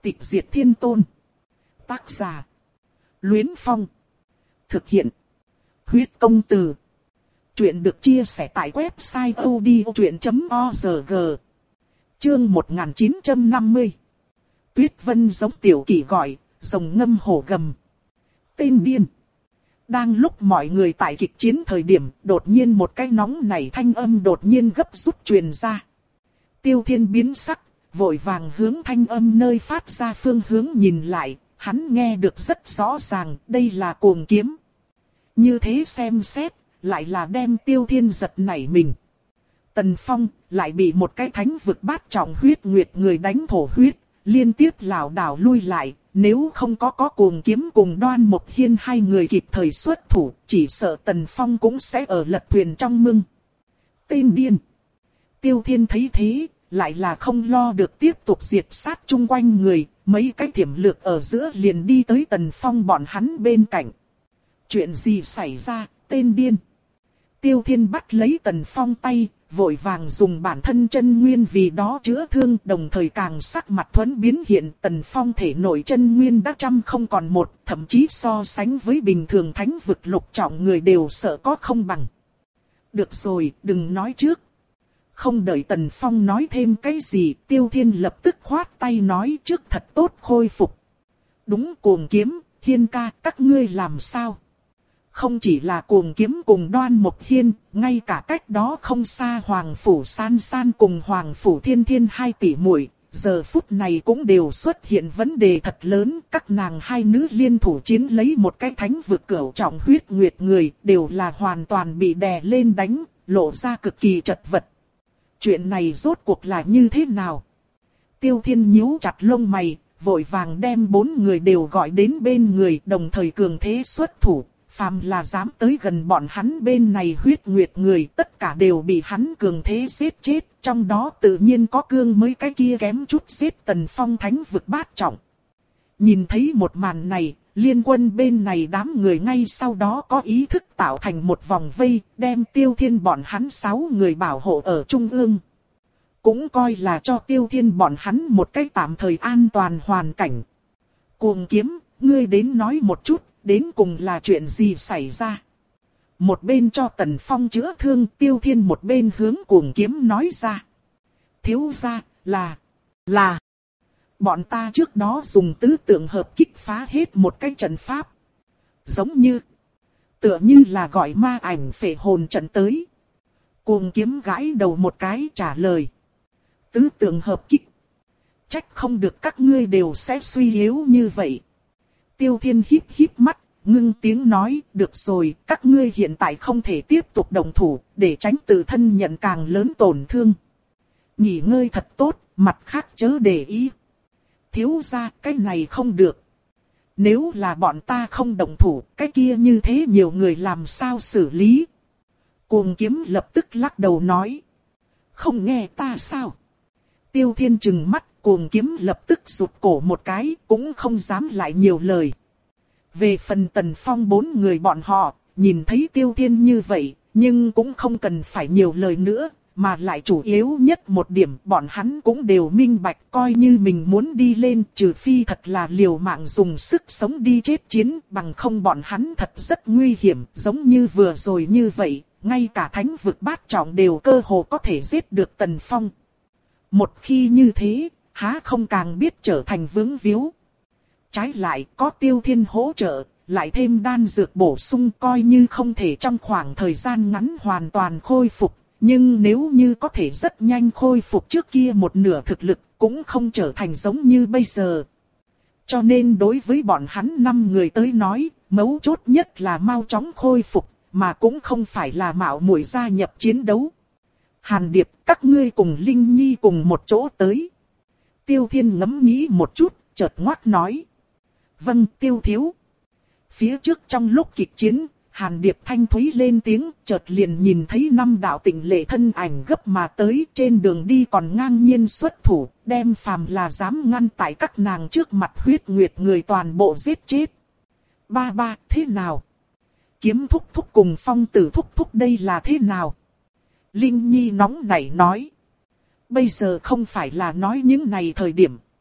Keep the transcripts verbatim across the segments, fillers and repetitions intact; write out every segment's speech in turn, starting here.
Tịch diệt thiên tôn. Tác giả. Luyến Phong. Thực hiện. Huyết công từ. Chuyện được chia sẻ tại website odchuyện chấm org. Chương một nghìn chín trăm năm mươi. Tuyết Vân giống tiểu kỷ gọi, rồng ngâm hổ gầm. Tên điên. Đang lúc mọi người tại kịch chiến thời điểm, đột nhiên một cái nóng nảy thanh âm đột nhiên gấp rút truyền ra. Tiêu Thiên biến sắc, vội vàng hướng thanh âm nơi phát ra phương hướng nhìn lại, hắn nghe được rất rõ ràng, đây là cuồng kiếm. Như thế xem xét, lại là đem Tiêu Thiên giật nảy mình. Tần Phong lại bị một cái thánh vực bát trọng huyết nguyệt người đánh thổ huyết, liên tiếp lảo đảo lui lại. Nếu không có có cuồng kiếm cùng Đoan Mộc Hiên hai người kịp thời xuất thủ, chỉ sợ Tần Phong cũng sẽ ở lật thuyền trong mưng. Tên điên. Tiêu Thiên thấy thế, lại là không lo được tiếp tục diệt sát chung quanh người, mấy cái thiểm lược ở giữa liền đi tới Tần Phong bọn hắn bên cạnh. Chuyện gì xảy ra, tên điên? Tiêu Thiên bắt lấy Tần Phong tay, vội vàng dùng bản thân chân nguyên vì đó chữa thương, đồng thời càng sắc mặt thuẫn biến hiện. Tần Phong thể nội chân nguyên đã trăm không còn một, thậm chí so sánh với bình thường thánh vực lục trọng người đều sợ có không bằng. Được rồi, đừng nói trước. Không đợi Tần Phong nói thêm cái gì, Tiêu Thiên lập tức khoát tay nói trước thật tốt khôi phục. Đúng, cuồng kiếm, Hiên ca, các ngươi làm sao? Không chỉ là cuồng kiếm cùng Đoan Mộc Hiên, ngay cả cách đó không xa Hoàng Phủ San San cùng Hoàng Phủ Thiên Thiên hai tỷ muội, giờ phút này cũng đều xuất hiện vấn đề thật lớn. Các nàng hai nữ liên thủ chiến lấy một cái thánh vực cửu trọng huyết nguyệt người, đều là hoàn toàn bị đè lên đánh, lộ ra cực kỳ chật vật. Chuyện này rốt cuộc là như thế nào? Tiêu Thiên nhíu chặt lông mày, vội vàng đem bốn người đều gọi đến bên người, đồng thời cường thế xuất thủ. Phàm là dám tới gần bọn hắn bên này huyết nguyệt người, tất cả đều bị hắn cường thế giết chết, trong đó tự nhiên có cương mới cái kia kém chút giết Tần Phong thánh vực bát trọng. Nhìn thấy một màn này, liên quân bên này đám người ngay sau đó có ý thức tạo thành một vòng vây, đem Tiêu Thiên bọn hắn sáu người bảo hộ ở trung ương. Cũng coi là cho Tiêu Thiên bọn hắn một cách tạm thời an toàn hoàn cảnh. Cuồng kiếm, ngươi đến nói một chút. Đến cùng là chuyện gì xảy ra? Một bên cho Tần Phong chữa thương, Tiêu Thiên một bên hướng cuồng kiếm nói ra. Thiếu gia, là, là. Bọn ta trước đó dùng tứ tượng hợp kích phá hết một cái trận pháp. Giống như, tựa như là gọi ma ảnh phệ hồn trận tới. Cuồng kiếm gãi đầu một cái trả lời. Tứ tượng hợp kích. Trách không được các ngươi đều sẽ suy yếu như vậy. Tiêu Thiên híp híp mắt, ngưng tiếng nói, được rồi, các ngươi hiện tại không thể tiếp tục động thủ, để tránh tự thân nhận càng lớn tổn thương. Nghỉ ngơi thật tốt, mặt khác chớ để ý. Thiếu gia, cái này không được. Nếu là bọn ta không động thủ, cái kia như thế nhiều người làm sao xử lý? Cuồng kiếm lập tức lắc đầu nói. Không nghe ta sao? Tiêu Thiên trừng mắt. Cuồng kiếm lập tức rụt cổ một cái, cũng không dám lại nhiều lời. Về phần Tần Phong bốn người bọn họ, nhìn thấy Tiêu Thiên như vậy, nhưng cũng không cần phải nhiều lời nữa, mà lại chủ yếu nhất một điểm bọn hắn cũng đều minh bạch, coi như mình muốn đi lên, trừ phi thật là liều mạng dùng sức sống đi chết chiến, bằng không bọn hắn thật rất nguy hiểm, giống như vừa rồi như vậy, ngay cả thánh vực bát trọng đều cơ hồ có thể giết được Tần Phong. Một khi như thế, há không càng biết trở thành vướng víu. Trái lại có Tiêu Thiên hỗ trợ, lại thêm đan dược bổ sung, coi như không thể trong khoảng thời gian ngắn hoàn toàn khôi phục. Nhưng nếu như có thể rất nhanh khôi phục trước kia một nửa thực lực, cũng không trở thành giống như bây giờ. Cho nên đối với bọn hắn năm người tới nói, mấu chốt nhất là mau chóng khôi phục, mà cũng không phải là mạo muội gia nhập chiến đấu. Hàn Điệp, các ngươi cùng Linh Nhi cùng một chỗ tới. Tiêu Thiên ngẫm nghĩ một chút, chợt ngoắt nói. Vâng, Tiêu thiếu. Phía trước trong lúc kịch chiến, Hàn Điệp thanh thúy lên tiếng, chợt liền nhìn thấy năm đạo tịnh lệ thân ảnh gấp mà tới, trên đường đi còn ngang nhiên xuất thủ, đem phàm là dám ngăn tại các nàng trước mặt huyết nguyệt người toàn bộ giết chết. Ba ba, thế nào? Kiếm thúc thúc cùng Phong tử thúc thúc đây là thế nào? Linh Nhi nóng nảy nói. Bây giờ không phải là nói những này thời điểm.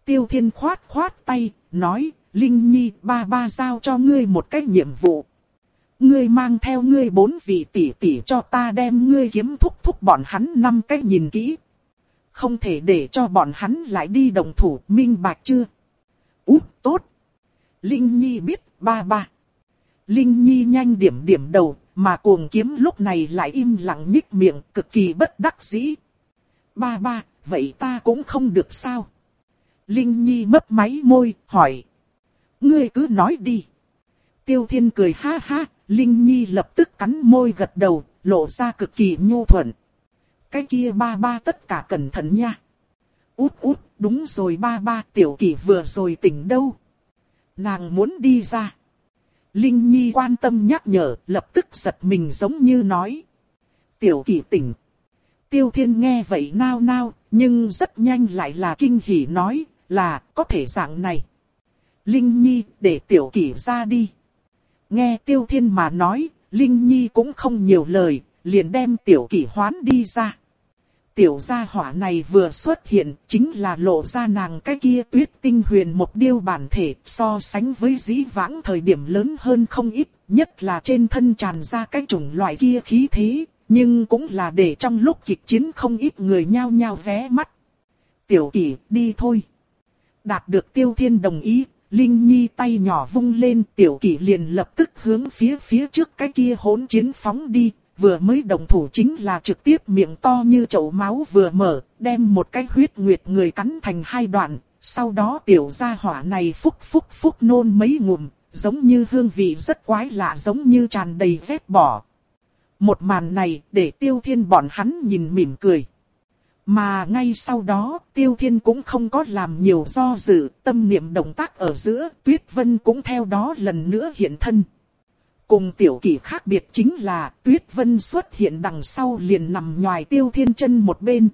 Tiêu Thiên khoát khoát tay, nói, Linh Nhi, ba ba giao cho ngươi một cái nhiệm vụ. Ngươi mang theo ngươi bốn vị tỷ tỷ cho ta đem ngươi kiếm thúc thúc bọn hắn năm cái nhìn kỹ. Không thể để cho bọn hắn lại đi đồng thủ, minh bạch chưa? Út, tốt. Linh Nhi biết, ba ba. Linh Nhi nhanh điểm điểm đầu, mà cuồng kiếm lúc này lại im lặng nhích miệng, cực kỳ bất đắc dĩ. Ba ba, vậy ta cũng không được sao? Linh Nhi mấp máy môi, hỏi. Ngươi cứ nói đi. Tiêu Thiên cười ha ha, Linh Nhi lập tức cắn môi gật đầu, lộ ra cực kỳ nhu thuận. Cái kia ba ba tất cả cẩn thận nha. Út út, đúng rồi ba ba, Tiểu Kỷ vừa rồi tỉnh đâu? Nàng muốn đi ra. Linh Nhi quan tâm nhắc nhở, lập tức giật mình giống như nói. Tiểu Kỷ tỉnh. Tiêu Thiên nghe vậy nao nao, nhưng rất nhanh lại là kinh hỉ nói, là có thể dạng này. Linh Nhi, để Tiểu Kỷ ra đi. Nghe Tiêu Thiên mà nói, Linh Nhi cũng không nhiều lời, liền đem Tiểu Kỷ hoán đi ra. Tiểu gia hỏa này vừa xuất hiện, chính là lộ ra nàng cái kia Tuyết Tinh Huyền một điêu bản thể, so sánh với dĩ vãng thời điểm lớn hơn không ít, nhất là trên thân tràn ra cái chủng loại kia khí thế, nhưng cũng là để trong lúc kịch chiến không ít người nhao nhao vé mắt. Tiểu Kỷ, đi thôi. Đạt được Tiêu Thiên đồng ý, Linh Nhi tay nhỏ vung lên, Tiểu Kỷ liền lập tức hướng phía phía trước cái kia hỗn chiến phóng đi. Vừa mới động thủ chính là trực tiếp miệng to như chậu máu vừa mở, đem một cái huyết nguyệt người cắn thành hai đoạn. Sau đó tiểu gia hỏa này phúc phúc phúc nôn mấy ngụm, giống như hương vị rất quái lạ, giống như tràn đầy vết bỏ. Một màn này để Tiêu Thiên bọn hắn nhìn mỉm cười. Mà ngay sau đó, Tiêu Thiên cũng không có làm nhiều do dự, tâm niệm động tác ở giữa, Tuyết Vân cũng theo đó lần nữa hiện thân. Cùng Tiểu Kỷ khác biệt chính là Tuyết Vân xuất hiện đằng sau liền nằm nhòi Tiêu Thiên chân một bên.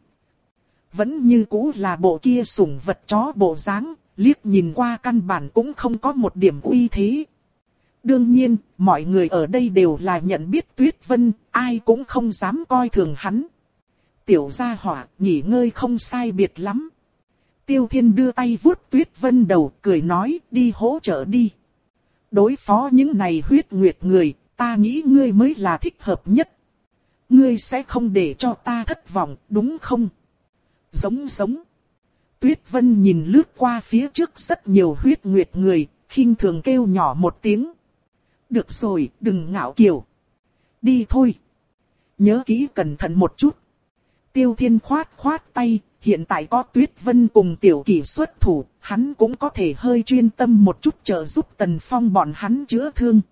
Vẫn như cũ là bộ kia sủng vật chó bộ dáng, liếc nhìn qua căn bản cũng không có một điểm uy thế. Đương nhiên, mọi người ở đây đều là nhận biết Tuyết Vân, ai cũng không dám coi thường hắn. Tiểu gia hỏa, nghỉ ngơi không sai biệt lắm. Tiêu Thiên đưa tay vuốt Tuyết Vân đầu, cười nói, đi hỗ trợ đi. Đối phó những này huyết nguyệt người, ta nghĩ ngươi mới là thích hợp nhất. Ngươi sẽ không để cho ta thất vọng, đúng không? Giống giống. Tuyết Vân nhìn lướt qua phía trước rất nhiều huyết nguyệt người, khinh thường kêu nhỏ một tiếng. Được rồi, đừng ngạo kiều. Đi thôi. Nhớ kỹ cẩn thận một chút. Tiêu Thiên khoát khoát tay, hiện tại có Tuyết Vân cùng Tiểu Kỷ xuất thủ, hắn cũng có thể hơi chuyên tâm một chút trợ giúp Tần Phong bọn hắn chữa thương.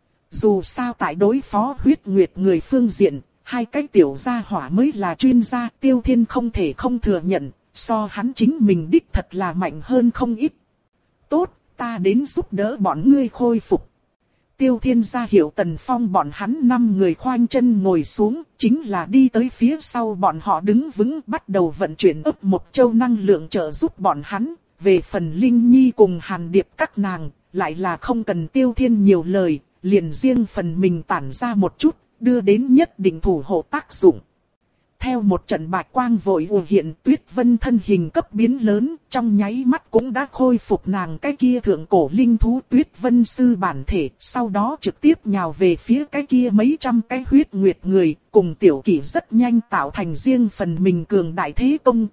Dù sao tại đối phó huyết nguyệt người phương diện, hai cái tiểu gia hỏa mới là chuyên gia, Tiêu Thiên không thể không thừa nhận, so hắn chính mình đích thật là mạnh hơn không ít. Tốt, ta đến giúp đỡ bọn ngươi khôi phục. Tiêu Thiên ra hiệu Tần Phong bọn hắn năm người khoanh chân ngồi xuống, chính là đi tới phía sau bọn họ đứng vững bắt đầu vận chuyển ấp một châu năng lượng trợ giúp bọn hắn. Về phần Linh Nhi cùng Hàn Điệp các nàng, lại là không cần Tiêu Thiên nhiều lời, liền riêng phần mình tản ra một chút, đưa đến nhất định thủ hộ tác dụng. Theo một trận bạch quang vội ùa hiện, Tuyết Vân thân hình cấp biến lớn, trong nháy mắt cũng đã khôi phục nàng cái kia thượng cổ linh thú Tuyết Vân sư bản thể, sau đó trực tiếp nhào về phía cái kia mấy trăm cái huyết nguyệt người, cùng Tiểu Kỷ rất nhanh tạo thành riêng phần mình cường đại thế công.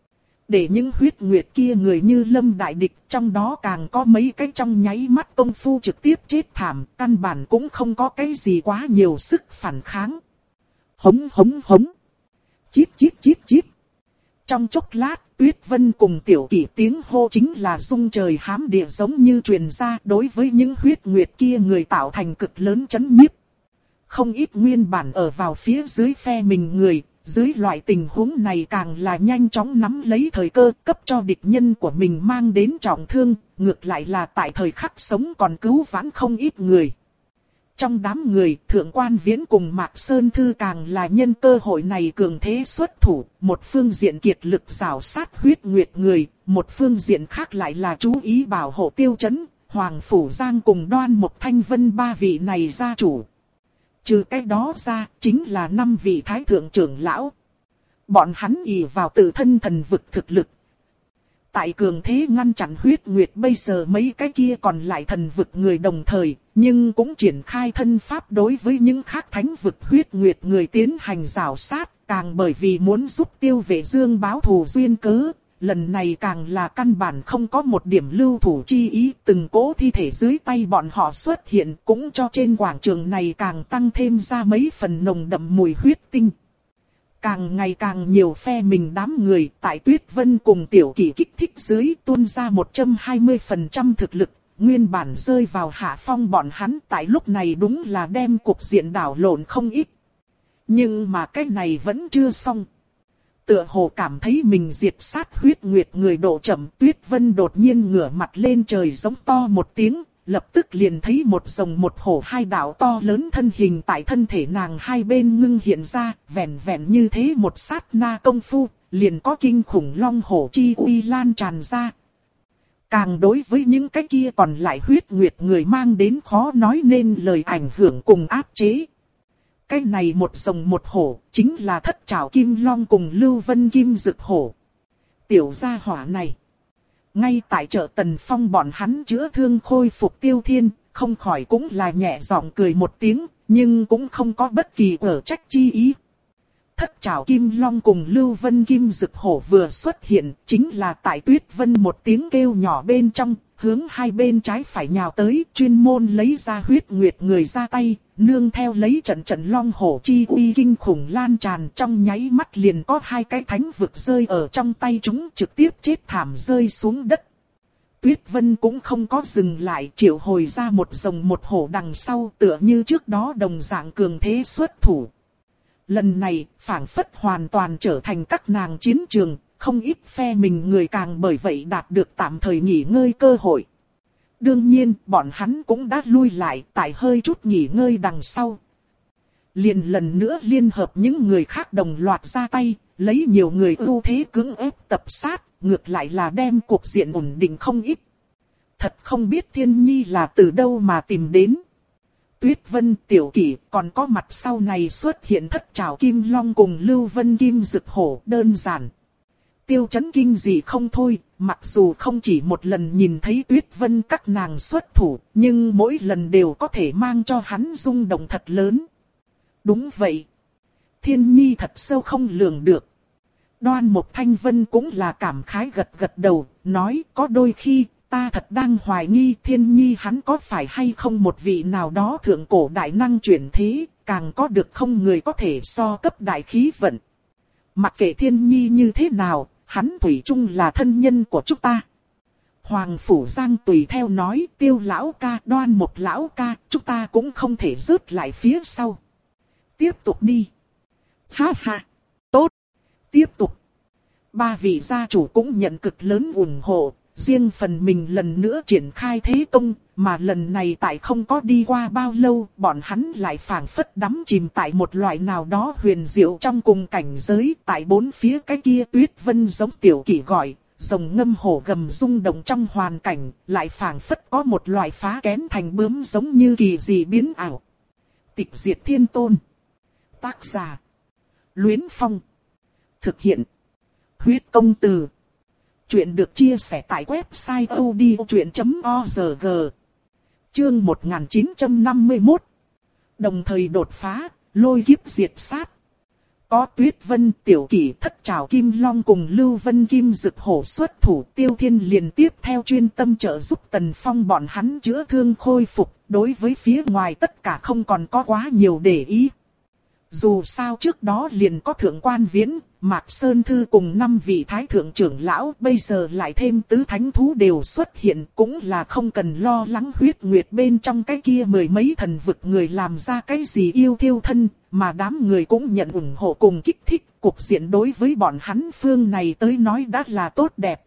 Để những huyết nguyệt kia người như lâm đại địch, trong đó càng có mấy cái trong nháy mắt công phu trực tiếp chết thảm, căn bản cũng không có cái gì quá nhiều sức phản kháng. Hống hống hống. Chít chít chít chít. Trong chốc lát, Tuyết Vân cùng Tiểu Kỷ tiếng hô chính là rung trời hám địa giống như truyền ra, đối với những huyết nguyệt kia người tạo thành cực lớn chấn nhiếp. Không ít nguyên bản ở vào phía dưới phe mình người, dưới loại tình huống này càng là nhanh chóng nắm lấy thời cơ cấp cho địch nhân của mình mang đến trọng thương, ngược lại là tại thời khắc sống còn cứu vãn không ít người. Trong đám người, Thượng Quan Viễn cùng Mạc Sơn Thư càng là nhân cơ hội này cường thế xuất thủ, một phương diện kiệt lực rào sát huyết nguyệt người, một phương diện khác lại là chú ý bảo hộ Tiêu Chấn, Hoàng Phủ Giang cùng Đoan Mộc Thanh Vân ba vị này gia chủ. Trừ cái đó ra, chính là năm vị thái thượng trưởng lão. Bọn hắn ỷ vào tự thân thần vực thực lực. Tại cường thế ngăn chặn huyết nguyệt bây giờ mấy cái kia còn lại thần vực người đồng thời, nhưng cũng triển khai thân pháp đối với những khác thánh vực huyết nguyệt người tiến hành rào sát, càng bởi vì muốn giúp Tiêu Vệ Dương báo thù duyên cớ. Lần này càng là căn bản không có một điểm lưu thủ chi ý, từng cỗ thi thể dưới tay bọn họ xuất hiện cũng cho trên quảng trường này càng tăng thêm ra mấy phần nồng đậm mùi huyết tinh. Càng ngày càng nhiều phe mình đám người tại Tuyết Vân cùng Tiểu Kỷ kích thích dưới tuôn ra một trăm hai mươi phần trăm thực lực, nguyên bản rơi vào hạ phong bọn hắn tại lúc này đúng là đem cuộc diện đảo lộn không ít. Nhưng mà cái này vẫn chưa xong. Tựa hồ cảm thấy mình diệt sát huyết nguyệt người độ chậm, Tuyết Vân đột nhiên ngửa mặt lên trời giống to một tiếng, lập tức liền thấy một rồng một hổ hai đạo to lớn thân hình tại thân thể nàng hai bên ngưng hiện ra, vẹn vẹn như thế một sát na công phu, liền có kinh khủng long hổ chi uy lan tràn ra. Càng đối với những cái kia còn lại huyết nguyệt người mang đến khó nói nên lời ảnh hưởng cùng áp chế. Cái này một rồng một hổ, chính là Thất Trảo Kim Long cùng Lưu Vân Kim Dực Hổ. Tiểu gia hỏa này. Ngay tại chợ Tần Phong bọn hắn chữa thương khôi phục Tiêu Thiên, không khỏi cũng là nhẹ giọng cười một tiếng, nhưng cũng không có bất kỳ ở trách chi ý. Thất Trảo Kim Long cùng Lưu Vân Kim Dực Hổ vừa xuất hiện, chính là tại Tuyết Vân một tiếng kêu nhỏ bên trong, hướng hai bên trái phải nhào tới, chuyên môn lấy ra huyết nguyệt người ra tay, nương theo lấy trận trận long hổ chi uy kinh khủng lan tràn, trong nháy mắt liền có hai cái thánh vực rơi ở trong tay chúng, trực tiếp chết thảm rơi xuống đất. Tuyết Vân cũng không có dừng lại, triệu hồi ra một rồng một hổ đằng sau, tựa như trước đó đồng dạng cường thế xuất thủ. Lần này, phảng phất hoàn toàn trở thành các nàng chiến trường, không ít phe mình người càng bởi vậy đạt được tạm thời nghỉ ngơi cơ hội. Đương nhiên, bọn hắn cũng đã lui lại, tại hơi chút nghỉ ngơi đằng sau. Liền lần nữa liên hợp những người khác đồng loạt ra tay, lấy nhiều người ưu thế cưỡng ép tập sát, ngược lại là đem cuộc diện ổn định không ít. Thật không biết Thiên Nhi là từ đâu mà tìm đến. Tuyết Vân, Tiểu Kỷ, còn có mặt sau này xuất hiện Thất Trảo Kim Long cùng Lưu Vân Kim Dực Hổ, đơn giản. Tiêu chấn kinh gì không thôi, mặc dù không chỉ một lần nhìn thấy Tuyết Vân các nàng xuất thủ, nhưng mỗi lần đều có thể mang cho hắn rung động thật lớn. Đúng vậy. Thiên Nhi thật sâu không lường được. Đoan Mộc Thanh Vân cũng là cảm khái gật gật đầu, nói có đôi khi, ta thật đang hoài nghi Thiên Nhi hắn có phải hay không một vị nào đó thượng cổ đại năng chuyển thế, càng có được không người có thể so cấp đại khí vận. Mặc kệ Thiên Nhi như thế nào, hắn thủy chung là thân nhân của chúng ta. Hoàng Phủ Giang tùy theo nói, Tiêu lão ca, Đoan Mộc lão ca, chúng ta cũng không thể rớt lại phía sau. Tiếp tục đi. Ha ha. Tốt. Tiếp tục. Ba vị gia chủ cũng nhận cực lớn ủng hộ, riêng phần mình lần nữa triển khai thế công, mà lần này tại không có đi qua bao lâu, bọn hắn lại phảng phất đắm chìm tại một loại nào đó huyền diệu trong cùng cảnh giới, tại bốn phía cái kia Tuyết Vân giống Tiểu Kỷ gọi, rồng ngâm hổ gầm rung động trong hoàn cảnh, lại phảng phất có một loại phá kén thành bướm giống như kỳ dị biến ảo. Tịch diệt thiên tôn. Tác giả. Luyến Phong. Thực hiện. Huyết công từ. Chuyện được chia sẻ tại website odchuyện chấm org. Chương một nghìn chín trăm năm mươi mốt. Đồng thời đột phá, lôi kiếp diệt sát. Có Tuyết Vân, Tiểu Kỷ, Thất Trảo Kim Long cùng Lưu Vân Kim Dực Hổ xuất thủ, Tiêu Thiên liền tiếp theo chuyên tâm trợ giúp Tần Phong bọn hắn chữa thương khôi phục, đối với phía ngoài tất cả không còn có quá nhiều để ý. Dù sao trước đó liền có Thượng Quan Viễn, Mạc Sơn Thư cùng năm vị Thái Thượng trưởng lão, bây giờ lại thêm tứ thánh thú đều xuất hiện, cũng là không cần lo lắng huyết nguyệt bên trong cái kia mười mấy thần vực người làm ra cái gì yêu thiêu thân, mà đám người cũng nhận ủng hộ cùng kích thích, cục diện đối với bọn hắn phương này tới nói đã là tốt đẹp.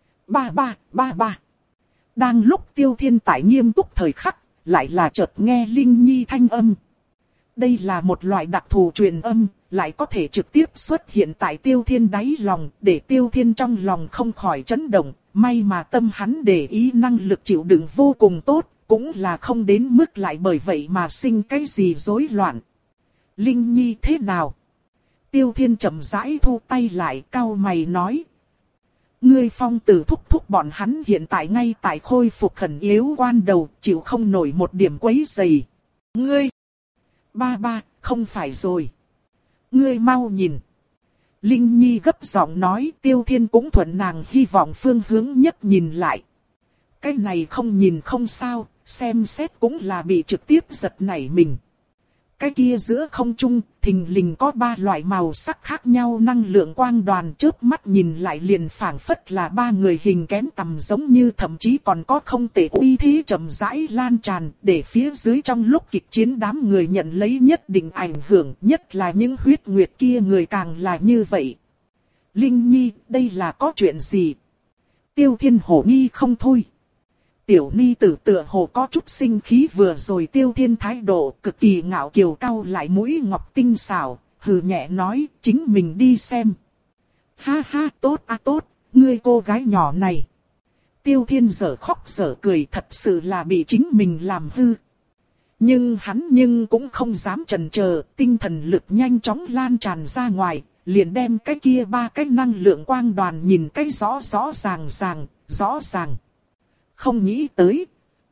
Ba ba, ba ba. Đang lúc Tiêu Thiên tại nghiêm túc thời khắc, lại là chợt nghe Linh Nhi thanh âm. Đây là một loại đặc thù truyền âm, lại có thể trực tiếp xuất hiện tại Tiêu Thiên đáy lòng, để Tiêu Thiên trong lòng không khỏi chấn động, may mà tâm hắn để ý năng lực chịu đựng vô cùng tốt, cũng là không đến mức lại bởi vậy mà sinh cái gì rối loạn. Linh Nhi thế nào? Tiêu Thiên chậm rãi thu tay lại, cau mày nói. Ngươi Phong Tử thúc thúc bọn hắn hiện tại ngay tại khôi phục khẩn yếu quan đầu, chịu không nổi một điểm quấy rầy. Ngươi! Ba ba, không phải rồi. Ngươi mau nhìn. Linh Nhi gấp giọng nói, Tiêu Thiên cũng thuận nàng hy vọng phương hướng nhất nhìn lại. Cái này không nhìn không sao, xem xét cũng là bị trực tiếp giật nảy mình. Cái kia giữa không trung, thình lình có ba loại màu sắc khác nhau năng lượng quang đoàn, chớp mắt nhìn lại liền phảng phất là ba người hình kén tầm giống như, thậm chí còn có không tệ uy thế chậm rãi lan tràn, để phía dưới trong lúc kịch chiến đám người nhận lấy nhất định ảnh hưởng, nhất là những huyết nguyệt kia người càng là như vậy. Linh Nhi, đây là có chuyện gì? Tiêu Thiên hổ nghi không thôi. Tiểu ni tử tựa hồ có chút sinh khí, vừa rồi Tiêu Thiên thái độ cực kỳ ngạo kiều, cau lại mũi ngọc tinh xảo, hừ nhẹ nói, chính mình đi xem. Ha ha, tốt à tốt, ngươi cô gái nhỏ này. Tiêu Thiên giở khóc giở cười, thật sự là bị chính mình làm hư. Nhưng hắn nhưng cũng không dám chần chờ, tinh thần lực nhanh chóng lan tràn ra ngoài, liền đem cái kia ba cái năng lượng quang đoàn nhìn cái rõ rõ ràng ràng, rõ ràng. Không nghĩ tới,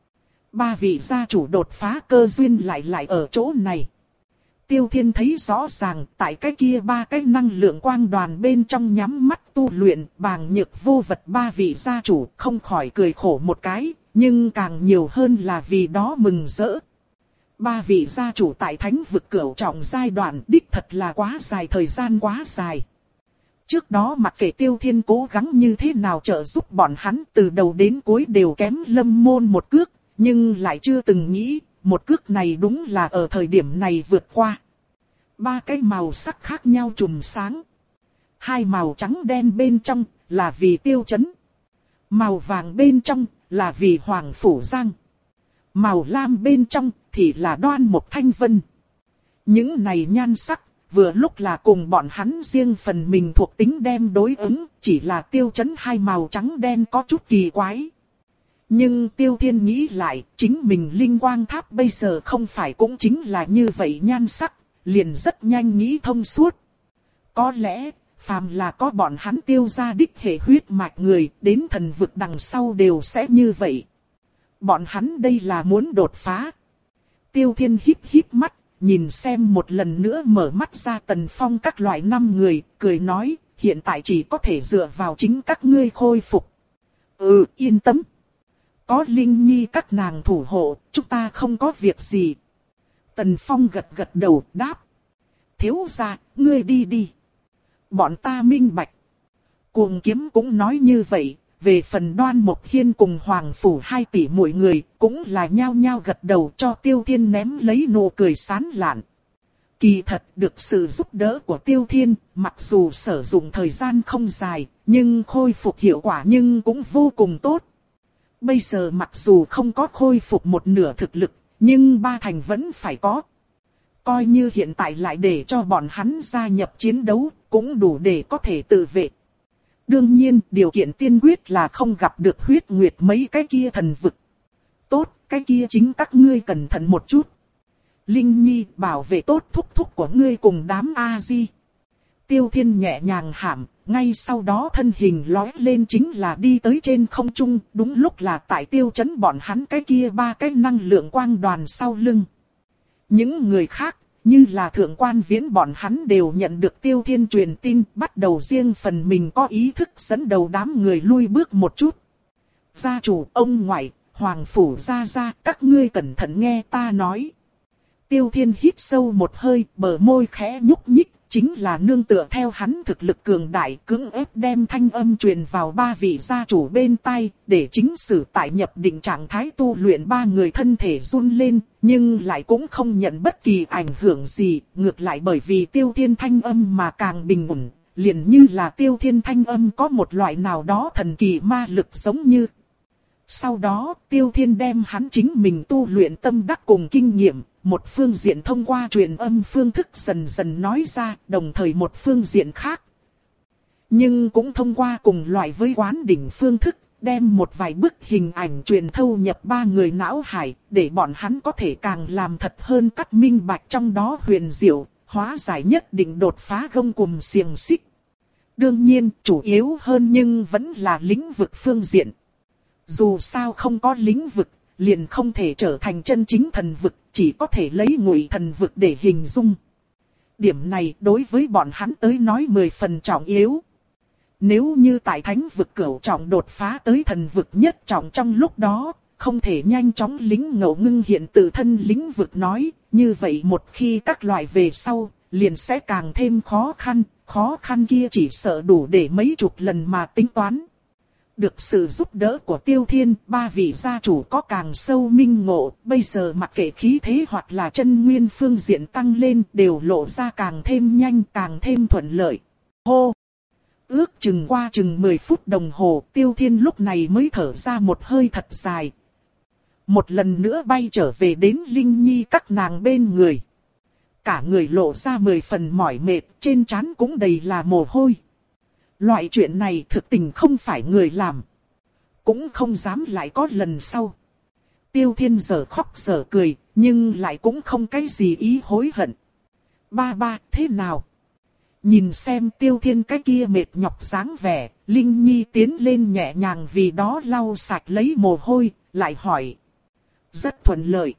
ba vị gia chủ đột phá cơ duyên lại lại ở chỗ này. Tiêu Thiên thấy rõ ràng, tại cái kia ba cái năng lượng quang đoàn bên trong nhắm mắt tu luyện, bàng nhược vô vật ba vị gia chủ, không khỏi cười khổ một cái, nhưng càng nhiều hơn là vì đó mừng rỡ. Ba vị gia chủ tại thánh vực cửu trọng giai đoạn đích thật là quá dài, thời gian quá dài. Trước đó mặc kệ Tiêu Thiên cố gắng như thế nào trợ giúp bọn hắn, từ đầu đến cuối đều kém Lâm Môn một cước, nhưng lại chưa từng nghĩ, một cước này đúng là ở thời điểm này vượt qua. Ba cái màu sắc khác nhau trùm sáng. Hai màu trắng đen bên trong là vì Tiêu Chấn. Màu vàng bên trong là vì Hoàng Phủ Giang. Màu lam bên trong thì là Đoan Mộc Thanh Vân. Những này nhan sắc vừa lúc là cùng bọn hắn riêng phần mình thuộc tính đem đối ứng, chỉ là Tiêu Chấn hai màu trắng đen có chút kỳ quái. Nhưng Tiêu Thiên nghĩ lại, chính mình linh quang tháp bây giờ không phải cũng chính là như vậy nhan sắc, liền rất nhanh nghĩ thông suốt. Có lẽ, phàm là có bọn hắn Tiêu gia đích hệ huyết mạch người, đến thần vực đằng sau đều sẽ như vậy. Bọn hắn đây là muốn đột phá. Tiêu Thiên híp híp mắt, nhìn xem một lần nữa mở mắt ra Tần Phong các loại năm người, cười nói, hiện tại chỉ có thể dựa vào chính các ngươi khôi phục. Ừ, yên tâm. Có Linh Nhi các nàng thủ hộ, chúng ta không có việc gì. Tần Phong gật gật đầu, đáp. Thiếu gia, ngươi đi đi. Bọn ta minh bạch. Cuồng Kiếm cũng nói như vậy. Về phần Đoan Mộc Hiên cùng Hoàng Phủ hai tỷ mỗi người, cũng là nhao nhao gật đầu cho Tiêu Thiên ném lấy nụ cười sán lạn. Kỳ thật được sự giúp đỡ của Tiêu Thiên, mặc dù sử dụng thời gian không dài, nhưng khôi phục hiệu quả nhưng cũng vô cùng tốt. Bây giờ mặc dù không có khôi phục một nửa thực lực, nhưng ba thành vẫn phải có. Coi như hiện tại lại để cho bọn hắn gia nhập chiến đấu, cũng đủ để có thể tự vệ. Đương nhiên, điều kiện tiên quyết là không gặp được huyết nguyệt mấy cái kia thần vực. Tốt, cái kia chính các ngươi cẩn thận một chút. Linh Nhi, bảo vệ tốt thúc thúc của ngươi cùng đám A-di. Tiêu Thiên nhẹ nhàng hàm, ngay sau đó thân hình lói lên chính là đi tới trên không trung, đúng lúc là tại Tiêu Chấn bọn hắn cái kia ba cái năng lượng quang đoàn sau lưng. Những người khác, như là thượng quan viễn bọn hắn đều nhận được Tiêu Thiên truyền tin, bắt đầu riêng phần mình có ý thức dẫn đầu đám người lui bước một chút. Gia chủ, ông ngoại, Hoàng Phủ gia gia, các ngươi cẩn thận nghe ta nói. Tiêu Thiên hít sâu một hơi, bờ môi khẽ nhúc nhích, chính là nương tựa theo hắn thực lực cường đại, cưỡng ép đem thanh âm truyền vào ba vị gia chủ bên tai, để chính sử tại nhập định trạng thái tu luyện ba người thân thể run lên, nhưng lại cũng không nhận bất kỳ ảnh hưởng gì, ngược lại bởi vì Tiêu Thiên thanh âm mà càng bình ổn, liền như là Tiêu Thiên thanh âm có một loại nào đó thần kỳ ma lực giống như. Sau đó, Tiêu Thiên đem hắn chính mình tu luyện tâm đắc cùng kinh nghiệm, một phương diện thông qua truyền âm phương thức dần dần nói ra, đồng thời một phương diện khác. Nhưng cũng thông qua cùng loại với quán đỉnh phương thức, đem một vài bức hình ảnh truyền thâu nhập ba người não hải, để bọn hắn có thể càng làm thật hơn cắt minh bạch trong đó huyền diệu, hóa giải nhất định đột phá gông cùm xiềng xích. Đương nhiên, chủ yếu hơn nhưng vẫn là lĩnh vực phương diện. Dù sao không có lĩnh vực, liền không thể trở thành chân chính thần vực, chỉ có thể lấy ngụy thần vực để hình dung. Điểm này đối với bọn hắn tới nói mười phần trọng yếu. Nếu như tại thánh vực cửu trọng đột phá tới thần vực nhất trọng trong lúc đó, không thể nhanh chóng lính ngộ ngưng hiện tự thân lĩnh vực nói, như vậy một khi các loại về sau, liền sẽ càng thêm khó khăn, khó khăn kia chỉ sợ đủ để mấy chục lần mà tính toán. Được sự giúp đỡ của Tiêu Thiên, ba vị gia chủ có càng sâu minh ngộ, bây giờ mặc kệ khí thế hoặc là chân nguyên phương diện tăng lên đều lộ ra càng thêm nhanh, càng thêm thuận lợi. Hô! Ước chừng qua chừng mười phút đồng hồ, Tiêu Thiên lúc này mới thở ra một hơi thật dài. Một lần nữa bay trở về đến Linh Nhi các nàng bên người. Cả người lộ ra mười phần mỏi mệt, trên trán cũng đầy là mồ hôi. Loại chuyện này thực tình không phải người làm. Cũng không dám lại có lần sau. Tiêu Thiên giờ khóc giờ cười, nhưng lại cũng không cái gì ý hối hận. Ba ba, thế nào? Nhìn xem Tiêu Thiên cái kia mệt nhọc dáng vẻ, Linh Nhi tiến lên nhẹ nhàng vì đó lau sạch lấy mồ hôi, lại hỏi. Rất thuận lợi.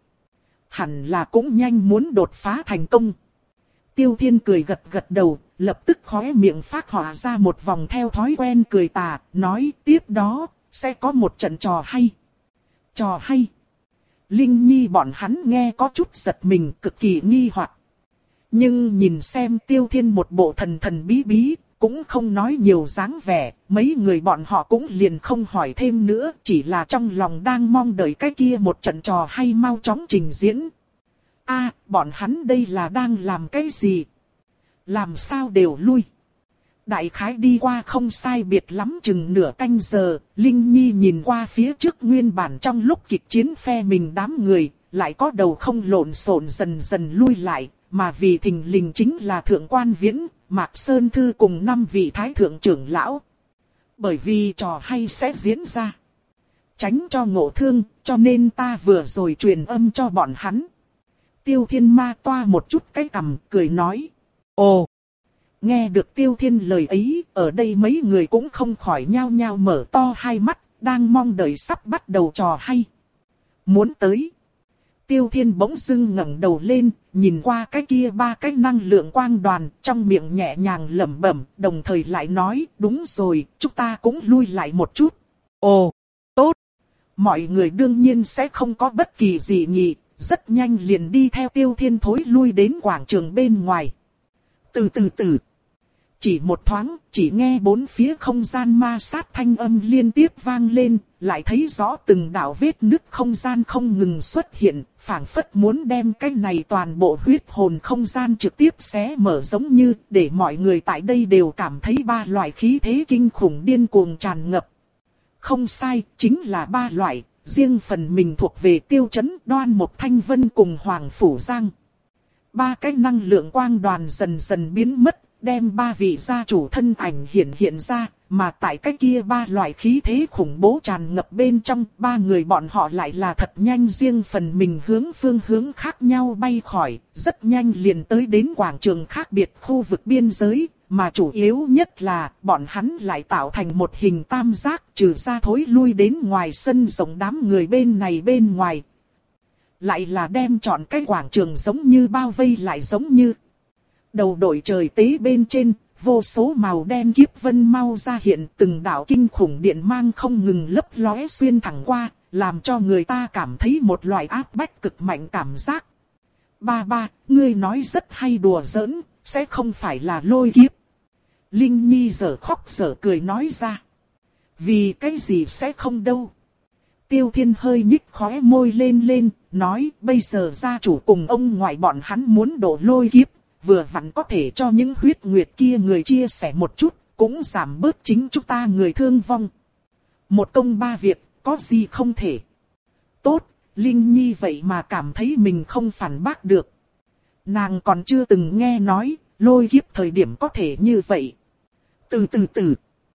Hẳn là cũng nhanh muốn đột phá thành công. Tiêu Thiên cười gật gật đầu, lập tức khóe miệng phát họa ra một vòng theo thói quen cười tà, nói tiếp đó, sẽ có một trận trò hay. Trò hay. Linh Nhi bọn hắn nghe có chút giật mình, cực kỳ nghi hoặc. Nhưng nhìn xem Tiêu Thiên một bộ thần thần bí bí, cũng không nói nhiều dáng vẻ, mấy người bọn họ cũng liền không hỏi thêm nữa, chỉ là trong lòng đang mong đợi cái kia một trận trò hay mau chóng trình diễn. A, à, bọn hắn đây là đang làm cái gì? Làm sao đều lui? Đại khái đi qua không sai biệt lắm chừng nửa canh giờ, Linh Nhi nhìn qua phía trước nguyên bản trong lúc kịch chiến phe mình đám người, lại có đầu không lộn xộn dần dần lui lại, mà vì thình lình chính là Thượng Quan Viễn, Mạc Sơn Thư cùng năm vị thái thượng trưởng lão. Bởi vì trò hay sẽ diễn ra. Tránh cho ngộ thương, cho nên ta vừa rồi truyền âm cho bọn hắn. Tiêu Thiên ma toa một chút cái cằm, cười nói. Ồ! Nghe được Tiêu Thiên lời ấy, ở đây mấy người cũng không khỏi nhao nhao mở to hai mắt, đang mong đợi sắp bắt đầu trò hay. Muốn tới. Tiêu Thiên bỗng dưng ngẩng đầu lên, nhìn qua cái kia ba cái năng lượng quang đoàn, trong miệng nhẹ nhàng lẩm bẩm, đồng thời lại nói, đúng rồi, chúng ta cũng lui lại một chút. Ồ, tốt. Mọi người đương nhiên sẽ không có bất kỳ gì nghị, rất nhanh liền đi theo Tiêu Thiên thối lui đến quảng trường bên ngoài. Từ từ từ. Chỉ một thoáng, chỉ nghe bốn phía không gian ma sát thanh âm liên tiếp vang lên, lại thấy rõ từng đạo vết nứt không gian không ngừng xuất hiện, phảng phất muốn đem cái này toàn bộ huyết hồn không gian trực tiếp xé mở giống như, để mọi người tại đây đều cảm thấy ba loại khí thế kinh khủng điên cuồng tràn ngập. Không sai, chính là ba loại, riêng phần mình thuộc về Tiêu Chấn, Đoan Mộc Thanh Vân cùng Hoàng Phủ Giang. Ba cái năng lượng quang đoàn dần dần biến mất, đem ba vị gia chủ thân ảnh hiện hiện ra, mà tại cái kia ba loại khí thế khủng bố tràn ngập bên trong, ba người bọn họ lại là thật nhanh riêng phần mình hướng phương hướng khác nhau bay khỏi, rất nhanh liền tới đến quảng trường khác biệt khu vực biên giới, mà chủ yếu nhất là bọn hắn lại tạo thành một hình tam giác, trừ ra thối lui đến ngoài sân rộng đám người bên này bên ngoài. Lại là đem trọn cái quảng trường giống như bao vây lại giống như. Đầu đội trời tế bên trên, vô số màu đen kiếp vân mau ra hiện, từng đạo kinh khủng điện mang không ngừng lấp lóe xuyên thẳng qua, làm cho người ta cảm thấy một loại áp bách cực mạnh cảm giác. Ba ba, ngươi nói rất hay đùa giỡn, sẽ không phải là lôi kiếp. Linh Nhi giờ khóc giờ cười nói ra. Vì cái gì sẽ không đâu. Tiêu Thiên hơi nhích khóe môi lên lên, nói bây giờ gia chủ cùng ông ngoại bọn hắn muốn đổ lôi kiếp. Vừa vặn có thể cho những huyết nguyệt kia người chia sẻ một chút, cũng giảm bớt chính chúng ta người thương vong. Một công ba việc, có gì không thể. Tốt, Linh Nhi vậy mà cảm thấy mình không phản bác được. Nàng còn chưa từng nghe nói, lôi kiếp thời điểm có thể như vậy. Từ từ từ.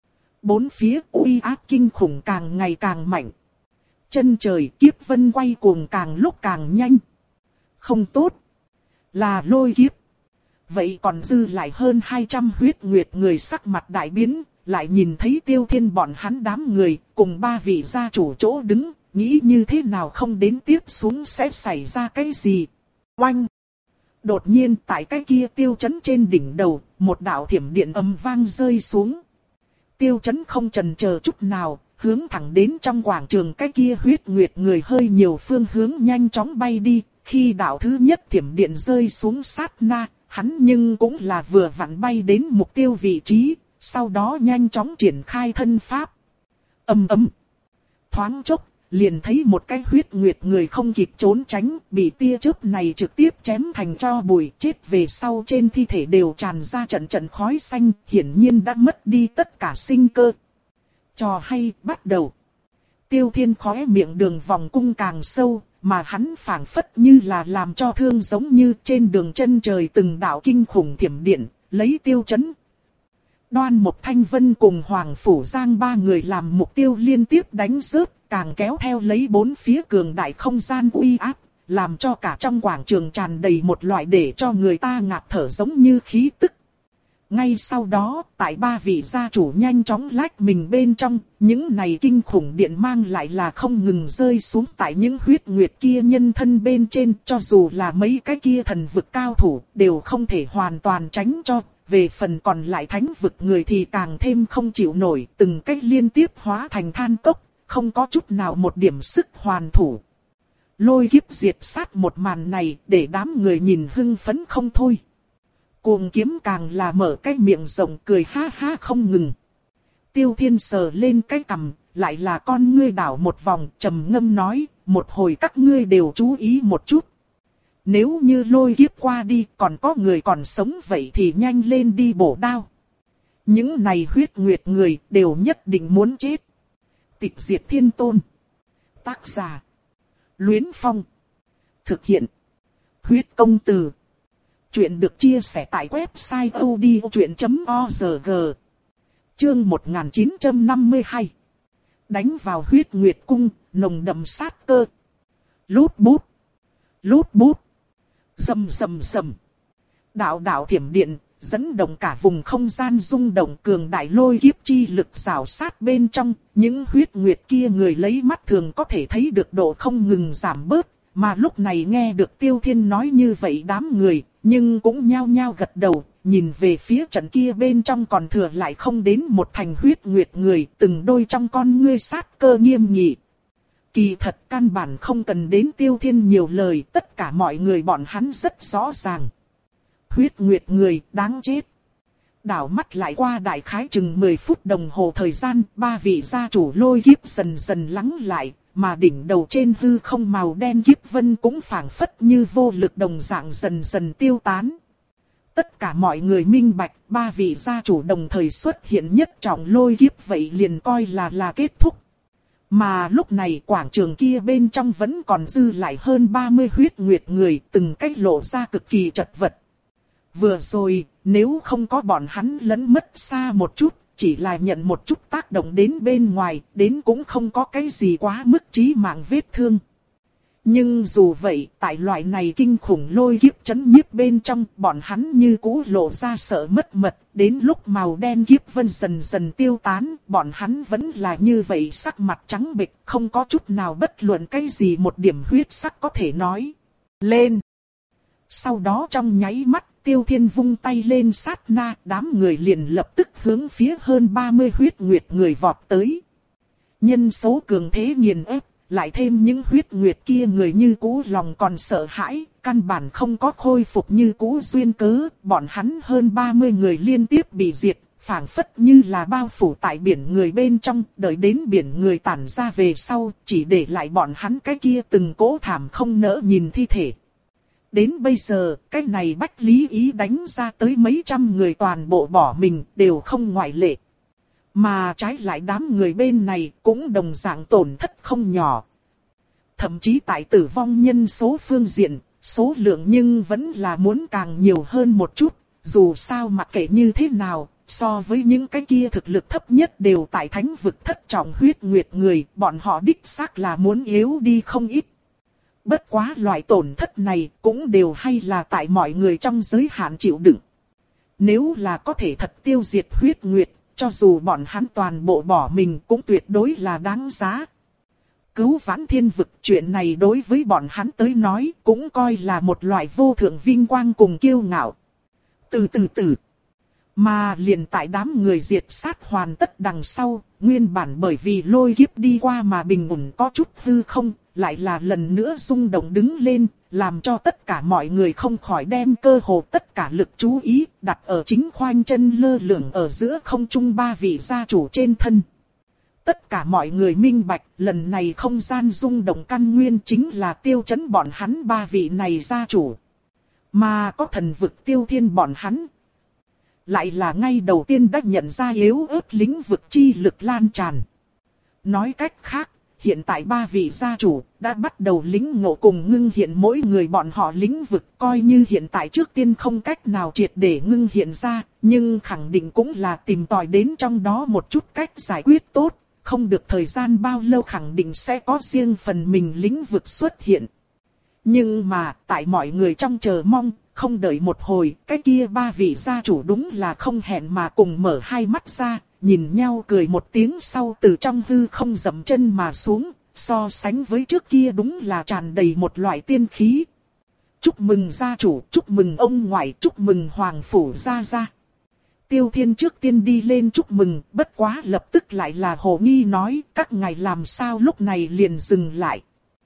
Bốn phía uy áp kinh khủng càng ngày càng mạnh. Chân trời kiếp vân quay cuồng càng lúc càng nhanh. Không tốt. Là lôi kiếp. Vậy còn dư lại hơn hai trăm huyết nguyệt người sắc mặt đại biến, lại nhìn thấy Tiêu Thiên bọn hắn đám người, cùng ba vị gia chủ chỗ đứng, nghĩ như thế nào không đến tiếp xuống sẽ xảy ra cái gì. Oanh! Đột nhiên tại cái kia tiêu chấn trên đỉnh đầu, một đạo thiểm điện ầm vang rơi xuống. Tiêu chấn không chần chờ chút nào, hướng thẳng đến trong quảng trường cái kia huyết nguyệt người hơi nhiều phương hướng nhanh chóng bay đi. Khi đạo thứ nhất thiểm điện rơi xuống sát na, hắn nhưng cũng là vừa vặn bay đến mục tiêu vị trí, sau đó nhanh chóng triển khai thân pháp. Ầm ầm. Thoáng chốc, liền thấy một cái huyết nguyệt người không kịp trốn tránh, bị tia chớp này trực tiếp chém thành tro bụi, chết về sau trên thi thể đều tràn ra trận trận khói xanh, hiển nhiên đã mất đi tất cả sinh cơ. Trò hay bắt đầu. Tiêu Thiên khóe miệng đường vòng cung càng sâu, mà hắn phảng phất như là làm cho thương giống như trên đường chân trời từng đạo kinh khủng thiểm điện, lấy tiêu chấn. Đoan Mục Thanh Vân cùng Hoàng Phủ Giang ba người làm mục tiêu liên tiếp đánh rớt, càng kéo theo lấy bốn phía cường đại không gian uy áp, làm cho cả trong quảng trường tràn đầy một loại để cho người ta ngạt thở giống như khí tức. Ngay sau đó, tại ba vị gia chủ nhanh chóng lách mình bên trong, những này kinh khủng điện mang lại là không ngừng rơi xuống tại những huyết nguyệt kia nhân thân bên trên, cho dù là mấy cái kia thần vực cao thủ, đều không thể hoàn toàn tránh cho. Về phần còn lại thánh vực người thì càng thêm không chịu nổi, từng cách liên tiếp hóa thành than cốc, không có chút nào một điểm sức hoàn thủ. Lôi kiếp diệt sát một màn này, để đám người nhìn hưng phấn không thôi. Cuồng kiếm càng là mở cái miệng rộng cười ha ha không ngừng. Tiêu Thiên sờ lên cái cằm, lại là con ngươi đảo một vòng, trầm ngâm nói, một hồi các ngươi đều chú ý một chút. Nếu như lôi kiếp qua đi còn có người còn sống vậy thì nhanh lên đi bổ đao. Những này huyết nguyệt người đều nhất định muốn chết. Tịch diệt thiên tôn. Tác giả. Luyến Phong. Thực hiện. Huyết công từ. Chuyện được chia sẻ tại website odchuyện chấm org. Chương một nghìn chín trăm năm mươi hai. Đánh vào huyết nguyệt cung, nồng đậm sát cơ. Lút bút. Lút bút. Rầm rầm rầm. Đạo đạo thiểm điện, dẫn động cả vùng không gian rung động cường đại lôi kiếp chi lực rào sát bên trong. Những huyết nguyệt kia người lấy mắt thường có thể thấy được độ không ngừng giảm bớt. Mà lúc này nghe được Tiêu Thiên nói như vậy đám người, nhưng cũng nhao nhao gật đầu, nhìn về phía trận kia bên trong còn thừa lại không đến một thành huyết nguyệt người, từng đôi trong con ngươi sát cơ nghiêm nghị. Kỳ thật căn bản không cần đến Tiêu Thiên nhiều lời, tất cả mọi người bọn hắn rất rõ ràng. Huyết nguyệt người đáng chết. Đảo mắt lại qua đại khái chừng mười phút đồng hồ thời gian, ba vị gia chủ lôi kiếp dần dần lắng lại, mà đỉnh đầu trên hư không màu đen kiếp vân cũng phảng phất như vô lực đồng dạng dần dần tiêu tán. Tất cả mọi người minh bạch, ba vị gia chủ đồng thời xuất hiện nhất trọng lôi kiếp vậy liền coi là là kết thúc. Mà lúc này quảng trường kia bên trong vẫn còn dư lại hơn ba mươi huyết nguyệt người, từng cách lộ ra cực kỳ chật vật. Vừa rồi, nếu không có bọn hắn lấn mất xa một chút, chỉ là nhận một chút tác động đến bên ngoài, đến cũng không có cái gì quá mức chí mạng vết thương. Nhưng dù vậy, tại loại này kinh khủng lôi kiếp chấn nhiếp bên trong, bọn hắn như cũ lộ ra sợ mất mật, đến lúc màu đen kiếp vân dần dần tiêu tán, bọn hắn vẫn là như vậy sắc mặt trắng bệch, không có chút nào bất luận cái gì một điểm huyết sắc có thể nói. Lên! Sau đó trong nháy mắt, Tiêu Thiên vung tay lên sát na, đám người liền lập tức hướng phía hơn ba mươi huyết nguyệt người vọt tới. Nhân số cường thế nghiền ép, lại thêm những huyết nguyệt kia người như cũ lòng còn sợ hãi, căn bản không có khôi phục như cũ duyên cớ, bọn hắn hơn ba mươi người liên tiếp bị diệt, phảng phất như là bao phủ tại biển người bên trong, đợi đến biển người tản ra về sau, chỉ để lại bọn hắn cái kia từng cỗ thảm không nỡ nhìn thi thể. Đến bây giờ, cái này Bách Lý Ý đánh ra tới mấy trăm người toàn bộ bỏ mình, đều không ngoại lệ. Mà trái lại đám người bên này cũng đồng dạng tổn thất không nhỏ. Thậm chí tại tử vong nhân số phương diện, số lượng nhưng vẫn là muốn càng nhiều hơn một chút. Dù sao mặc kệ như thế nào, so với những cái kia thực lực thấp nhất đều tại thánh vực thất trọng huyết nguyệt người, bọn họ đích xác là muốn yếu đi không ít. Bất quá loại tổn thất này cũng đều hay là tại mọi người trong giới hạn chịu đựng. Nếu là có thể thật tiêu diệt huyết nguyệt, cho dù bọn hắn toàn bộ bỏ mình cũng tuyệt đối là đáng giá. Cứu vãn thiên vực, chuyện này đối với bọn hắn tới nói cũng coi là một loại vô thượng vinh quang cùng kiêu ngạo. Từ từ từ. Mà liền tại đám người diệt sát hoàn tất đằng sau, nguyên bản bởi vì lôi kiếp đi qua mà bình ổn có chút hư không, lại là lần nữa rung động đứng lên, làm cho tất cả mọi người không khỏi đem cơ hồ tất cả lực chú ý đặt ở chính khoanh chân lơ lửng ở giữa không trung ba vị gia chủ trên thân. Tất cả mọi người minh bạch, lần này không gian rung động căn nguyên chính là tiêu chấn bọn hắn ba vị này gia chủ. Mà có thần vực tiêu thiên bọn hắn, lại là ngay đầu tiên đã nhận ra yếu ớt lĩnh vực chi lực lan tràn. Nói cách khác, hiện tại ba vị gia chủ đã bắt đầu lĩnh ngộ cùng ngưng hiện mỗi người bọn họ lĩnh vực, coi như hiện tại trước tiên không cách nào triệt để ngưng hiện ra, nhưng khẳng định cũng là tìm tòi đến trong đó một chút cách giải quyết tốt, không được thời gian bao lâu khẳng định sẽ có riêng phần mình lĩnh vực xuất hiện. Nhưng mà, tại mọi người trong chờ mong, không đợi một hồi, cái kia ba vị gia chủ đúng là không hẹn mà cùng mở hai mắt ra, nhìn nhau cười một tiếng sau từ trong hư không dậm chân mà xuống, so sánh với trước kia đúng là tràn đầy một loại tiên khí. Chúc mừng gia chủ, chúc mừng ông ngoại, chúc mừng hoàng phủ gia gia. Tiêu Thiên trước tiên đi lên chúc mừng, bất quá lập tức lại là hồ nghi nói, các ngài làm sao lúc này liền dừng lại.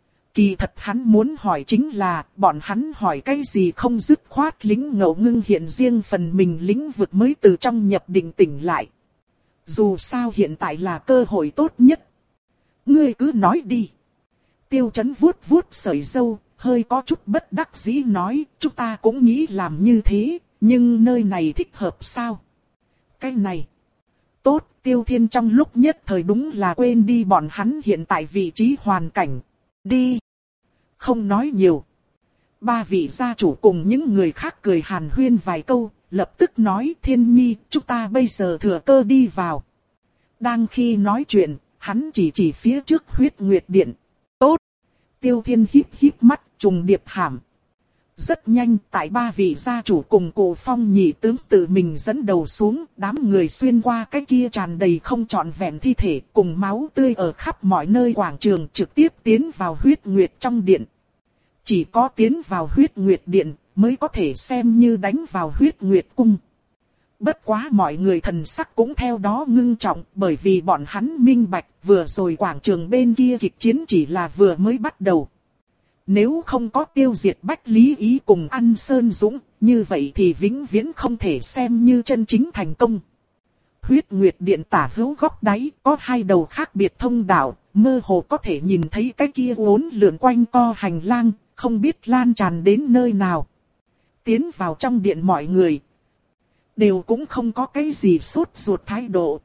Kỳ thật hắn muốn hỏi chính là, bọn hắn hỏi cái gì không dứt khoát lĩnh ngộ ngưng hiện riêng phần mình lĩnh vực mới từ trong nhập định tỉnh lại. Dù sao hiện tại là cơ hội tốt nhất. Ngươi cứ nói đi. Tiêu Chấn vuốt vuốt sợi râu, hơi có chút bất đắc dĩ nói, chúng ta cũng nghĩ làm như thế, nhưng nơi này thích hợp sao? Cái này. Tốt, Tiêu Thiên trong lúc nhất thời đúng là quên đi bọn hắn hiện tại vị trí hoàn cảnh. Đi. Không nói nhiều. Ba vị gia chủ cùng những người khác cười hàn huyên vài câu, lập tức nói Thiên Nhi, chúng ta bây giờ thừa cơ đi vào. Đang khi nói chuyện, hắn chỉ chỉ phía trước huyết nguyệt điện. Tốt. Tiêu Thiên híp híp mắt, trùng điệp hàm. Rất nhanh, tại ba vị gia chủ cùng Cổ Phong nhị tướng tự mình dẫn đầu xuống, đám người xuyên qua cái kia tràn đầy không trọn vẹn thi thể cùng máu tươi ở khắp mọi nơi quảng trường trực tiếp tiến vào huyết nguyệt trong điện. Chỉ có tiến vào huyết nguyệt điện mới có thể xem như đánh vào huyết nguyệt cung. Bất quá mọi người thần sắc cũng theo đó ngưng trọng, bởi vì bọn hắn minh bạch vừa rồi quảng trường bên kia kịch chiến chỉ là vừa mới bắt đầu. Nếu không có tiêu diệt Bách Lý Ý cùng An Sơn Dũng, như vậy thì vĩnh viễn không thể xem như chân chính thành công. Huyết Nguyệt Điện tả hữu góc đáy có hai đầu khác biệt thông đạo, mơ hồ có thể nhìn thấy cái kia uốn lượn quanh co hành lang, không biết lan tràn đến nơi nào. Tiến vào trong điện mọi người đều cũng không có cái gì sốt ruột thái độ.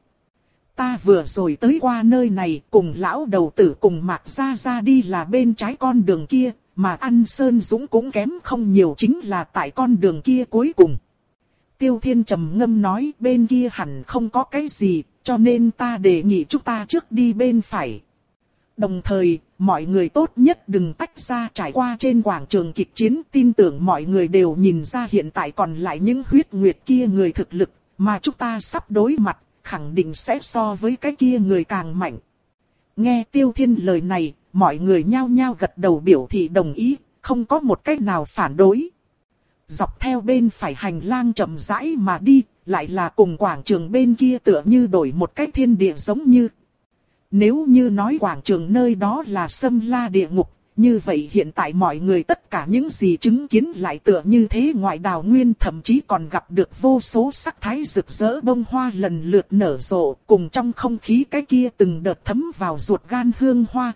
Ta vừa rồi tới qua nơi này cùng lão đầu tử cùng Mạc Gia Gia đi là bên trái con đường kia, mà An Sơn Dũng cũng kém không nhiều chính là tại con đường kia cuối cùng. Tiêu Thiên trầm ngâm nói bên kia hẳn không có cái gì, cho nên ta đề nghị chúng ta trước đi bên phải. Đồng thời, mọi người tốt nhất đừng tách ra trải qua trên quảng trường kịch chiến, tin tưởng mọi người đều nhìn ra hiện tại còn lại những huyết nguyệt kia người thực lực, mà chúng ta sắp đối mặt, khẳng định sẽ so với cái kia người càng mạnh. Nghe Tiêu Thiên lời này, mọi người nhao nhao gật đầu biểu thị đồng ý, không có một cách nào phản đối. Dọc theo bên phải hành lang chậm rãi mà đi, lại là cùng quảng trường bên kia tựa như đổi một cái thiên địa giống như. Nếu như nói quảng trường nơi đó là Sâm La địa ngục, như vậy hiện tại mọi người tất cả những gì chứng kiến lại tựa như thế ngoại đào nguyên, thậm chí còn gặp được vô số sắc thái rực rỡ bông hoa lần lượt nở rộ, cùng trong không khí cái kia từng đợt thấm vào ruột gan hương hoa.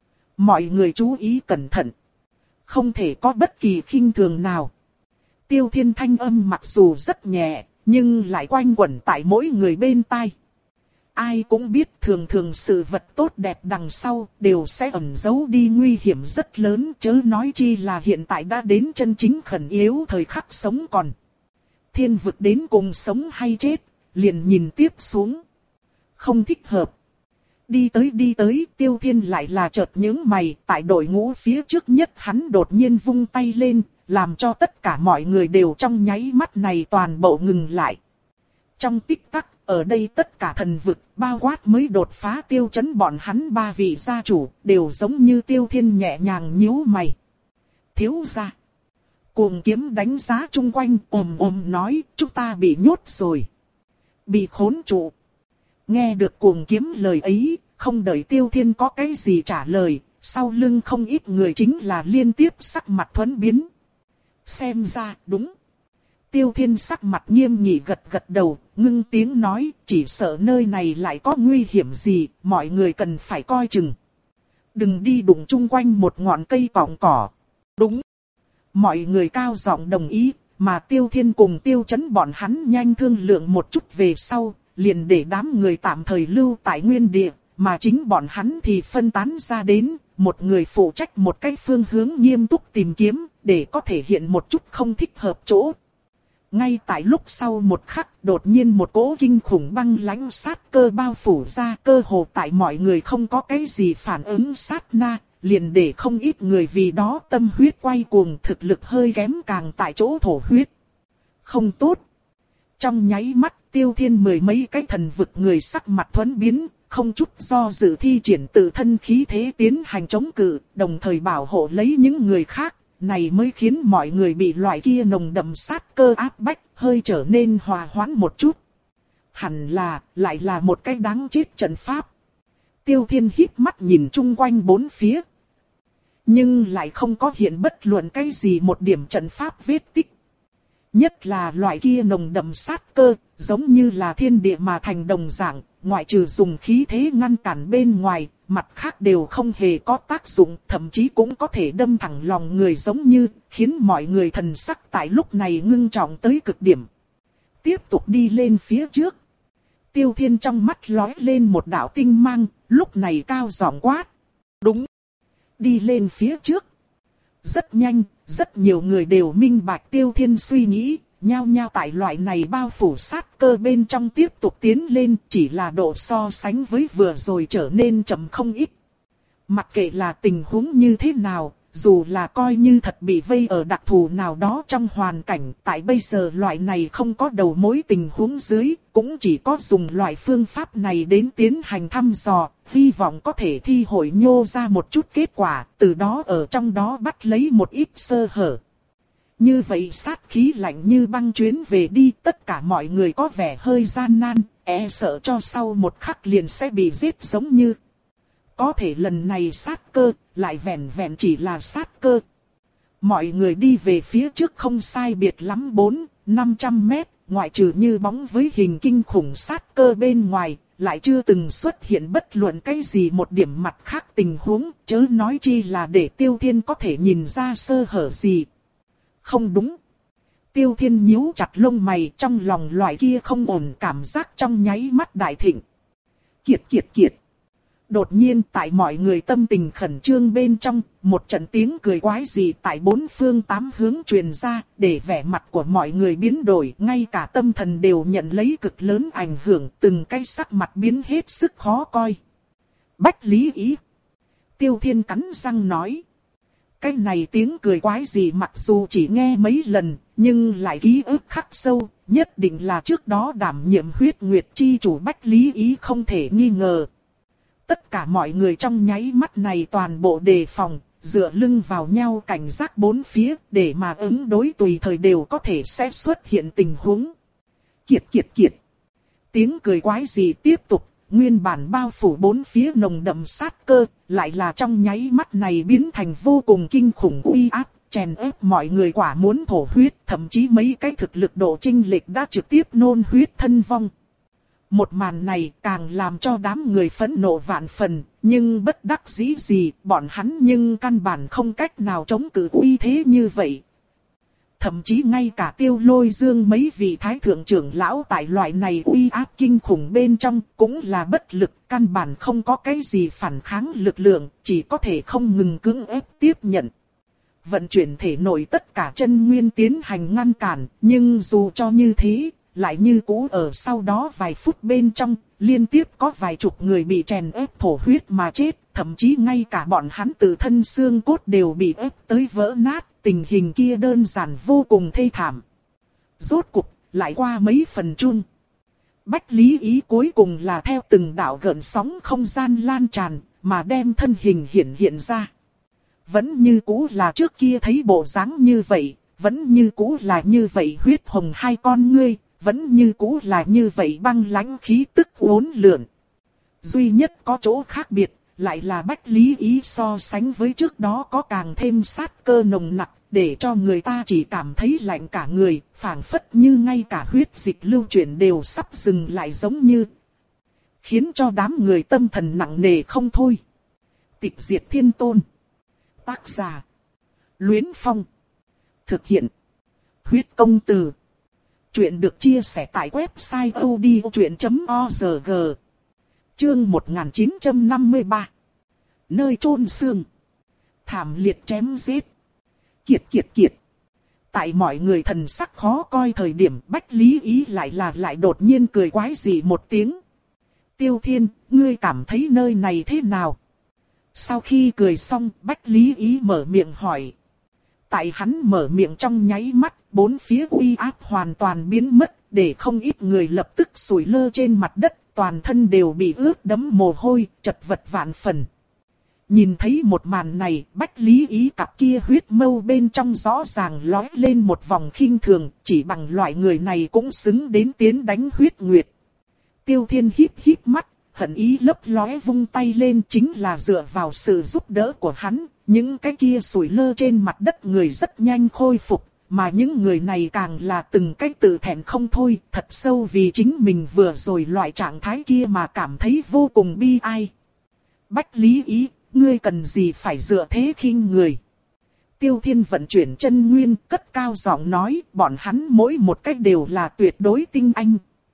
Mọi người chú ý cẩn thận. Không thể có bất kỳ khinh thường nào. Tiêu Thiên thanh âm mặc dù rất nhẹ, nhưng lại quanh quẩn tại mỗi người bên tai. Ai cũng biết thường thường sự vật tốt đẹp đằng sau đều sẽ ẩn giấu đi nguy hiểm rất lớn, chớ nói chi là hiện tại đã đến chân chính khẩn yếu thời khắc sống còn. Thiên vực đến cùng sống hay chết, liền nhìn tiếp xuống. Không thích hợp. Đi tới đi tới, Tiêu Thiên lại là chợt nhướng mày, tại đội ngũ phía trước nhất hắn đột nhiên vung tay lên, làm cho tất cả mọi người đều trong nháy mắt này toàn bộ ngừng lại. Trong tích tắc, ở đây tất cả thần vực, bao quát mới đột phá tiêu chấn bọn hắn ba vị gia chủ, đều giống như Tiêu Thiên nhẹ nhàng nhíu mày. Thiếu gia. Cuồng Kiếm đánh giá chung quanh, ồm ồm nói, chúng ta bị nhốt rồi. Bị khốn trụ. Nghe được Cuồng Kiếm lời ấy, không đợi Tiêu Thiên có cái gì trả lời, sau lưng không ít người chính là liên tiếp sắc mặt thuẫn biến. Xem ra, đúng. Tiêu Thiên sắc mặt nghiêm nghị gật gật đầu, ngưng tiếng nói, chỉ sợ nơi này lại có nguy hiểm gì, mọi người cần phải coi chừng. Đừng đi đụng chung quanh một ngọn cây cọng cỏ. Đúng. Mọi người cao giọng đồng ý, mà Tiêu Thiên cùng Tiêu Chấn bọn hắn nhanh thương lượng một chút về sau, liền để đám người tạm thời lưu tại nguyên địa, mà chính bọn hắn thì phân tán ra đến, một người phụ trách một cái phương hướng nghiêm túc tìm kiếm, để có thể hiện một chút không thích hợp chỗ. Ngay tại lúc sau một khắc, đột nhiên một cỗ kinh khủng băng lãnh sát cơ bao phủ ra, cơ hồ tại mọi người không có cái gì phản ứng sát na, liền để không ít người vì đó tâm huyết quay cuồng, thực lực hơi kém càng tại chỗ thổ huyết. Không tốt. Trong nháy mắt, Tiêu Thiên mười mấy cái thần vực người sắc mặt thuẫn biến, không chút do dự thi triển tự thân khí thế tiến hành chống cự, đồng thời bảo hộ lấy những người khác. Này mới khiến mọi người bị loại kia nồng đậm sát cơ áp bách, hơi trở nên hòa hoãn một chút. Hẳn là, lại là một cái đáng chết trận pháp. Tiêu Thiên híp mắt nhìn chung quanh bốn phía. Nhưng lại không có hiện bất luận cái gì một điểm trận pháp vết tích. Nhất là loại kia nồng đậm sát cơ, giống như là thiên địa mà thành đồng dạng, ngoại trừ dùng khí thế ngăn cản bên ngoài, mặt khác đều không hề có tác dụng, thậm chí cũng có thể đâm thẳng lòng người, giống như khiến mọi người thần sắc tại lúc này ngưng trọng tới cực điểm. Tiếp tục đi lên phía trước. Tiêu Thiên trong mắt lóe lên một đạo tinh mang, lúc này cao giọng quát. Đúng. Đi lên phía trước. Rất nhanh, rất nhiều người đều minh bạch Tiêu Thiên suy nghĩ, nhao nhao tại loại này bao phủ sát cơ bên trong tiếp tục tiến lên, chỉ là độ so sánh với vừa rồi trở nên chậm không ít. Mặc kệ là tình huống như thế nào, dù là coi như thật bị vây ở đặc thù nào đó trong hoàn cảnh, tại bây giờ loại này không có đầu mối tình huống dưới, cũng chỉ có dùng loại phương pháp này đến tiến hành thăm dò, hy vọng có thể thi hội nhô ra một chút kết quả, từ đó ở trong đó bắt lấy một ít sơ hở. Như vậy sát khí lạnh như băng chuyến về đi, tất cả mọi người có vẻ hơi gian nan, e sợ cho sau một khắc liền sẽ bị giết giống như. Có thể lần này sát cơ, lại vẹn vẹn chỉ là sát cơ. Mọi người đi về phía trước không sai biệt lắm bốn, năm trăm mét, ngoại trừ như bóng với hình kinh khủng sát cơ bên ngoài, lại chưa từng xuất hiện bất luận cái gì một điểm mặt khác tình huống, chớ nói chi là để Tiêu Thiên có thể nhìn ra sơ hở gì. Không đúng. Tiêu Thiên nhíu chặt lông mày, trong lòng loại kia không ổn cảm giác trong nháy mắt đại thịnh. Kiệt kiệt kiệt. Đột nhiên tại mọi người tâm tình khẩn trương bên trong, một trận tiếng cười quái dị tại bốn phương tám hướng truyền ra, để vẻ mặt của mọi người biến đổi, ngay cả tâm thần đều nhận lấy cực lớn ảnh hưởng, từng cái sắc mặt biến hết sức khó coi. Bách Lý Ý. Tiêu Thiên cắn răng nói. Cái này tiếng cười quái gì mặc dù chỉ nghe mấy lần, nhưng lại ký ức khắc sâu, nhất định là trước đó đảm nhiệm huyết nguyệt chi chủ Bách Lý Ý không thể nghi ngờ. Tất cả mọi người trong nháy mắt này toàn bộ đề phòng, dựa lưng vào nhau cảnh giác bốn phía, để mà ứng đối tùy thời đều có thể sẽ xuất hiện tình huống. Kiệt kiệt kiệt. Tiếng cười quái gì tiếp tục. Nguyên bản bao phủ bốn phía nồng đậm sát cơ, lại là trong nháy mắt này biến thành vô cùng kinh khủng uy áp, chèn ép mọi người quả muốn thổ huyết, thậm chí mấy cái thực lực độ chênh lệch đã trực tiếp nôn huyết thân vong. Một màn này càng làm cho đám người phẫn nộ vạn phần, nhưng bất đắc dĩ gì, bọn hắn nhưng căn bản không cách nào chống cự uy thế như vậy. Thậm chí ngay cả Tiêu Lôi Dương mấy vị thái thượng trưởng lão tại loại này uy áp kinh khủng bên trong cũng là bất lực, căn bản không có cái gì phản kháng lực lượng, chỉ có thể không ngừng cưỡng ép tiếp nhận. Vận chuyển thể nội tất cả chân nguyên tiến hành ngăn cản, nhưng dù cho như thế, lại như cũ ở sau đó vài phút bên trong, liên tiếp có vài chục người bị chèn ép thổ huyết mà chết, thậm chí ngay cả bọn hắn tự thân xương cốt đều bị ép tới vỡ nát, tình hình kia đơn giản vô cùng thê thảm. Rốt cuộc, lại qua mấy phần chung. Bách Lý Ý cuối cùng là theo từng đạo gợn sóng không gian lan tràn, mà đem thân hình hiện hiện ra. Vẫn như cũ là trước kia thấy bộ dáng như vậy, vẫn như cũ là như vậy huyết hồng hai con ngươi, vẫn như cũ là như vậy băng lãnh khí tức uốn lượn. Duy nhất có chỗ khác biệt, lại là Bách Lý Ý so sánh với trước đó có càng thêm sát cơ nồng nặc, để cho người ta chỉ cảm thấy lạnh cả người, phảng phất như ngay cả huyết dịch lưu chuyển đều sắp dừng lại giống như. Khiến cho đám người tâm thần nặng nề không thôi. Tịch Diệt Thiên Tôn. Tác giả. Luyến Phong. Thực hiện. Huyết Công Từ. Chuyện được chia sẻ tại website odchuyện chấm org. Chương một nghìn chín trăm năm mươi ba. Nơi chôn xương. Thảm liệt chém giết. Kiệt kiệt kiệt. Tại mọi người thần sắc khó coi thời điểm Bách Lý Ý lại là lại đột nhiên cười quái dị một tiếng. Tiêu Thiên, ngươi cảm thấy nơi này thế nào? Sau khi cười xong, Bách Lý Ý mở miệng hỏi. Tại hắn mở miệng trong nháy mắt, bốn phía uy áp hoàn toàn biến mất, để không ít người lập tức sủi lơ trên mặt đất, toàn thân đều bị ướt đẫm mồ hôi, chật vật vạn phần. Nhìn thấy một màn này, Bách Lý Ý cặp kia huyết mâu bên trong rõ ràng lóe lên một vòng khinh thường, chỉ bằng loại người này cũng xứng đến tiến đánh huyết nguyệt. Tiêu Thiên híp híp mắt, hận ý lấp lóe vung tay lên, chính là dựa vào sự giúp đỡ của hắn, những cái kia sủi lơ trên mặt đất người rất nhanh khôi phục, mà những người này càng là từng cái tự thẹn không thôi, thật sâu vì chính mình vừa rồi loại trạng thái kia mà cảm thấy vô cùng bi ai. Bách Lý Ý, ngươi cần gì phải dựa thế khinh người? Tiêu Thiên vận chuyển chân nguyên, cất cao giọng nói, bọn hắn mỗi một cách đều là tuyệt đối tinh anh.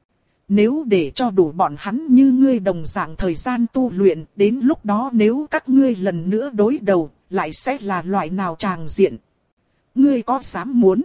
Nếu để cho đủ bọn hắn như ngươi đồng dạng thời gian tu luyện, đến lúc đó nếu các ngươi lần nữa đối đầu, lại sẽ là loại nào tràng diện? Ngươi có dám muốn?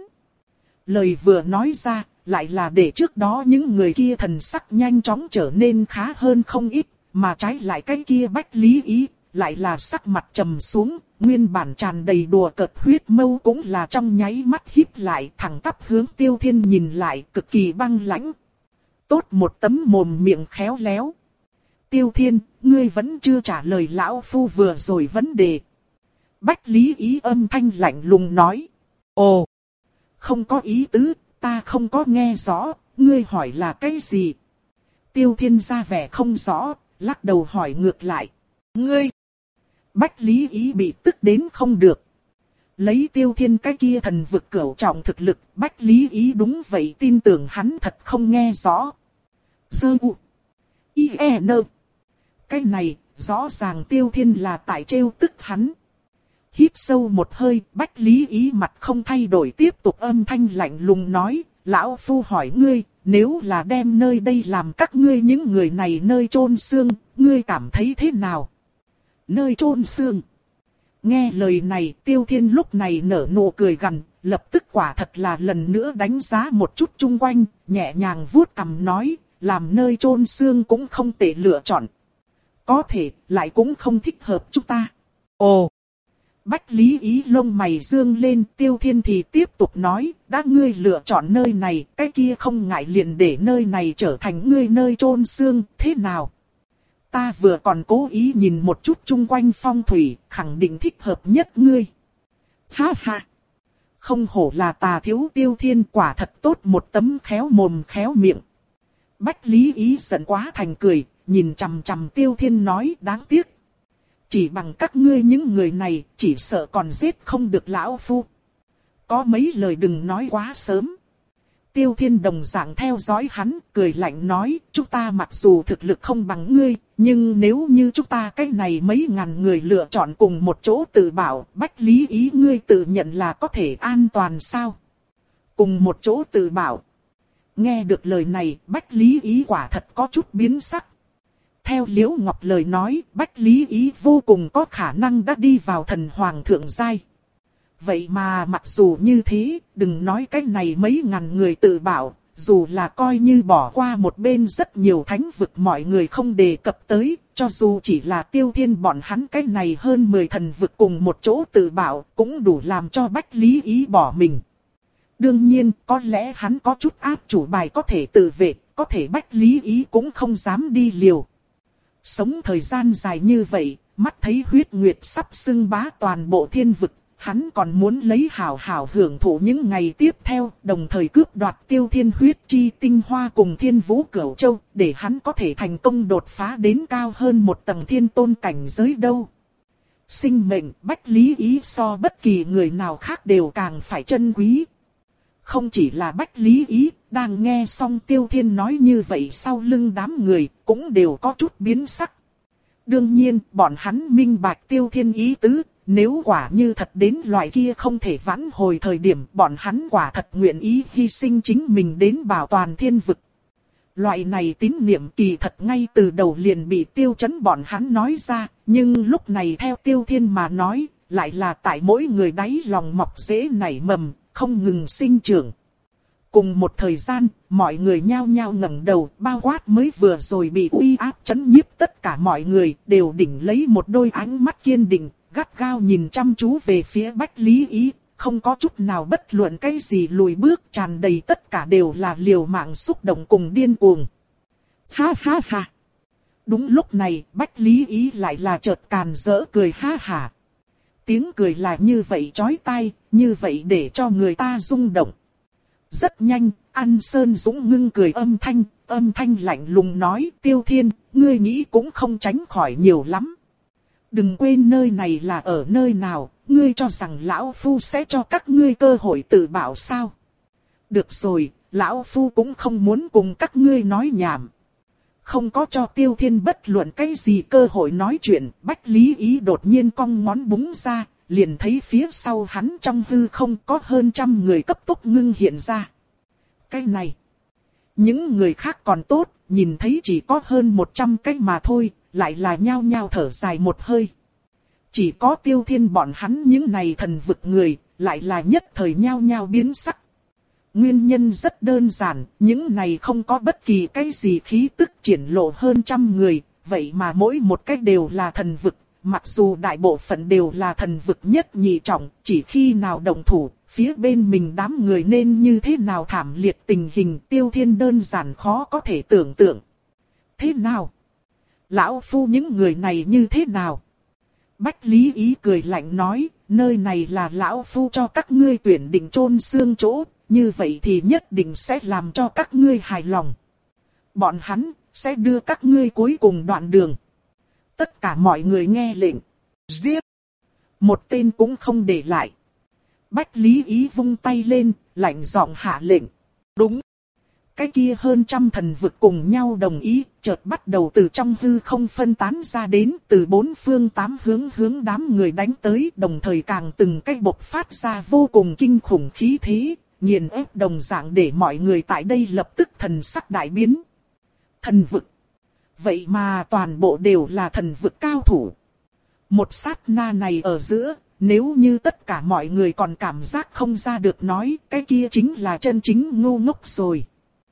Lời vừa nói ra, lại là để trước đó những người kia thần sắc nhanh chóng trở nên khá hơn không ít, mà trái lại cái kia Bách Lý Ý, lại là sắc mặt trầm xuống, nguyên bản tràn đầy đùa cợt huyết mâu cũng là trong nháy mắt híp lại, thẳng tắp hướng Tiêu Thiên nhìn lại, cực kỳ băng lãnh. Tốt một tấm mồm miệng khéo léo. Tiêu Thiên, ngươi vẫn chưa trả lời lão phu vừa rồi vấn đề. Bách Lý Ý âm thanh lạnh lùng nói. Ồ, không có ý tứ, ta không có nghe rõ, ngươi hỏi là cái gì? Tiêu Thiên ra vẻ không rõ, lắc đầu hỏi ngược lại. Ngươi! Bách Lý Ý bị tức đến không được. Lấy Tiêu Thiên cái kia thần vực cửu trọng thực lực, Bách Lý Ý đúng vậy tin tưởng hắn thật không nghe rõ. Sơ u. I e nơ. Cái này, rõ ràng Tiêu Thiên là tại trêu tức hắn. Hít sâu một hơi, Bách Lý Ý mặt không thay đổi tiếp tục âm thanh lạnh lùng nói, lão phu hỏi ngươi, nếu là đem nơi đây làm các ngươi những người này nơi chôn xương, ngươi cảm thấy thế nào? Nơi chôn xương. Nghe lời này, Tiêu Thiên lúc này nở nụ cười gằn, lập tức quả thật là lần nữa đánh giá một chút chung quanh, nhẹ nhàng vuốt cằm nói, làm nơi chôn xương cũng không tệ lựa chọn. Có thể, lại cũng không thích hợp chúng ta. Ồ! Bách Lý Ý lông mày dương lên, Tiêu Thiên thì tiếp tục nói, đã ngươi lựa chọn nơi này, cái kia không ngại liền để nơi này trở thành ngươi nơi chôn xương, thế nào? Ta vừa còn cố ý nhìn một chút chung quanh phong thủy, khẳng định thích hợp nhất ngươi. Ha ha! Không hổ là tà thiếu Tiêu Thiên, quả thật tốt một tấm khéo mồm khéo miệng. Bách Lý Ý giận quá thành cười, nhìn chằm chằm Tiêu Thiên nói đáng tiếc. Chỉ bằng các ngươi những người này, chỉ sợ còn giết không được lão phu. Có mấy lời đừng nói quá sớm. Tiêu Thiên đồng dạng theo dõi hắn, cười lạnh nói, chúng ta mặc dù thực lực không bằng ngươi, nhưng nếu như chúng ta cái này mấy ngàn người lựa chọn cùng một chỗ tự bảo, Bách Lý Ý ngươi tự nhận là có thể an toàn sao? Cùng một chỗ tự bảo. Nghe được lời này, Bách Lý Ý quả thật có chút biến sắc. Theo Liễu Ngọc lời nói, Bách Lý Ý vô cùng có khả năng đã đi vào thần hoàng thượng giai. Vậy mà mặc dù như thế, đừng nói cái này mấy ngàn người tự bảo, dù là coi như bỏ qua một bên rất nhiều thánh vực mọi người không đề cập tới, cho dù chỉ là Tiêu Thiên bọn hắn cái này hơn mười thần vực cùng một chỗ tự bảo, cũng đủ làm cho Bách Lý Ý bỏ mình. Đương nhiên, có lẽ hắn có chút áp chủ bài có thể tự vệ, có thể Bách Lý Ý cũng không dám đi liều. Sống thời gian dài như vậy, mắt thấy huyết nguyệt sắp xưng bá toàn bộ thiên vực, hắn còn muốn lấy hảo hảo hưởng thụ những ngày tiếp theo, đồng thời cướp đoạt Tiêu Thiên huyết chi tinh hoa cùng Thiên Vũ Cửu Châu, để hắn có thể thành công đột phá đến cao hơn một tầng thiên tôn cảnh giới đâu. Sinh mệnh Bách Lý Ý so bất kỳ người nào khác đều càng phải trân quý. Không chỉ là Bách Lý Ý, đang nghe xong Tiêu Thiên nói như vậy sau lưng đám người, cũng đều có chút biến sắc. Đương nhiên, bọn hắn minh bạch Tiêu Thiên ý tứ, nếu quả như thật đến loại kia không thể vãn hồi thời điểm, bọn hắn quả thật nguyện ý hy sinh chính mình đến bảo toàn thiên vực. Loại này tín niệm kỳ thật ngay từ đầu liền bị Tiêu Chấn bọn hắn nói ra, nhưng lúc này theo Tiêu Thiên mà nói, lại là tại mỗi người đáy lòng mọc rễ nảy mầm, không ngừng sinh trưởng. Cùng một thời gian, mọi người nhao nhao ngẩng đầu, bao quát mới vừa rồi bị uy áp chấn nhiếp tất cả mọi người, đều đỉnh lấy một đôi ánh mắt kiên định, gắt gao nhìn chăm chú về phía Bách Lý Ý, không có chút nào bất luận cái gì lùi bước, tràn đầy tất cả đều là liều mạng xúc động cùng điên cuồng. Ha ha ha! Đúng lúc này, Bách Lý Ý lại là chợt càn rỡ cười ha ha. Tiếng cười là như vậy chói tai, như vậy để cho người ta rung động. Rất nhanh, An Sơn Dũng ngưng cười âm thanh, âm thanh lạnh lùng nói, Tiêu Thiên, ngươi nghĩ cũng không tránh khỏi nhiều lắm. Đừng quên nơi này là ở nơi nào, ngươi cho rằng Lão Phu sẽ cho các ngươi cơ hội tự bảo sao. Được rồi, Lão Phu cũng không muốn cùng các ngươi nói nhảm. Không có cho Tiêu Thiên bất luận cái gì cơ hội nói chuyện, Bách Lý Ý đột nhiên cong ngón búng ra, liền thấy phía sau hắn trong hư không có hơn trăm người cấp tốc ngưng hiện ra. Cái này, những người khác còn tốt, nhìn thấy chỉ có hơn một trăm cái mà thôi, lại là nhao nhao thở dài một hơi. Chỉ có Tiêu Thiên bọn hắn những này thần vực người, lại là nhất thời nhao nhao biến sắc. Nguyên nhân rất đơn giản, những này không có bất kỳ cái gì khí tức triển lộ hơn trăm người, vậy mà mỗi một cái đều là thần vực. Mặc dù đại bộ phận đều là thần vực nhất nhị trọng, chỉ khi nào động thủ, phía bên mình đám người nên như thế nào thảm liệt tình hình Tiêu Thiên đơn giản khó có thể tưởng tượng. Thế nào? Lão Phu những người này như thế nào? Bách Lý Ý cười lạnh nói, nơi này là Lão Phu cho các ngươi tuyển định chôn xương chỗ, như vậy thì nhất định sẽ làm cho các ngươi hài lòng. Bọn hắn sẽ đưa các ngươi cuối cùng đoạn đường. Tất cả mọi người nghe lệnh. Giết! Một tên cũng không để lại. Bách Lý Ý vung tay lên, lạnh giọng hạ lệnh. Đúng! Cái kia hơn trăm thần vực cùng nhau đồng ý, chợt bắt đầu từ trong hư không phân tán ra đến, từ bốn phương tám hướng hướng đám người đánh tới, đồng thời càng từng cái bộc phát ra vô cùng kinh khủng khí thế, nghiền ép đồng dạng để mọi người tại đây lập tức thần sắc đại biến. Thần vực! Vậy mà toàn bộ đều là thần vực cao thủ. Một sát na này ở giữa, nếu như tất cả mọi người còn cảm giác không ra được nói, cái kia chính là chân chính ngu ngốc rồi.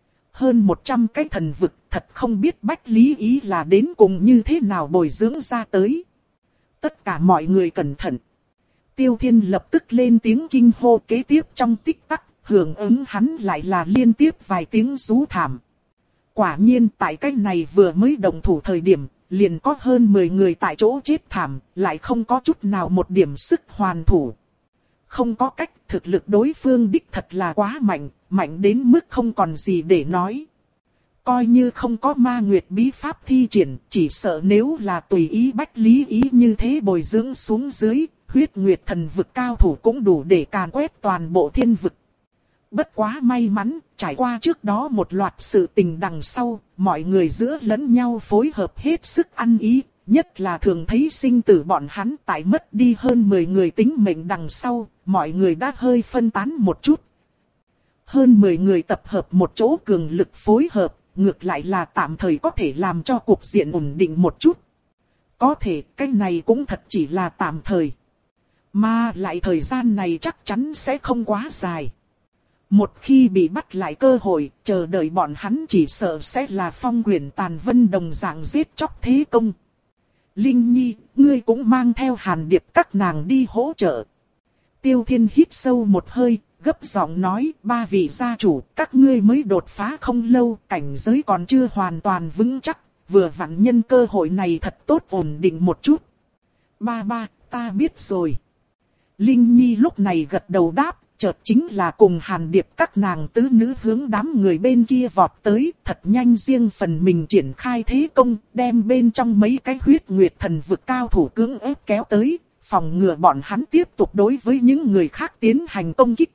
Hơn một trăm cái thần vực, thật không biết Bách Lý Ý là đến cùng như thế nào bồi dưỡng ra tới. Tất cả mọi người cẩn thận. Tiêu Thiên lập tức lên tiếng kinh hô kế tiếp trong tích tắc, hưởng ứng hắn lại là liên tiếp vài tiếng rú thảm. Quả nhiên tại cách này vừa mới động thủ thời điểm, liền có hơn mười người tại chỗ chết thảm, lại không có chút nào một điểm sức hoàn thủ. Không có cách, thực lực đối phương đích thật là quá mạnh, mạnh đến mức không còn gì để nói. Coi như không có ma nguyệt bí pháp thi triển, chỉ sợ nếu là tùy ý Bách Lý Ý như thế bồi dưỡng xuống dưới, huyết nguyệt thần vực cao thủ cũng đủ để càn quét toàn bộ thiên vực. Bất quá may mắn, trải qua trước đó một loạt sự tình đằng sau, mọi người giữa lẫn nhau phối hợp hết sức ăn ý, nhất là thường thấy sinh tử bọn hắn tại mất đi hơn mười người tính mệnh đằng sau, mọi người đã hơi phân tán một chút. Hơn mười người tập hợp một chỗ cường lực phối hợp, ngược lại là tạm thời có thể làm cho cục diện ổn định một chút. Có thể cái này cũng thật chỉ là tạm thời. Mà lại thời gian này chắc chắn sẽ không quá dài. Một khi bị bắt lại cơ hội, chờ đợi bọn hắn chỉ sợ sẽ là phong quyển tàn vân đồng dạng giết chóc thế công. Linh Nhi, ngươi cũng mang theo Hàn Điệp các nàng đi hỗ trợ. Tiêu Thiên hít sâu một hơi, gấp giọng nói, ba vị gia chủ, các ngươi mới đột phá không lâu, cảnh giới còn chưa hoàn toàn vững chắc, vừa vặn nhân cơ hội này thật tốt ổn định một chút. Ba ba, ta biết rồi. Linh Nhi lúc này gật đầu đáp, chợt chính là cùng Hàn Điệp các nàng tứ nữ hướng đám người bên kia vọt tới, thật nhanh riêng phần mình triển khai thế công, đem bên trong mấy cái huyết nguyệt thần vực cao thủ cưỡng ép kéo tới, phòng ngừa bọn hắn tiếp tục đối với những người khác tiến hành công kích.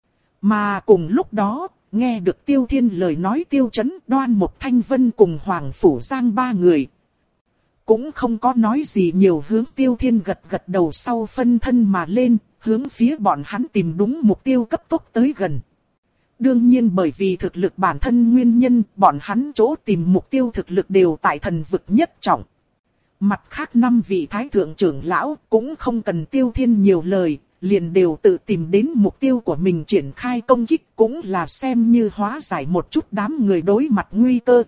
Mà cùng lúc đó, nghe được Tiêu Thiên lời nói Tiêu Chấn, Đoan Mục Thanh Vân cùng Hoàng Phủ Giang ba người. Cũng không có nói gì nhiều, hướng Tiêu Thiên gật gật đầu sau phân thân mà lên, hướng phía bọn hắn tìm đúng mục tiêu cấp tốc tới gần. Đương nhiên bởi vì thực lực bản thân nguyên nhân, bọn hắn chỗ tìm mục tiêu thực lực đều tại thần vực nhất trọng. Mặt khác năm vị thái thượng trưởng lão cũng không cần Tiêu Thiên nhiều lời, liền đều tự tìm đến mục tiêu của mình triển khai công kích, cũng là xem như hóa giải một chút đám người đối mặt nguy cơ.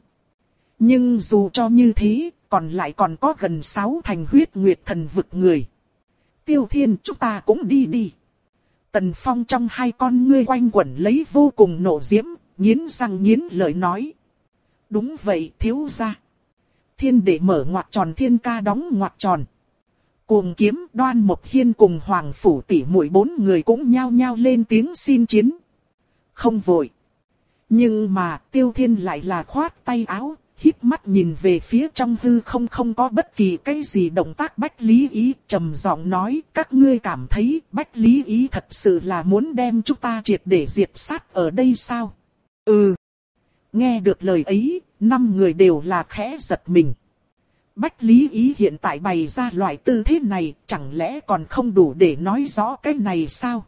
Nhưng dù cho như thế, còn lại còn có gần sáu thành huyết nguyệt thần vực người. Tiêu Thiên, chúng ta cũng đi đi. Tần Phong trong hai con ngươi quanh quẩn lấy vô cùng nộ diễm, nghiến răng nghiến lợi nói. Đúng vậy, thiếu gia. Thiên Đệ mở ngoặc tròn, Thiên Ca đóng ngoặc tròn. Cuồng Kiếm, Đoan Mục Hiên cùng Hoàng Phủ tỷ muội bốn người cũng nhao nhao lên tiếng xin chiến. Không vội. Nhưng mà Tiêu Thiên lại là khoát tay áo, híp mắt nhìn về phía trong hư không, không có bất kỳ cái gì động tác. Bách Lý Ý trầm giọng nói, các ngươi cảm thấy Bách Lý Ý thật sự là muốn đem chúng ta triệt để diệt sát ở đây sao? Ừ. Nghe được lời ấy, năm người đều là khẽ giật mình. Bách Lý Ý hiện tại bày ra loại tư thế này, chẳng lẽ còn không đủ để nói rõ cái này sao?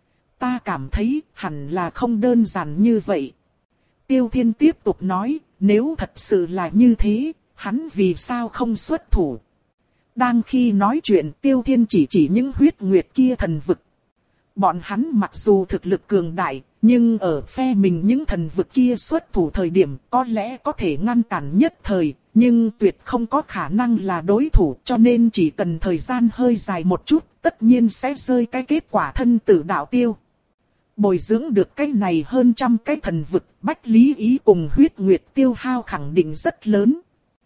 Ta cảm thấy hẳn là không đơn giản như vậy. Tiêu Thiên tiếp tục nói, nếu thật sự là như thế, hắn vì sao không xuất thủ? Đang khi nói chuyện, Tiêu Thiên chỉ chỉ những huyết nguyệt kia thần vực. Bọn hắn mặc dù thực lực cường đại, nhưng ở phe mình những thần vực kia xuất thủ thời điểm có lẽ có thể ngăn cản nhất thời, nhưng tuyệt không có khả năng là đối thủ, cho nên chỉ cần thời gian hơi dài một chút, tất nhiên sẽ rơi cái kết quả thân tử đạo tiêu. Bồi dưỡng được cái này hơn trăm cái thần vực, Bách Lý Ý cùng huyết nguyệt tiêu hao khẳng định rất lớn.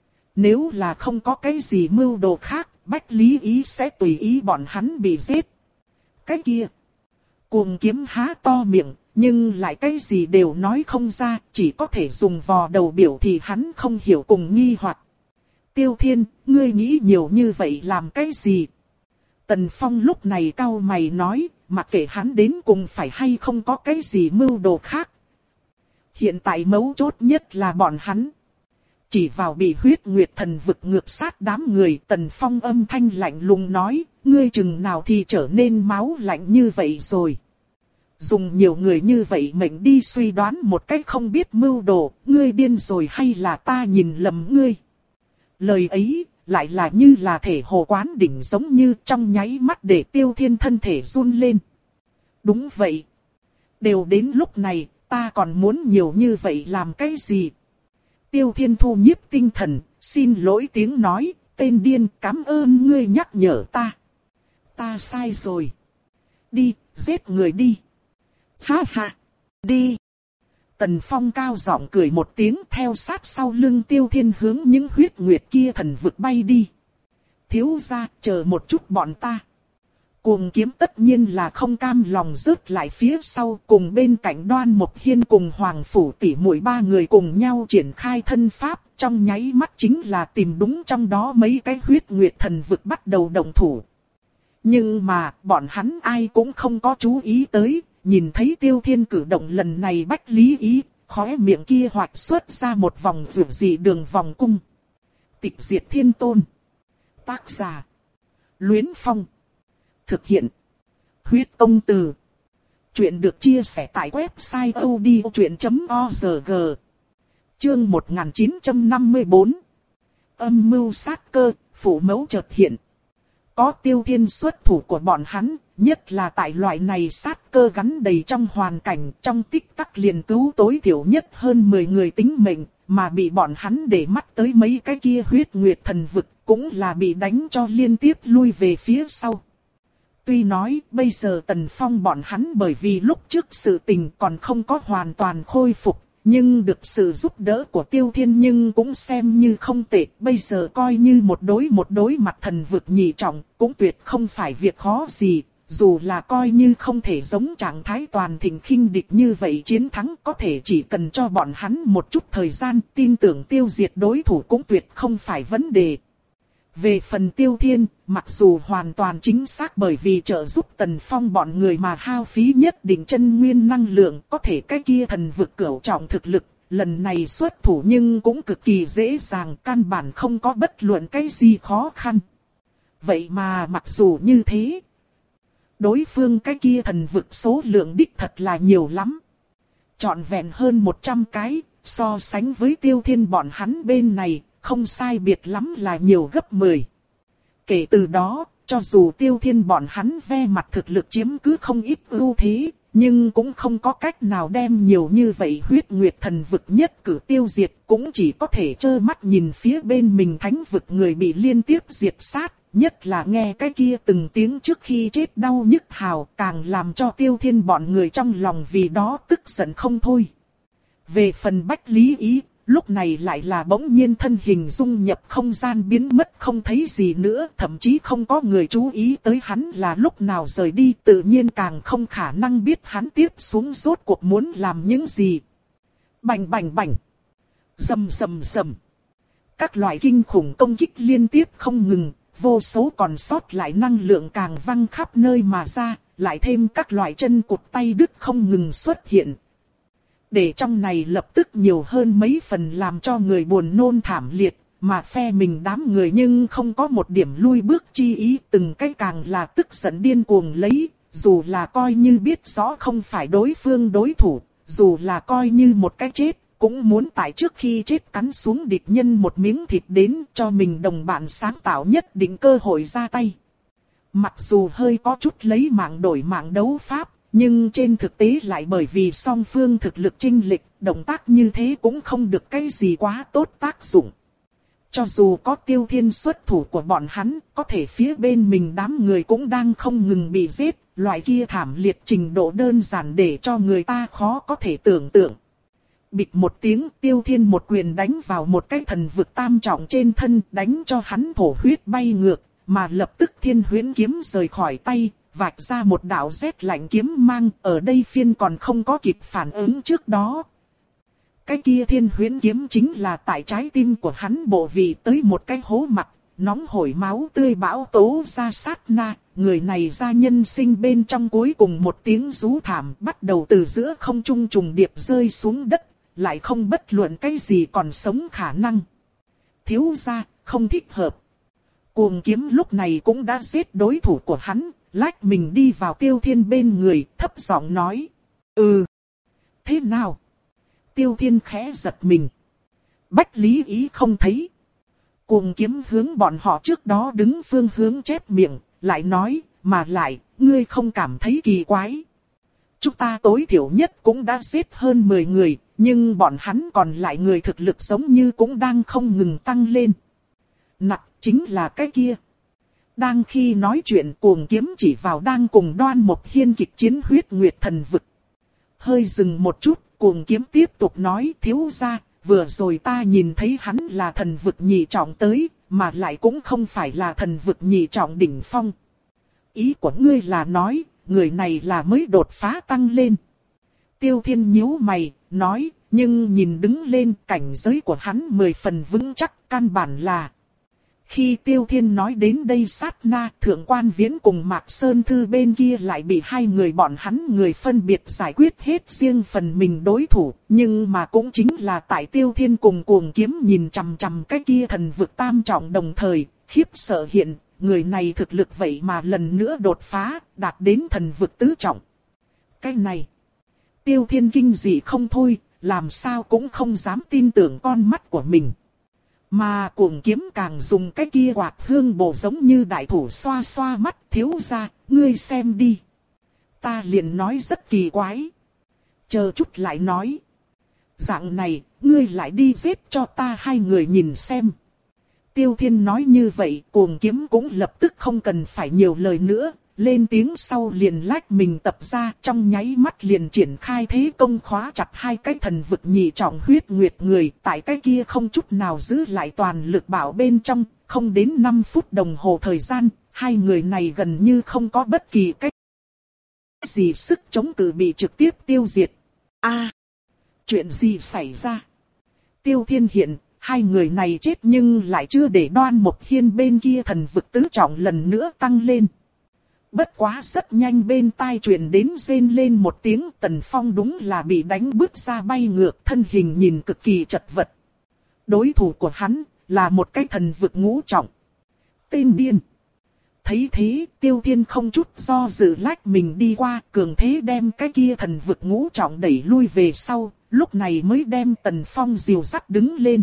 Nếu là không có cái gì mưu đồ khác, Bách Lý Ý sẽ tùy ý bọn hắn bị giết. Cái kia, Cuồng Kiếm há to miệng, nhưng lại cái gì đều nói không ra, chỉ có thể dùng vò đầu biểu thì hắn không hiểu cùng nghi hoặc. Tiêu Thiên, ngươi nghĩ nhiều như vậy làm cái gì? Tần Phong lúc này cau mày nói, mặc kệ hắn đến cùng phải hay không có cái gì mưu đồ khác. Hiện tại mấu chốt nhất là bọn hắn. Chỉ vào bị huyết nguyệt thần vực ngược sát đám người, Tần Phong âm thanh lạnh lùng nói, ngươi chừng nào thì trở nên máu lạnh như vậy rồi. Dùng nhiều người như vậy mệnh đi suy đoán một cách không biết mưu đồ, ngươi điên rồi hay là ta nhìn lầm ngươi? Lời ấy lại là như là thể hồ quán đỉnh, giống như trong nháy mắt để Tiêu Thiên thân thể run lên. Đúng vậy. Đều đến lúc này, ta còn muốn nhiều như vậy làm cái gì? Tiêu Thiên thu nhiếp tinh thần, xin lỗi tiếng nói, tên điên, cảm ơn ngươi nhắc nhở ta. Ta sai rồi. Đi, giết người đi. Ha ha, đi. Tần Phong cao giọng cười một tiếng, theo sát sau lưng Tiêu Thiên hướng những huyết nguyệt kia thần vực bay đi. Thiếu gia, chờ một chút bọn ta. Cuồng Kiếm tất nhiên là không cam lòng rớt lại phía sau, cùng bên cạnh Đoan Mục Hiên cùng Hoàng Phủ tỷ muội ba người cùng nhau triển khai thân pháp, trong nháy mắt chính là tìm đúng trong đó mấy cái huyết nguyệt thần vực bắt đầu động thủ. Nhưng mà, bọn hắn ai cũng không có chú ý tới, nhìn thấy Tiêu Thiên cử động lần này, Bách Lý Ý, khóe miệng kia hoạch xuất ra một vòng rượu dị đường vòng cung. Tịch diệt thiên tôn. Tác giả: Luyến Phong. Thực hiện: Huyết Công Từ. Chuyện được chia sẻ tại website odchuyện chấm org. Chương một nghìn chín trăm năm mươi tư. Âm mưu sát cơ, phủ mẫu chợt hiện. Có Tiêu Thiên xuất thủ của bọn hắn, nhất là tại loại này sát cơ gắn đầy trong hoàn cảnh, trong tích tắc liền cứu tối thiểu nhất hơn mười người tính mệnh, mà bị bọn hắn để mắt tới mấy cái kia huyết nguyệt thần vực, cũng là bị đánh cho liên tiếp lui về phía sau. Tuy nói bây giờ Tần Phong bọn hắn bởi vì lúc trước sự tình còn không có hoàn toàn khôi phục, nhưng được sự giúp đỡ của Tiêu Thiên nhưng cũng xem như không tệ. Bây giờ coi như một đối một đối mặt thần vực nhị trọng, cũng tuyệt không phải việc khó gì. Dù là coi như không thể giống trạng thái toàn thịnh khinh địch như vậy chiến thắng, có thể chỉ cần cho bọn hắn một chút thời gian, tin tưởng tiêu diệt đối thủ cũng tuyệt không phải vấn đề. Về phần Tiêu Thiên, mặc dù hoàn toàn chính xác bởi vì trợ giúp Tần Phong bọn người mà hao phí nhất định chân nguyên năng lượng, có thể cái kia thần vực cửu trọng thực lực, lần này xuất thủ nhưng cũng cực kỳ dễ dàng, căn bản không có bất luận cái gì khó khăn. Vậy mà mặc dù như thế, đối phương cái kia thần vực số lượng đích thật là nhiều lắm. Trọn vẹn hơn một trăm cái, so sánh với Tiêu Thiên bọn hắn bên này, không sai biệt lắm là nhiều gấp mười. Kể từ đó, cho dù Tiêu Thiên bọn hắn ve mặt thực lực chiếm cứ không ít ưu thế, nhưng cũng không có cách nào đem nhiều như vậy huyết nguyệt thần vực nhất cử tiêu diệt, cũng chỉ có thể trơ mắt nhìn phía bên mình thánh vực người bị liên tiếp diệt sát, nhất là nghe cái kia từng tiếng trước khi chết đau nhức hào, càng làm cho Tiêu Thiên bọn người trong lòng vì đó tức giận không thôi. Về phần Bách Lý Ý, lúc này lại là bỗng nhiên thân hình dung nhập không gian biến mất không thấy gì nữa, thậm chí không có người chú ý tới hắn là lúc nào rời đi, tự nhiên càng không khả năng biết hắn tiếp xuống rốt cuộc muốn làm những gì. Bành bành bành, rầm rầm rầm, các loại kinh khủng công kích liên tiếp không ngừng, vô số còn sót lại năng lượng càng văng khắp nơi mà ra, lại thêm các loại chân cụt tay đứt không ngừng xuất hiện. Để trong này lập tức nhiều hơn mấy phần làm cho người buồn nôn thảm liệt, mà phe mình đám người nhưng không có một điểm lui bước chi ý, từng cái càng là tức giận điên cuồng lấy, dù là coi như biết rõ không phải đối phương đối thủ, dù là coi như một cái chết, cũng muốn tại trước khi chết cắn xuống địch nhân một miếng thịt đến cho mình đồng bạn sáng tạo nhất định cơ hội ra tay. Mặc dù hơi có chút lấy mạng đổi mạng đấu pháp, nhưng trên thực tế lại bởi vì song phương thực lực chênh lệch, động tác như thế cũng không được cái gì quá tốt tác dụng. Cho dù có Tiêu Thiên xuất thủ của bọn hắn, có thể phía bên mình đám người cũng đang không ngừng bị giết, loại kia thảm liệt trình độ đơn giản để cho người ta khó có thể tưởng tượng. Bịch một tiếng, Tiêu Thiên một quyền đánh vào một cái thần vực tam trọng trên thân, đánh cho hắn thổ huyết bay ngược, mà lập tức Thiên Huyễn kiếm rời khỏi tay, vạch ra một đạo rét lạnh kiếm mang, ở đây phiên còn không có kịp phản ứng trước đó. Cái kia Thiên Huyễn kiếm chính là tại trái tim của hắn bộ vị tới một cái hố mặt, nóng hổi máu tươi bão tố ra sát na, người này ra nhân sinh bên trong cuối cùng một tiếng rú thảm bắt đầu từ giữa không trung trùng điệp rơi xuống đất, lại không bất luận cái gì còn sống khả năng. Thiếu gia, không thích hợp. Cuồng kiếm lúc này cũng đã giết đối thủ của hắn, lách mình đi vào Tiêu Thiên bên người, thấp giọng nói. Ừ. Thế nào? Tiêu Thiên khẽ giật mình. Bách Lý Ý không thấy. Cuồng kiếm hướng bọn họ trước đó đứng phương hướng chép miệng, lại nói, mà lại, ngươi không cảm thấy kỳ quái. Chúng ta tối thiểu nhất cũng đã giết hơn mười người, nhưng bọn hắn còn lại người thực lực giống như cũng đang không ngừng tăng lên. Nặc chính là cái kia. Đang khi nói chuyện cuồng kiếm chỉ vào đang cùng Đoan Mộc Hiên kịch chiến huyết nguyệt thần vực. Hơi dừng một chút, cuồng kiếm tiếp tục nói, thiếu gia, vừa rồi ta nhìn thấy hắn là thần vực nhị trọng tới, mà lại cũng không phải là thần vực nhị trọng đỉnh phong. Ý của ngươi là nói, người này là mới đột phá tăng lên. Tiêu Thiên nhíu mày, nói, nhưng nhìn đứng lên cảnh giới của hắn mười phần vững chắc, căn bản là. Khi Tiêu Thiên nói đến đây sát na, Thượng Quan Viễn cùng Mạc Sơn Thư bên kia lại bị hai người bọn hắn người phân biệt giải quyết hết riêng phần mình đối thủ, nhưng mà cũng chính là tại Tiêu Thiên cùng cuồng kiếm nhìn chằm chằm cái kia thần vực tam trọng đồng thời, khiếp sợ hiện, người này thực lực vậy mà lần nữa đột phá, đạt đến thần vực tứ trọng. Cái này, Tiêu Thiên kinh dị không thôi, làm sao cũng không dám tin tưởng con mắt của mình. Mà cuồng kiếm càng dùng cái kia quạt hương bổ giống như đại thủ xoa xoa mắt, thiếu gia, ngươi xem đi. Ta liền nói rất kỳ quái. Chờ chút lại nói. Dạng này, ngươi lại đi giết cho ta hai người nhìn xem. Tiêu Thiên nói như vậy, Cuồng Kiếm cũng lập tức không cần phải nhiều lời nữa. Lên tiếng sau liền lách mình tập ra, trong nháy mắt liền triển khai thế công khóa chặt hai cái thần vực nhị trọng huyết nguyệt người. Tại cái kia không chút nào giữ lại toàn lực bảo bên trong, không đến năm phút đồng hồ thời gian, hai người này gần như không có bất kỳ cách gì sức chống cự bị trực tiếp tiêu diệt. A, chuyện gì xảy ra? Tiêu Thiên hiện, hai người này chết nhưng lại chưa để Đoan Mộc Hiên bên kia thần vực tứ trọng lần nữa tăng lên. Bất quá rất nhanh bên tai truyền đến rên lên một tiếng, Tần Phong đúng là bị đánh bước ra bay ngược, thân hình nhìn cực kỳ chật vật. Đối thủ của hắn là một cái thần vực ngũ trọng. Tên điên. Thấy thế, Tiêu Thiên không chút do dự lách mình đi qua, cường thế đem cái kia thần vực ngũ trọng đẩy lui về sau, lúc này mới đem Tần Phong dìu dắt đứng lên.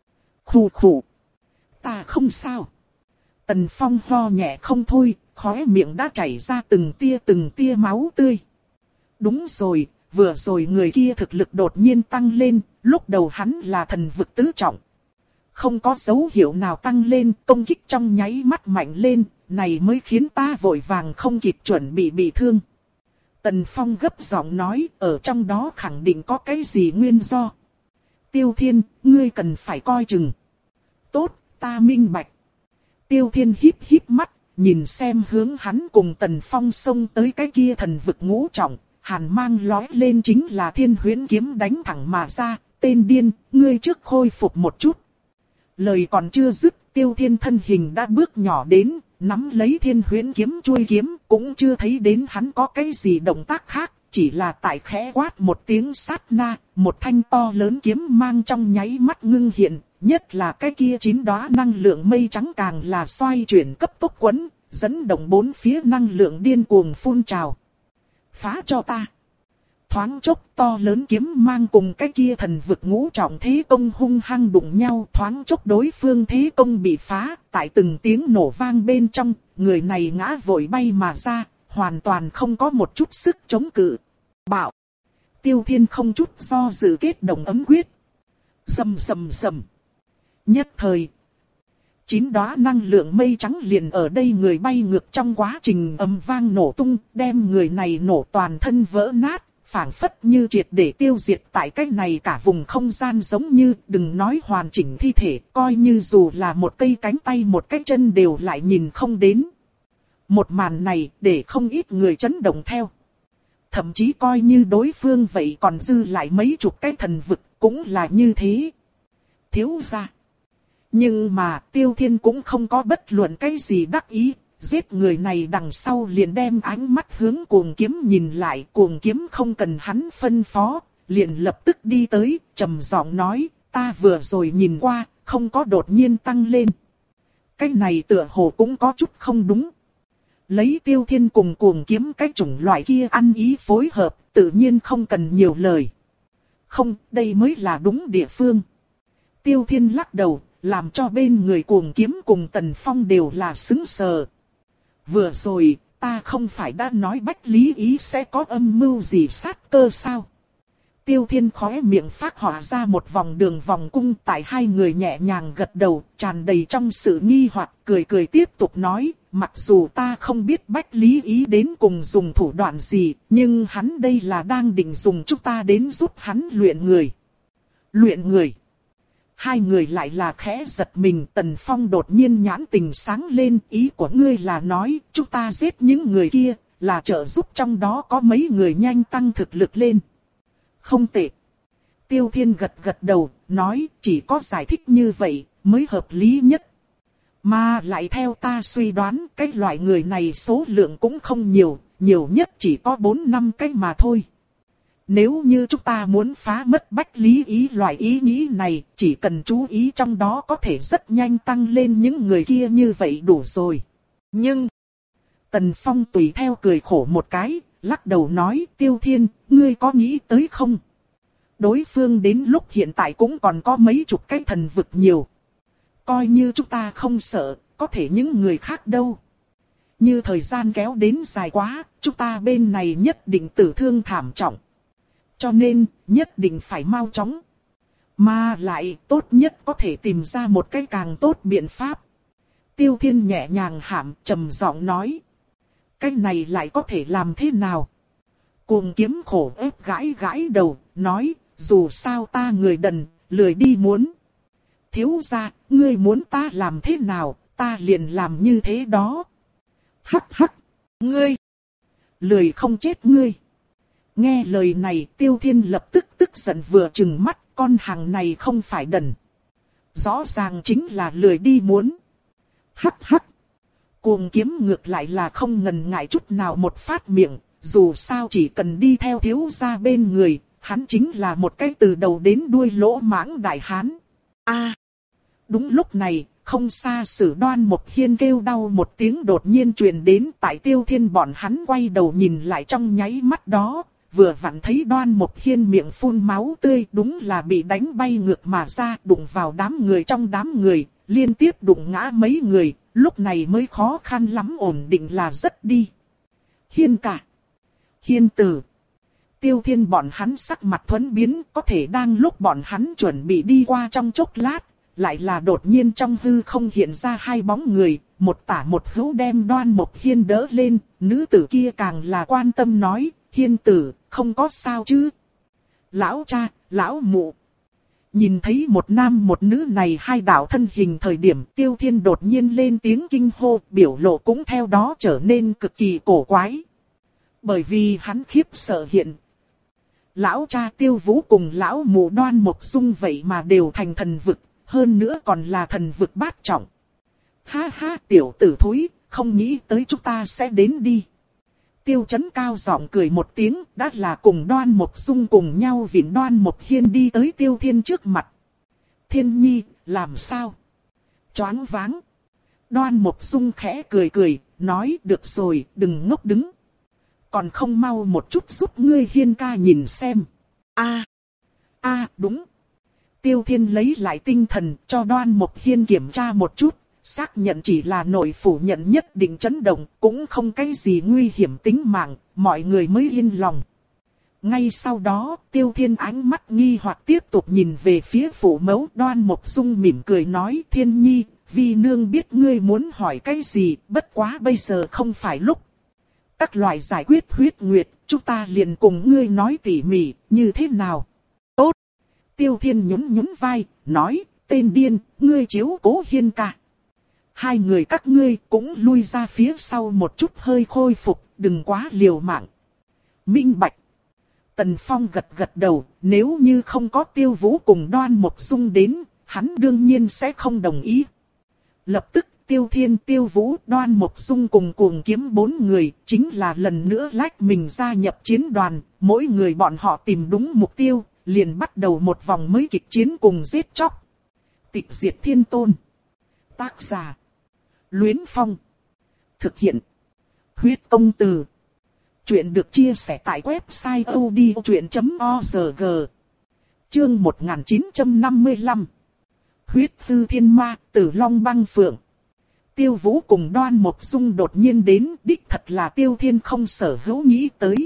Khủ khủ. Ta không sao. Tần Phong ho nhẹ không thôi, khóe miệng đã chảy ra từng tia từng tia máu tươi. Đúng rồi, vừa rồi người kia thực lực đột nhiên tăng lên, lúc đầu hắn là thần vực tứ trọng. Không có dấu hiệu nào tăng lên, công kích trong nháy mắt mạnh lên, này mới khiến ta vội vàng không kịp chuẩn bị bị thương. Tần Phong gấp giọng nói, ở trong đó khẳng định có cái gì nguyên do. Tiêu Thiên, ngươi cần phải coi chừng. Tốt, ta minh bạch. Tiêu Thiên híp híp mắt, nhìn xem hướng hắn cùng Tần Phong xông tới cái kia thần vực ngũ trọng, hàn mang lói lên chính là Thiên Huyễn kiếm đánh thẳng mà ra, tên điên, ngươi trước khôi phục một chút. Lời còn chưa dứt, Tiêu Thiên thân hình đã bước nhỏ đến, nắm lấy Thiên Huyễn kiếm chuôi kiếm, cũng chưa thấy đến hắn có cái gì động tác khác, chỉ là tại khẽ quát một tiếng sát na, một thanh to lớn kiếm mang trong nháy mắt ngưng hiện, nhất là cái kia chín đóa năng lượng mây trắng càng là xoay chuyển cấp tốc quấn, dẫn động bốn phía năng lượng điên cuồng phun trào. Phá cho ta! Thoáng chốc to lớn kiếm mang cùng cái kia thần vực ngũ trọng thế công hung hăng đụng nhau, thoáng chốc đối phương thế công bị phá, tại từng tiếng nổ vang bên trong, người này ngã vội bay mà ra, hoàn toàn không có một chút sức chống cự. Bạo! Tiêu Thiên không chút do dự kết động ấm quyết. Rầm rầm rầm. Nhất thời, chín đóa năng lượng mây trắng liền ở đây người bay ngược trong quá trình ầm vang nổ tung, đem người này nổ toàn thân vỡ nát, phảng phất như triệt để tiêu diệt tại cái này cả vùng không gian, giống như đừng nói hoàn chỉnh thi thể, coi như dù là một cây cánh tay một cái chân đều lại nhìn không đến. Một màn này để không ít người chấn động theo. Thậm chí coi như đối phương vậy còn dư lại mấy chục cái thần vực cũng là như thế. Thiếu gia. Nhưng mà Tiêu Thiên cũng không có bất luận cái gì đắc ý, giết người này đằng sau liền đem ánh mắt hướng Cuồng Kiếm nhìn lại, Cuồng Kiếm không cần hắn phân phó, liền lập tức đi tới, trầm giọng nói, ta vừa rồi nhìn qua, không có đột nhiên tăng lên. Cái này tựa hồ cũng có chút không đúng. Lấy Tiêu Thiên cùng Cuồng Kiếm cái chủng loại kia ăn ý phối hợp, tự nhiên không cần nhiều lời. Không, đây mới là đúng địa phương. Tiêu Thiên lắc đầu, làm cho bên người Cuồng Kiếm cùng Tần Phong đều là sững sờ. Vừa rồi, ta không phải đã nói Bách Lý Ý sẽ có âm mưu gì sát cơ sao? Tiêu Thiên khóe miệng phát họa ra một vòng đường vòng cung, tại hai người nhẹ nhàng gật đầu, tràn đầy trong sự nghi hoặc, cười cười tiếp tục nói, mặc dù ta không biết Bách Lý Ý đến cùng dùng thủ đoạn gì, nhưng hắn đây là đang định dùng chúng ta đến giúp hắn luyện người. Luyện người. Hai người lại là khẽ giật mình, Tần Phong đột nhiên nhãn tình sáng lên, ý của ngươi là nói, chúng ta giết những người kia, là trợ giúp trong đó có mấy người nhanh tăng thực lực lên. Không tệ. Tiêu Thiên gật gật đầu, nói, chỉ có giải thích như vậy, mới hợp lý nhất. Mà lại theo ta suy đoán, cái loại người này số lượng cũng không nhiều, nhiều nhất chỉ có bốn năm cái mà thôi. Nếu như chúng ta muốn phá mất Bách Lý Ý loại ý nghĩ này, chỉ cần chú ý trong đó có thể rất nhanh tăng lên những người kia như vậy đủ rồi. Nhưng, Tần Phong tùy theo cười khổ một cái, lắc đầu nói, Tiêu Thiên, ngươi có nghĩ tới không? Đối phương đến lúc hiện tại cũng còn có mấy chục cái thần vực nhiều. Coi như chúng ta không sợ, có thể những người khác đâu. như thời gian kéo đến dài quá, chúng ta bên này nhất định tử thương thảm trọng. Cho nên, nhất định phải mau chóng. Mà lại, tốt nhất có thể tìm ra một cái càng tốt biện pháp. Tiêu Thiên nhẹ nhàng hãm, trầm giọng nói. Cái này lại có thể làm thế nào? Cuồng Kiếm khổ ép gãi gãi đầu, nói, dù sao ta người đần, lười đi muốn. Thiếu gia, ngươi muốn ta làm thế nào, ta liền làm như thế đó. Hắc hắc, ngươi, lười không chết ngươi. Nghe lời này, Tiêu Thiên lập tức tức giận vừa trừng mắt, con hàng này không phải đần. Rõ ràng chính là lười đi muốn. Hắc hắc. Cuồng Kiếm ngược lại là không ngần ngại chút nào một phát miệng, dù sao chỉ cần đi theo thiếu gia bên người, hắn chính là một cái từ đầu đến đuôi lỗ mãng đại hán. A. À, đúng lúc này, không xa Sử Đoan Mộc Hiên kêu đau một tiếng đột nhiên truyền đến, tại Tiêu Thiên bọn hắn quay đầu nhìn lại trong nháy mắt đó, vừa vặn thấy Đoan Mộc Hiên miệng phun máu tươi, đúng là bị đánh bay ngược mà ra, đụng vào đám người trong đám người, liên tiếp đụng ngã mấy người, lúc này mới khó khăn lắm ổn định là rất đi. Hiên ca, Hiên tử. Tiêu Thiên bọn hắn sắc mặt thuẫn biến, có thể đang lúc bọn hắn chuẩn bị đi qua trong chốc lát, lại là đột nhiên trong hư không hiện ra hai bóng người, một tả một hữu đem Đoan Mộc Hiên đỡ lên, nữ tử kia càng là quan tâm nói, Hiên tử, không có sao chứ? Lão cha, lão mụ. Nhìn thấy một nam một nữ này hai đạo thân hình thời điểm, Tiêu Thiên đột nhiên lên tiếng kinh hô, biểu lộ cũng theo đó trở nên cực kỳ cổ quái. Bởi vì hắn khiếp sợ hiện. Lão cha Tiêu Vũ cùng lão mụ Đoan Mộc Dung vậy mà đều thành thần vực, hơn nữa còn là thần vực bát trọng. Ha ha, tiểu tử thúi, không nghĩ tới chúng ta sẽ đến đi. Tiêu Chấn cao giọng cười một tiếng, đã là cùng Đoan Mộc Dung cùng nhau vịn Đoan Mộc Hiên đi tới Tiêu Thiên trước mặt. Thiên nhi, làm sao? Choáng váng. Đoan Mộc Dung khẽ cười cười, nói được rồi, đừng ngốc đứng. Còn không mau một chút giúp ngươi Hiên ca nhìn xem. A, a đúng. Tiêu Thiên lấy lại tinh thần cho Đoan Mộc Hiên kiểm tra một chút, xác nhận chỉ là nội phủ nhận nhất định chấn động, cũng không cái gì nguy hiểm tính mạng, mọi người mới yên lòng. Ngay sau đó, Tiêu Thiên ánh mắt nghi hoặc tiếp tục nhìn về phía phủ mẫu. Đoan Mộc Dung mỉm cười nói, Thiên nhi, vi nương biết ngươi muốn hỏi cái gì, bất quá bây giờ không phải lúc. Các loại giải quyết huyết nguyệt, chúng ta liền cùng ngươi nói tỉ mỉ, như thế nào? Tốt! Tiêu Thiên nhún nhún vai, nói, tên điên, ngươi chiếu cố Hiên ca. Hai người các ngươi cũng lui ra phía sau một chút hơi khôi phục, đừng quá liều mạng. Minh bạch. Tần Phong gật gật đầu, nếu như không có Tiêu Vũ cùng Đoan Mộc Dung đến, hắn đương nhiên sẽ không đồng ý. Lập tức Tiêu Thiên, Tiêu Vũ, Đoan Mộc Dung cùng Cuồng Kiếm bốn người, chính là lần nữa lách mình gia nhập chiến đoàn, mỗi người bọn họ tìm đúng mục tiêu, liền bắt đầu một vòng mới kịch chiến cùng giết chóc. Tịch diệt thiên tôn. Tác giả. Luyến Phong. Thực hiện. Huyết công từ. Chuyện được chia sẻ tại website odchuyện chấm org. Chương một nghìn chín trăm năm mươi lăm. Huyết Tư Thiên Ma, Tử Long Băng Phượng. Tiêu Vũ cùng Đoan Mộc Dung đột nhiên đến, đích thật là Tiêu Thiên không sở hữu nghĩ tới.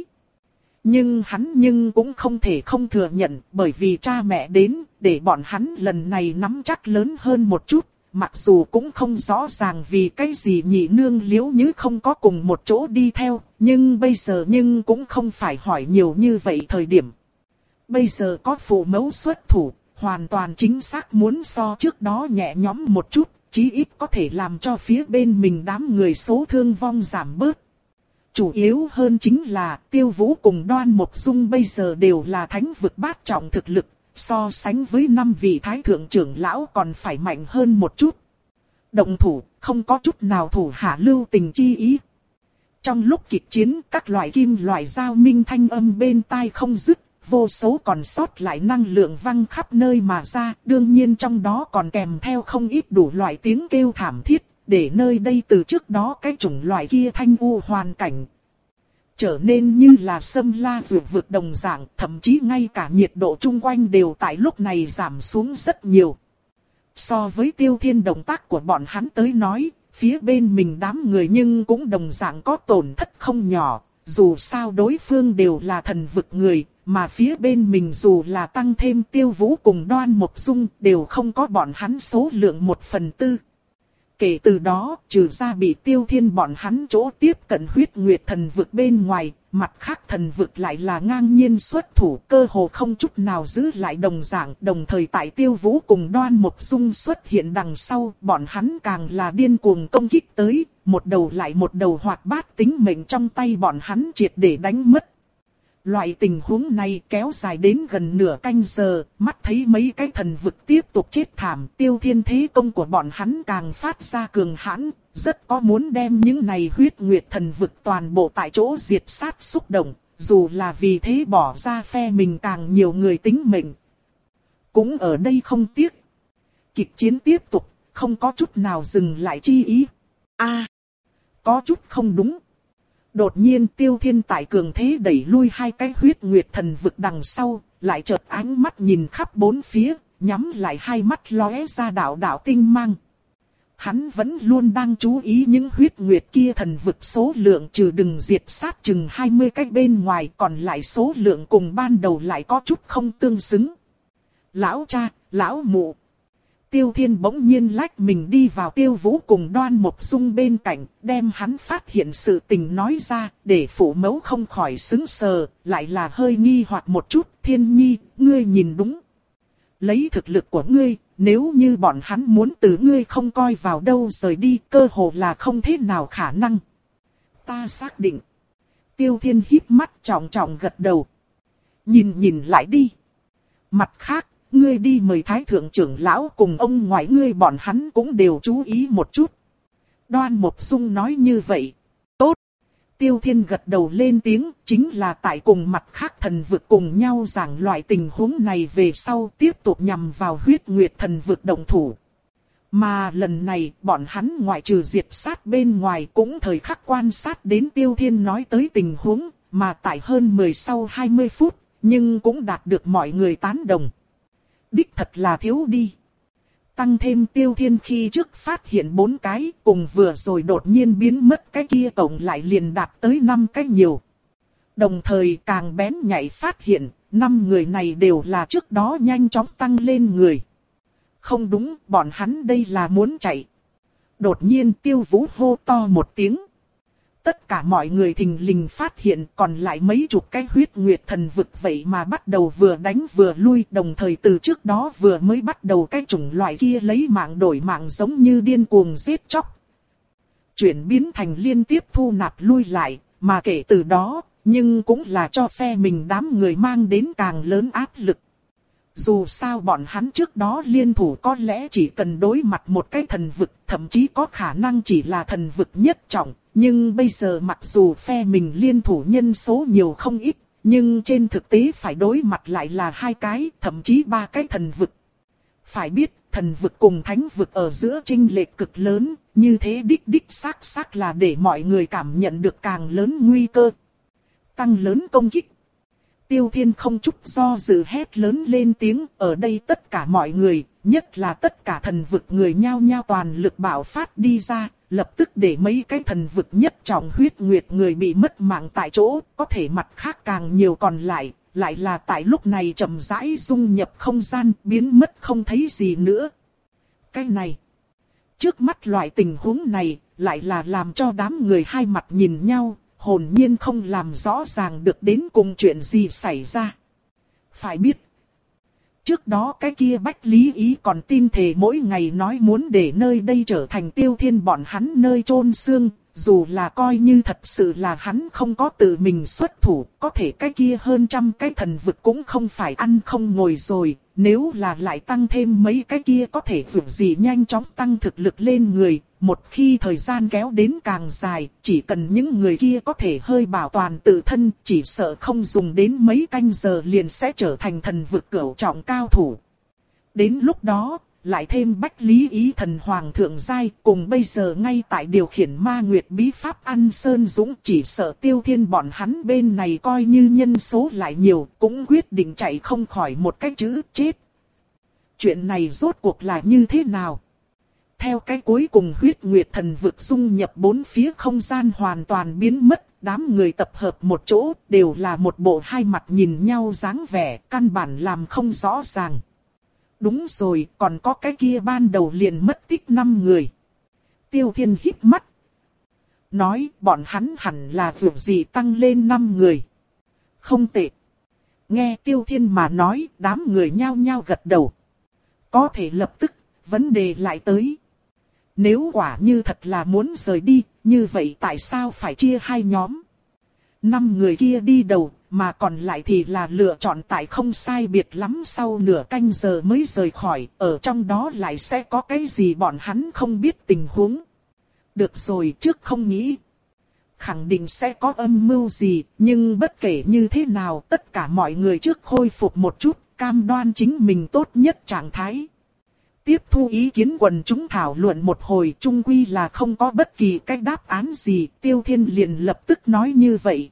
Nhưng hắn nhưng cũng không thể không thừa nhận, bởi vì cha mẹ đến, để bọn hắn lần này nắm chắc lớn hơn một chút. Mặc dù cũng không rõ ràng vì cái gì nhị nương Liễu Như không có cùng một chỗ đi theo, nhưng bây giờ nhưng cũng không phải hỏi nhiều như vậy thời điểm. Bây giờ có phụ mẫu xuất thủ, hoàn toàn chính xác muốn so trước đó nhẹ nhõm một chút, chí ít có thể làm cho phía bên mình đám người số thương vong giảm bớt. Chủ yếu hơn chính là Tiêu Vũ cùng Đoan Mộc Dung bây giờ đều là thánh vực bát trọng thực lực. So sánh với năm vị thái thượng trưởng lão còn phải mạnh hơn một chút. Động thủ, không có chút nào thủ hạ lưu tình chi ý. Trong lúc kịch chiến, các loại kim loại giao minh thanh âm bên tai không dứt, vô số còn sót lại năng lượng văng khắp nơi mà ra. Đương nhiên trong đó còn kèm theo không ít đủ loại tiếng kêu thảm thiết, để nơi đây từ trước đó cái chủng loại kia thanh u hoàn cảnh trở nên như là sâm la vượt vực đồng dạng, thậm chí ngay cả nhiệt độ chung quanh đều tại lúc này giảm xuống rất nhiều. So với Tiêu Thiên động tác của bọn hắn tới nói, phía bên mình đám người nhưng cũng đồng dạng có tổn thất không nhỏ, dù sao đối phương đều là thần vực người, mà phía bên mình dù là tăng thêm Tiêu Vũ cùng Đoan Mộc Dung đều không có bọn hắn số lượng một phần tư. Kể từ đó, trừ ra bị Tiêu Thiên bọn hắn chỗ tiếp cận huyết nguyệt thần vực bên ngoài, mặt khác thần vực lại là ngang nhiên xuất thủ, cơ hồ không chút nào giữ lại đồng dạng. Đồng thời tại Tiêu Vũ cùng Đoan Mộc Dung xuất hiện đằng sau, bọn hắn càng là điên cuồng công kích tới, một đầu lại một đầu hoạt bát tính mệnh trong tay bọn hắn triệt để đánh mất. Loại tình huống này kéo dài đến gần nửa canh giờ, mắt thấy mấy cái thần vực tiếp tục chết thảm, Tiêu Thiên thế công của bọn hắn càng phát ra cường hãn, rất có muốn đem những này huyết nguyệt thần vực toàn bộ tại chỗ diệt sát xúc động, dù là vì thế bỏ ra phe mình càng nhiều người tính mệnh. Cũng ở đây không tiếc. Kịch chiến tiếp tục, không có chút nào dừng lại chi ý. A, à, có chút không đúng. Đột nhiên Tiêu Thiên tại cường thế đẩy lui hai cái huyết nguyệt thần vực đằng sau, lại chợt ánh mắt nhìn khắp bốn phía, nhắm lại hai mắt lóe ra đạo đạo tinh mang. Hắn vẫn luôn đang chú ý những huyết nguyệt kia thần vực số lượng, trừ đừng diệt sát chừng hai mươi cái bên ngoài, còn lại số lượng cùng ban đầu lại có chút không tương xứng. Lão cha, lão mụ. Tiêu Thiên bỗng nhiên lách mình đi vào Tiêu Vũ cùng Đoan Mộc Dung bên cạnh, đem hắn phát hiện sự tình nói ra, để phụ mẫu không khỏi sững sờ, lại là hơi nghi hoặc một chút. Thiên Nhi, ngươi nhìn đúng. Lấy thực lực của ngươi, nếu như bọn hắn muốn từ ngươi không coi vào đâu rời đi, cơ hồ là không thế nào khả năng. Ta xác định. Tiêu Thiên híp mắt trọng trọng gật đầu. Nhìn nhìn lại đi. Mặt khác, ngươi đi mời Thái Thượng trưởng lão cùng ông ngoại ngươi bọn hắn cũng đều chú ý một chút. Đoan Mộc Dung nói như vậy. Tốt. Tiêu Thiên gật đầu lên tiếng, chính là tại cùng mặt khác thần vực cùng nhau giảng loại tình huống này về sau tiếp tục nhằm vào huyết nguyệt thần vực động thủ. Mà lần này bọn hắn ngoại trừ diệt sát bên ngoài cũng thời khắc quan sát đến Tiêu Thiên nói tới tình huống, mà tại hơn mười sau hai mươi phút, nhưng cũng đạt được mọi người tán đồng. Đích thật là thiếu đi. Tăng thêm Tiêu Thiên khi trước phát hiện bốn cái, cùng vừa rồi đột nhiên biến mất cái kia tổng lại liền đạt tới năm cái nhiều. Đồng thời càng bén nhạy phát hiện, năm người này đều là trước đó nhanh chóng tăng lên người. Không đúng, bọn hắn đây là muốn chạy. Đột nhiên Tiêu Vũ hô to một tiếng. Tất cả mọi người thình lình phát hiện còn lại mấy chục cái huyết nguyệt thần vực vậy mà bắt đầu vừa đánh vừa lui, đồng thời từ trước đó vừa mới bắt đầu cái chủng loại kia lấy mạng đổi mạng giống như điên cuồng giết chóc. Chuyển biến thành liên tiếp thu nạp lui lại, mà kể từ đó, nhưng cũng là cho phe mình đám người mang đến càng lớn áp lực. Dù sao bọn hắn trước đó liên thủ có lẽ chỉ cần đối mặt một cái thần vực, thậm chí có khả năng chỉ là thần vực nhất trọng. Nhưng bây giờ mặc dù phe mình liên thủ nhân số nhiều không ít, nhưng trên thực tế phải đối mặt lại là hai cái, thậm chí ba cái thần vực. Phải biết, thần vực cùng thánh vực ở giữa chênh lệch cực lớn, như thế đích đích xác xác là để mọi người cảm nhận được càng lớn nguy cơ. Tăng lớn công kích. Tiêu Thiên không chút do dự hét lớn lên tiếng, ở đây tất cả mọi người, nhất là tất cả thần vực người nhao nhao toàn lực bạo phát đi ra, lập tức để mấy cái thần vực nhất trọng huyết nguyệt người bị mất mạng tại chỗ, có thể mặt khác càng nhiều còn lại, lại là tại lúc này chậm rãi dung nhập không gian, biến mất không thấy gì nữa. Cái này, trước mắt loại tình huống này, lại là làm cho đám người hai mặt nhìn nhau, hồn nhiên không làm rõ ràng được đến cùng chuyện gì xảy ra. Phải biết, trước đó cái kia Bách Lý Ý còn tin thề mỗi ngày nói muốn để nơi đây trở thành Tiêu Thiên bọn hắn nơi chôn xương, dù là coi như thật sự là hắn không có tự mình xuất thủ, có thể cái kia hơn trăm cái thần vực cũng không phải ăn không ngồi rồi, nếu là lại tăng thêm mấy cái kia có thể dù gì nhanh chóng tăng thực lực lên người, một khi thời gian kéo đến càng dài, chỉ cần những người kia có thể hơi bảo toàn tự thân, chỉ sợ không dùng đến mấy canh giờ liền sẽ trở thành thần vực cửu trọng cao thủ. Đến lúc đó, lại thêm Bách Lý Ý thần hoàng thượng giai, cùng bây giờ ngay tại điều khiển ma nguyệt bí pháp ăn sơn dũng, chỉ sợ Tiêu Thiên bọn hắn bên này coi như nhân số lại nhiều, cũng quyết định chạy không khỏi một cái chữ chết. Chuyện này rốt cuộc là như thế nào? Theo cái cuối cùng huyết nguyệt thần vực dung nhập bốn phía không gian hoàn toàn biến mất, đám người tập hợp một chỗ đều là một bộ hai mặt nhìn nhau dáng vẻ, căn bản làm không rõ ràng. Đúng rồi, còn có cái kia ban đầu liền mất tích năm người. Tiêu Thiên híp mắt. Nói bọn hắn hẳn là việc gì tăng lên năm người. Không tệ. Nghe Tiêu Thiên mà nói, đám người nhao nhao gật đầu. Có thể lập tức, vấn đề lại tới. Nếu quả như thật là muốn rời đi, như vậy tại sao phải chia hai nhóm? Năm người kia đi đầu, mà còn lại thì là lựa chọn tại không sai biệt lắm sau nửa canh giờ mới rời khỏi, ở trong đó lại sẽ có cái gì bọn hắn không biết tình huống. Được rồi, trước không nghĩ. Khẳng định sẽ có âm mưu gì, nhưng bất kể như thế nào, tất cả mọi người trước khôi phục một chút, cam đoan chính mình tốt nhất trạng thái. Tiếp thu ý kiến quần chúng thảo luận một hồi, chung quy là không có bất kỳ cách đáp án gì, Tiêu Thiên liền lập tức nói như vậy.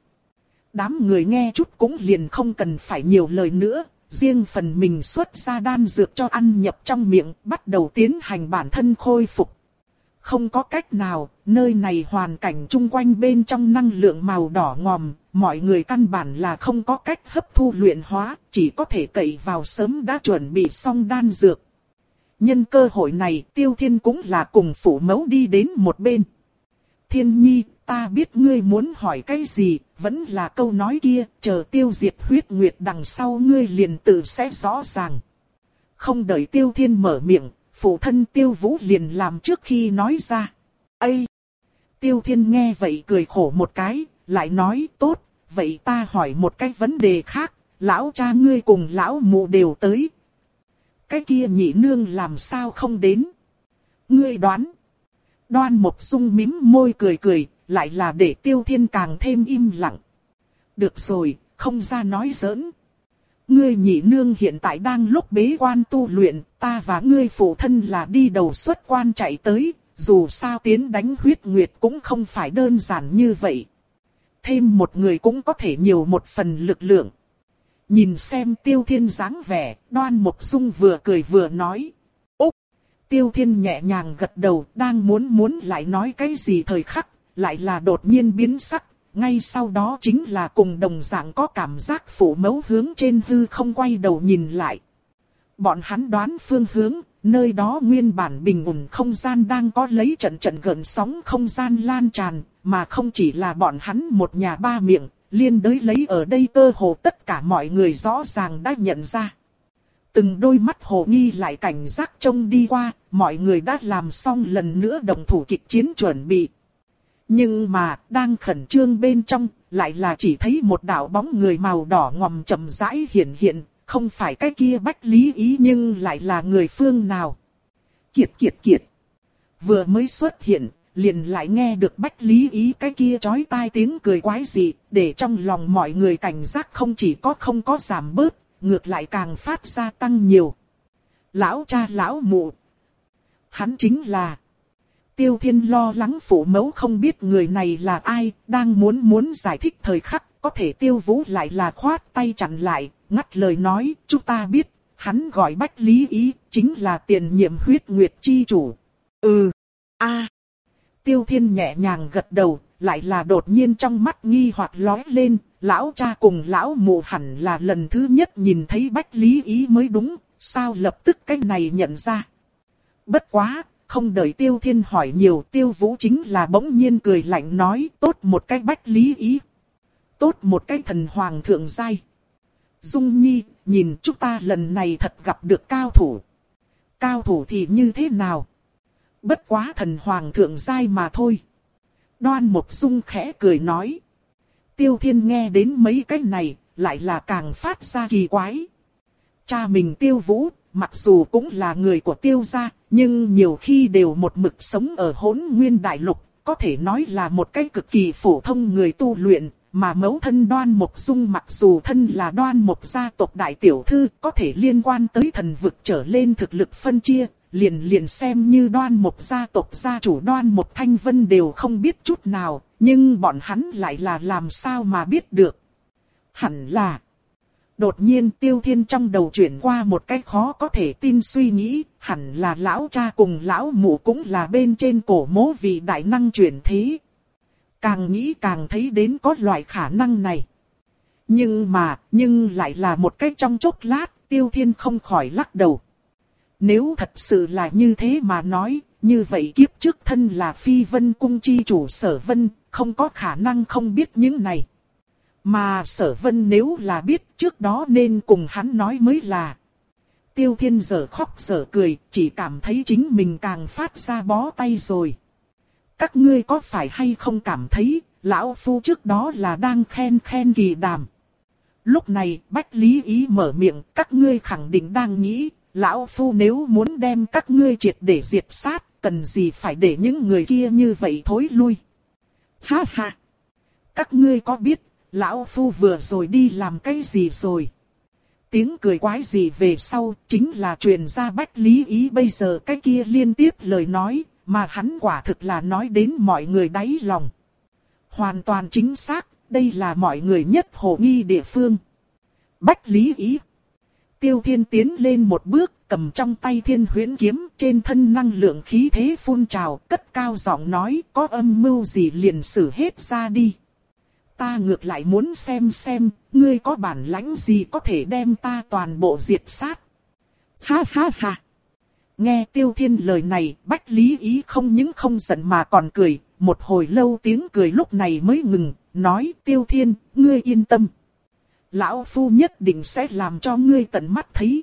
Đám người nghe chút cũng liền không cần phải nhiều lời nữa, riêng phần mình xuất ra đan dược cho ăn nhập trong miệng, bắt đầu tiến hành bản thân khôi phục. Không có cách nào, nơi này hoàn cảnh chung quanh bên trong năng lượng màu đỏ ngòm, mọi người căn bản là không có cách hấp thu luyện hóa, chỉ có thể cậy vào sớm đã chuẩn bị xong đan dược. Nhân cơ hội này, Tiêu Thiên cũng là cùng phủ mẫu đi đến một bên. Thiên Nhi, ta biết ngươi muốn hỏi cái gì, vẫn là câu nói kia, chờ tiêu diệt huyết nguyệt đằng sau ngươi liền tự sẽ rõ ràng. Không đợi Tiêu Thiên mở miệng, phụ thân Tiêu Vũ liền làm trước khi nói ra. Ây! Tiêu Thiên nghe vậy cười khổ một cái, lại nói tốt, vậy ta hỏi một cái vấn đề khác, lão cha ngươi cùng lão mụ đều tới. Cái kia nhị nương làm sao không đến? Ngươi đoán. Đoan Mộc Dung mím môi cười cười, lại là để Tiêu Thiên càng thêm im lặng. Được rồi, không ra nói giỡn. Ngươi nhị nương hiện tại đang lúc bế quan tu luyện, ta và ngươi phụ thân là đi đầu xuất quan chạy tới, dù sao tiến đánh huyết nguyệt cũng không phải đơn giản như vậy. Thêm một người cũng có thể nhiều một phần lực lượng. Nhìn xem Tiêu Thiên dáng vẻ, Đoan Mộc Dung vừa cười vừa nói. Úc! Tiêu Thiên nhẹ nhàng gật đầu, đang muốn muốn lại nói cái gì thời khắc, lại là đột nhiên biến sắc. Ngay sau đó chính là cùng đồng dạng có cảm giác phủ mẫu hướng trên hư không quay đầu nhìn lại. Bọn hắn đoán phương hướng, nơi đó nguyên bản bình ổn không gian đang có lấy trận trận gợn sóng không gian lan tràn, mà không chỉ là bọn hắn một nhà ba miệng, liên đới lấy ở đây cơ hồ tất cả mọi người rõ ràng đã nhận ra. Từng đôi mắt hồ nghi lại cảnh giác trông đi qua, mọi người đã làm xong lần nữa đồng thủ kịch chiến chuẩn bị. Nhưng mà, đang khẩn trương bên trong, lại là chỉ thấy một đạo bóng người màu đỏ ngòm chậm rãi hiện hiện, không phải cái kia Bách Lý Ý nhưng lại là người phương nào. Kiệt kiệt kiệt. Vừa mới xuất hiện, liền lại nghe được Bách Lý Ý cái kia chói tai tiếng cười quái dị, để trong lòng mọi người cảnh giác không chỉ có không có giảm bớt, ngược lại càng phát ra tăng nhiều. Lão cha lão mụ. Hắn chính là... Tiêu Thiên lo lắng phụ mẫu không biết người này là ai, đang muốn muốn giải thích thời khắc, có thể Tiêu Vũ lại là khoát tay chặn lại, ngắt lời nói, chúng ta biết, hắn gọi Bách Lý Ý, chính là tiền nhiệm huyết nguyệt chi chủ. Ừ, a. Tiêu Thiên nhẹ nhàng gật đầu, lại là đột nhiên trong mắt nghi hoặc lóe lên, lão cha cùng lão mụ hẳn là lần thứ nhất nhìn thấy Bách Lý Ý mới đúng, sao lập tức cái này nhận ra. Bất quá. Không đợi Tiêu Thiên hỏi nhiều, Tiêu Vũ chính là bỗng nhiên cười lạnh nói, tốt một cái Bách Lý Ý. Tốt một cái thần hoàng thượng giai. Dung Nhi, nhìn chúng ta lần này thật gặp được cao thủ. Cao thủ thì như thế nào? Bất quá thần hoàng thượng giai mà thôi. Đoan Mộc Dung khẽ cười nói. Tiêu Thiên nghe đến mấy cái này, lại là càng phát ra kỳ quái. Cha mình Tiêu Vũ, mặc dù cũng là người của Tiêu gia, nhưng nhiều khi đều một mực sống ở Hỗn Nguyên Đại Lục, có thể nói là một cái cực kỳ phổ thông người tu luyện, mà mẫu thân Đoan Mộc Dung mặc dù thân là Đoan Mộc gia tộc đại tiểu thư, có thể liên quan tới thần vực trở lên thực lực phân chia, liền liền xem như Đoan Mộc gia tộc gia chủ Đoan Mộc Thanh Vân đều không biết chút nào, nhưng bọn hắn lại là làm sao mà biết được. Hẳn là Đột nhiên Tiêu Thiên trong đầu chuyển qua một cái khó có thể tin suy nghĩ, hẳn là lão cha cùng lão mụ cũng là bên trên cổ mố vị đại năng chuyển thế. Càng nghĩ càng thấy đến có loại khả năng này. Nhưng mà, nhưng lại là một cái trong chốc lát, Tiêu Thiên không khỏi lắc đầu. Nếu thật sự là như thế mà nói, như vậy kiếp trước thân là Phi Vân Cung chi chủ Sở Vân, không có khả năng không biết những này. Mà Sở Vân nếu là biết trước đó nên cùng hắn nói mới là. Tiêu Thiên giờ khóc giờ cười, chỉ cảm thấy chính mình càng phát ra bó tay rồi. Các ngươi có phải hay không cảm thấy, lão phu trước đó là đang khen khen Kỳ Đàm. Lúc này Bách Lý Ý mở miệng, các ngươi khẳng định đang nghĩ, lão phu nếu muốn đem các ngươi triệt để diệt sát, cần gì phải để những người kia như vậy thối lui. Ha ha! Các ngươi có biết, lão phu vừa rồi đi làm cái gì rồi? Tiếng cười quái gì về sau, chính là truyền ra Bách Lý Ý bây giờ cái kia liên tiếp lời nói, mà hắn quả thực là nói đến mọi người đáy lòng. Hoàn toàn chính xác, đây là mọi người nhất hồ nghi địa phương. Bách Lý Ý. Tiêu Thiên tiến lên một bước, cầm trong tay Thiên Huyễn kiếm, trên thân năng lượng khí thế phun trào, cất cao giọng nói, có âm mưu gì liền xử hết ra đi. Ta ngược lại muốn xem xem, ngươi có bản lãnh gì có thể đem ta toàn bộ diệt sát. Ha ha ha. Nghe Tiêu Thiên lời này, Bách Lý Ý không những không giận mà còn cười, một hồi lâu tiếng cười lúc này mới ngừng, nói Tiêu Thiên, ngươi yên tâm. Lão Phu nhất định sẽ làm cho ngươi tận mắt thấy.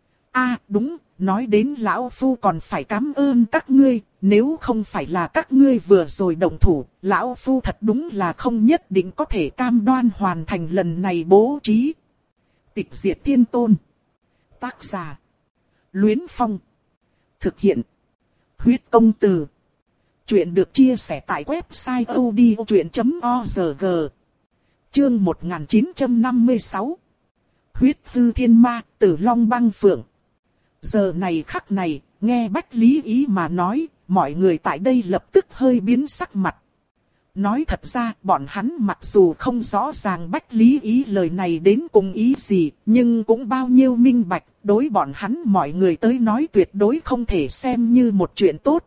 À đúng, nói đến Lão Phu còn phải cảm ơn các ngươi, nếu không phải là các ngươi vừa rồi động thủ, Lão Phu thật đúng là không nhất định có thể cam đoan hoàn thành lần này bố trí. Tịch diệt thiên tôn. Tác giả. Luyến Phong. Thực hiện. Huyết công từ. Chuyện được chia sẻ tại website odchuyện chấm org. Chương một nghìn chín trăm năm mươi sáu. Huyết hư thiên ma, Tử Long băng phượng. Giờ này khắc này, nghe Bách Lý Ý mà nói, mọi người tại đây lập tức hơi biến sắc mặt. Nói thật ra, bọn hắn mặc dù không rõ ràng Bách Lý Ý lời này đến cùng ý gì, nhưng cũng bao nhiêu minh bạch, đối bọn hắn mọi người tới nói tuyệt đối không thể xem như một chuyện tốt.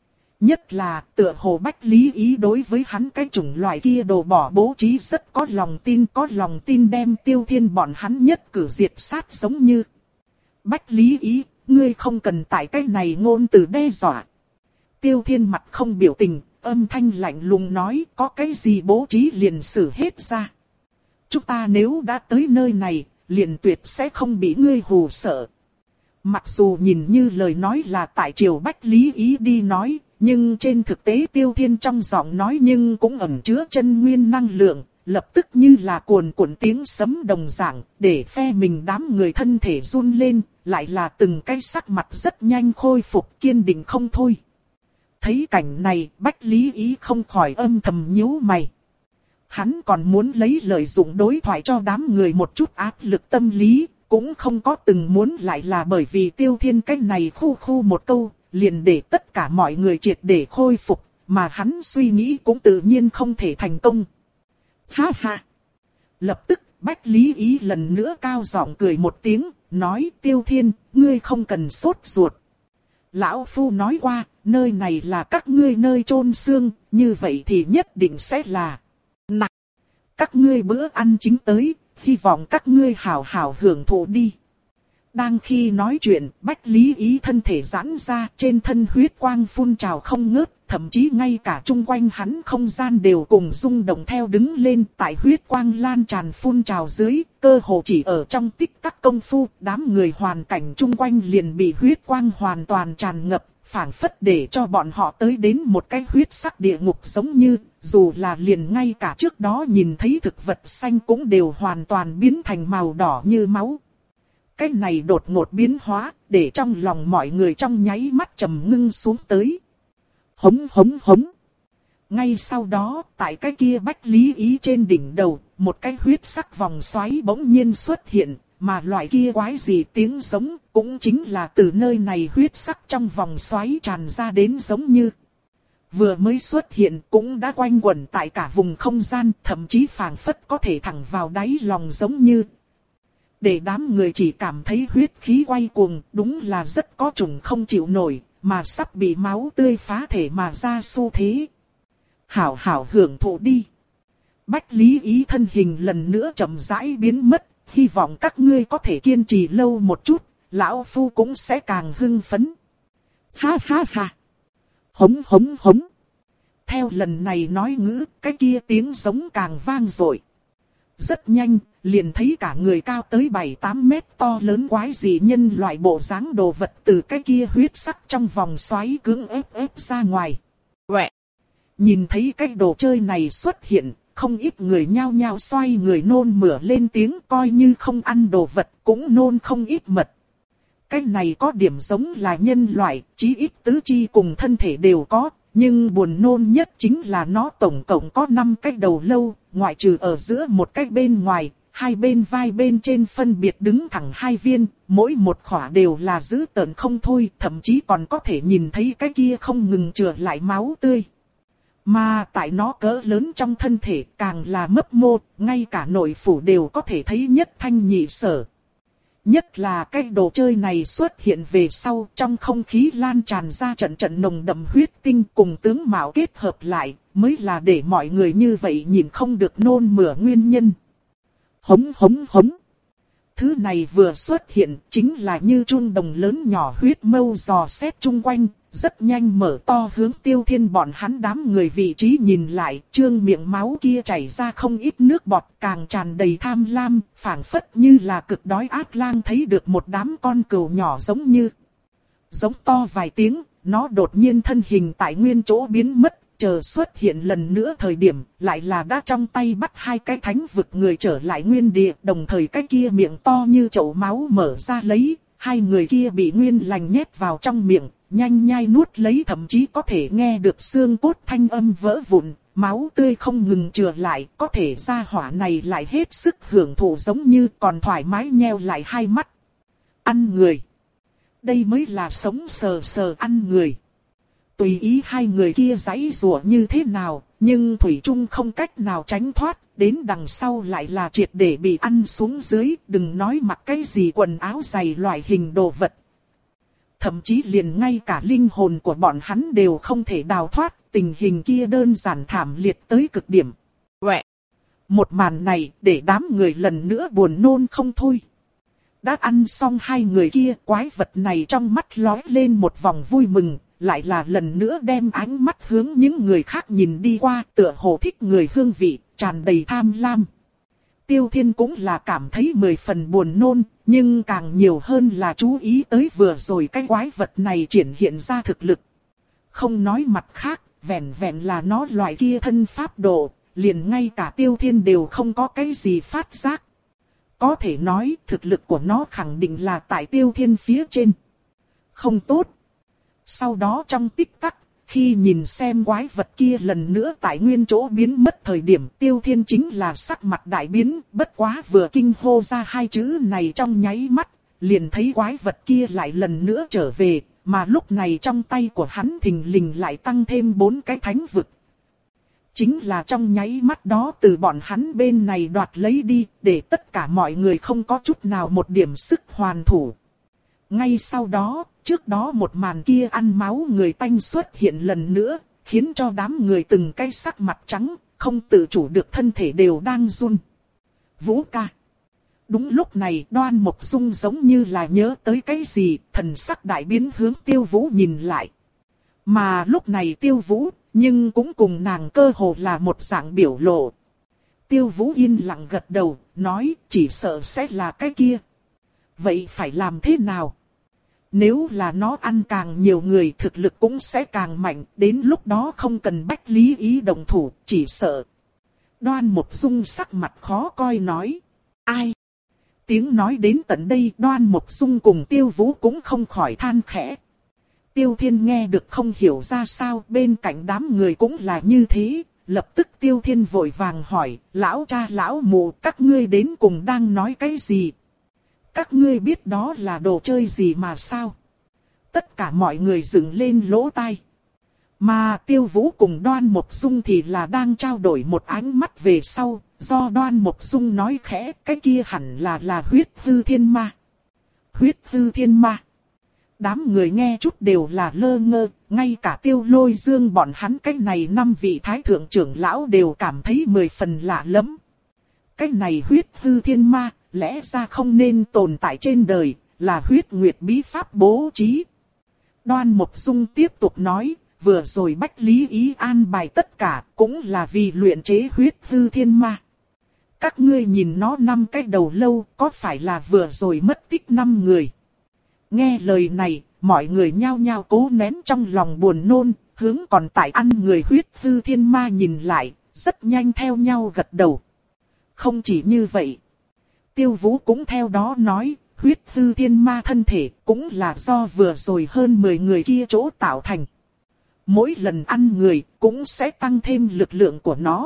Nhất là, tựa hồ Bách Lý Ý đối với hắn cái chủng loại kia đồ bỏ bố trí rất có lòng tin, có lòng tin đem Tiêu Thiên bọn hắn nhất cử diệt sát giống như. Bách Lý Ý, ngươi không cần tại cái này ngôn từ đe dọa. Tiêu Thiên mặt không biểu tình, âm thanh lạnh lùng nói, có cái gì bố trí liền xử hết ra. Chúng ta nếu đã tới nơi này, liền tuyệt sẽ không bị ngươi hù sợ. Mặc dù nhìn như lời nói là tại triều Bách Lý Ý đi nói, nhưng trên thực tế Tiêu Thiên trong giọng nói nhưng cũng ẩn chứa chân nguyên năng lượng, lập tức như là cuồn cuộn tiếng sấm đồng dạng, để phe mình đám người thân thể run lên, lại là từng cái sắc mặt rất nhanh khôi phục kiên định không thôi. Thấy cảnh này, Bách Lý Ý không khỏi âm thầm nhíu mày. Hắn còn muốn lấy lợi dụng đối thoại cho đám người một chút áp lực tâm lý, cũng không có từng muốn lại là bởi vì Tiêu Thiên cái này khu khu một câu, liền để tất cả mọi người triệt để khôi phục, mà hắn suy nghĩ cũng tự nhiên không thể thành công. Ha ha! Lập tức, Bách Lý Ý lần nữa cao giọng cười một tiếng, nói Tiêu Thiên, ngươi không cần sốt ruột. Lão Phu nói qua, nơi này là các ngươi nơi chôn xương, như vậy thì nhất định sẽ là nặng. Các ngươi bữa ăn chính tới, hy vọng các ngươi hảo hảo hưởng thụ đi. Đang khi nói chuyện, Bách Lý Ý thân thể giãn ra, trên thân huyết quang phun trào không ngớt, thậm chí ngay cả chung quanh hắn không gian đều cùng rung động theo đứng lên, tại huyết quang lan tràn phun trào dưới, cơ hồ chỉ ở trong tích tắc công phu, đám người hoàn cảnh chung quanh liền bị huyết quang hoàn toàn tràn ngập, phảng phất để cho bọn họ tới đến một cái huyết sắc địa ngục giống như, dù là liền ngay cả trước đó nhìn thấy thực vật xanh cũng đều hoàn toàn biến thành màu đỏ như máu. Cái này đột ngột biến hóa, để trong lòng mọi người trong nháy mắt trầm ngưng xuống tới. Hống hống hống. Ngay sau đó, tại cái kia Bách Lý Ý trên đỉnh đầu, một cái huyết sắc vòng xoáy bỗng nhiên xuất hiện, mà loại kia quái gì tiếng giống, cũng chính là từ nơi này huyết sắc trong vòng xoáy tràn ra đến giống như. Vừa mới xuất hiện cũng đã quanh quẩn tại cả vùng không gian, thậm chí phảng phất có thể thẳng vào đáy lòng giống như. để đám người chỉ cảm thấy huyết khí quay cuồng, đúng là rất có trùng không chịu nổi, mà sắp bị máu tươi phá thể mà ra xu thế. Hảo hảo hưởng thụ đi. Bách Lý Ý thân hình lần nữa chậm rãi biến mất, hy vọng các ngươi có thể kiên trì lâu một chút, lão phu cũng sẽ càng hưng phấn. Ha ha ha. Hống hống hống. Theo lần này nói ngữ, cái kia tiếng giống càng vang dội. Rất nhanh, liền thấy cả người cao tới bảy tám mét to lớn quái dị nhân loại bộ dáng đồ vật từ cái kia huyết sắc trong vòng xoáy cưỡng ép ép ra ngoài. Quẹ! Nhìn thấy cái đồ chơi này xuất hiện, không ít người nhao nhao xoay người nôn mửa lên tiếng, coi như không ăn đồ vật cũng nôn không ít mật. Cái này có điểm giống là nhân loại, chí ít tứ chi cùng thân thể đều có, nhưng buồn nôn nhất chính là nó tổng cộng có năm cái đầu lâu, ngoại trừ ở giữa một cái bên ngoài, hai bên vai bên trên phân biệt đứng thẳng hai viên, mỗi một khỏa đều là dữ tợn không thôi, thậm chí còn có thể nhìn thấy cái kia không ngừng chừa lại máu tươi. Mà tại nó cỡ lớn trong thân thể càng là mấp mô, ngay cả nội phủ đều có thể thấy nhất thanh nhị sở. Nhất là cái đồ chơi này xuất hiện về sau, trong không khí lan tràn ra trận trận nồng đậm huyết tinh cùng tướng mạo kết hợp lại, mới là để mọi người như vậy nhìn không được nôn mửa nguyên nhân. Hống hống hống. Thứ này vừa xuất hiện chính là như chun đồng lớn nhỏ huyết mâu dò xét chung quanh, rất nhanh mở to hướng Tiêu Thiên bọn hắn đám người vị trí nhìn lại, trương miệng máu kia chảy ra không ít nước bọt, càng tràn đầy tham lam, phảng phất như là cực đói ác lang thấy được một đám con cừu nhỏ giống như. Giống to vài tiếng, nó đột nhiên thân hình tại nguyên chỗ biến mất, chờ xuất hiện lần nữa thời điểm, lại là đã trong tay bắt hai cái thánh vực người trở lại nguyên địa, đồng thời cái kia miệng to như chậu máu mở ra lấy, hai người kia bị nguyên lành nhét vào trong miệng, nhanh nhai nuốt lấy, thậm chí có thể nghe được xương cốt thanh âm vỡ vụn, máu tươi không ngừng chừa lại, có thể ra hỏa này lại hết sức hưởng thụ giống như còn thoải mái nheo lại hai mắt. Ăn người. Đây mới là sống sờ sờ ăn người. Tùy ý hai người kia giãy giụa như thế nào, nhưng Thủy Trung không cách nào tránh thoát, đến đằng sau lại là triệt để bị ăn xuống dưới, đừng nói mặc cái gì quần áo dày loại hình đồ vật. Thậm chí liền ngay cả linh hồn của bọn hắn đều không thể đào thoát, tình hình kia đơn giản thảm liệt tới cực điểm. Quẹ! Một màn này để đám người lần nữa buồn nôn không thôi. Đã ăn xong hai người kia, quái vật này trong mắt lóe lên một vòng vui mừng, lại là lần nữa đem ánh mắt hướng những người khác nhìn đi qua, tựa hồ thích người hương vị, tràn đầy tham lam. Tiêu Thiên cũng là cảm thấy mười phần buồn nôn, nhưng càng nhiều hơn là chú ý tới vừa rồi cái quái vật này triển hiện ra thực lực. Không nói mặt khác, vẹn vẹn là nó loại kia thân pháp độ, liền ngay cả Tiêu Thiên đều không có cái gì phát giác. Có thể nói thực lực của nó khẳng định là tại Tiêu Thiên phía trên. Không tốt. Sau đó trong tích tắc, khi nhìn xem quái vật kia lần nữa tại nguyên chỗ biến mất thời điểm, Tiêu Thiên chính là sắc mặt đại biến, bất quá vừa kinh hô ra hai chữ này trong nháy mắt, liền thấy quái vật kia lại lần nữa trở về, mà lúc này trong tay của hắn thình lình lại tăng thêm bốn cái thánh vực. Chính là trong nháy mắt đó từ bọn hắn bên này đoạt lấy đi, để tất cả mọi người không có chút nào một điểm sức hoàn thủ. Ngay sau đó, trước đó một màn kia ăn máu người tanh xuất hiện lần nữa, khiến cho đám người từng cái sắc mặt trắng, không tự chủ được thân thể đều đang run. Vũ ca. Đúng lúc này Đoan Mộc Dung giống như là nhớ tới cái gì, thần sắc đại biến hướng Tiêu Vũ nhìn lại. Mà lúc này Tiêu Vũ, nhưng cũng cùng nàng cơ hồ là một dạng biểu lộ. Tiêu Vũ yên lặng gật đầu, nói chỉ sợ sẽ là cái kia. Vậy phải làm thế nào? Nếu là nó ăn càng nhiều người thực lực cũng sẽ càng mạnh, đến lúc đó không cần Bách Lý Ý động thủ, chỉ sợ. Đoan Mộc Dung sắc mặt khó coi nói. Ai? Tiếng nói đến tận đây Đoan Mộc Dung cùng Tiêu Vũ cũng không khỏi than khẽ. Tiêu Thiên nghe được không hiểu ra sao, bên cạnh đám người cũng là như thế. Lập tức Tiêu Thiên vội vàng hỏi, lão cha lão mụ các ngươi đến cùng đang nói cái gì? Các ngươi biết đó là đồ chơi gì mà sao? Tất cả mọi người dựng lên lỗ tai. Mà Tiêu Vũ cùng Đoan Mộc Dung thì là đang trao đổi một ánh mắt về sau, Do Đoan Mộc Dung nói khẽ, cái kia hẳn là là huyết hư thiên ma. Huyết hư thiên ma. Đám người nghe chút đều là lơ ngơ, ngay cả Tiêu Lôi Dương bọn hắn cái này năm vị thái thượng trưởng lão đều cảm thấy mười phần lạ lắm. Cái này huyết hư thiên ma, lẽ ra không nên tồn tại trên đời, là huyết nguyệt bí pháp bố trí. Đoan Mộc Dung tiếp tục nói, vừa rồi Bách Lý Ý an bài tất cả cũng là vì luyện chế huyết hư thiên ma. Các ngươi nhìn nó năm cái đầu lâu, có phải là vừa rồi mất tích năm người? Nghe lời này, mọi người nhao nhao cố nén trong lòng buồn nôn, hướng còn tại ăn người huyết hư thiên ma nhìn lại, rất nhanh theo nhau gật đầu. Không chỉ như vậy, Tiêu Vũ cũng theo đó nói, huyết hư thiên ma thân thể cũng là do vừa rồi hơn mười người kia chỗ tạo thành. Mỗi lần ăn người cũng sẽ tăng thêm lực lượng của nó.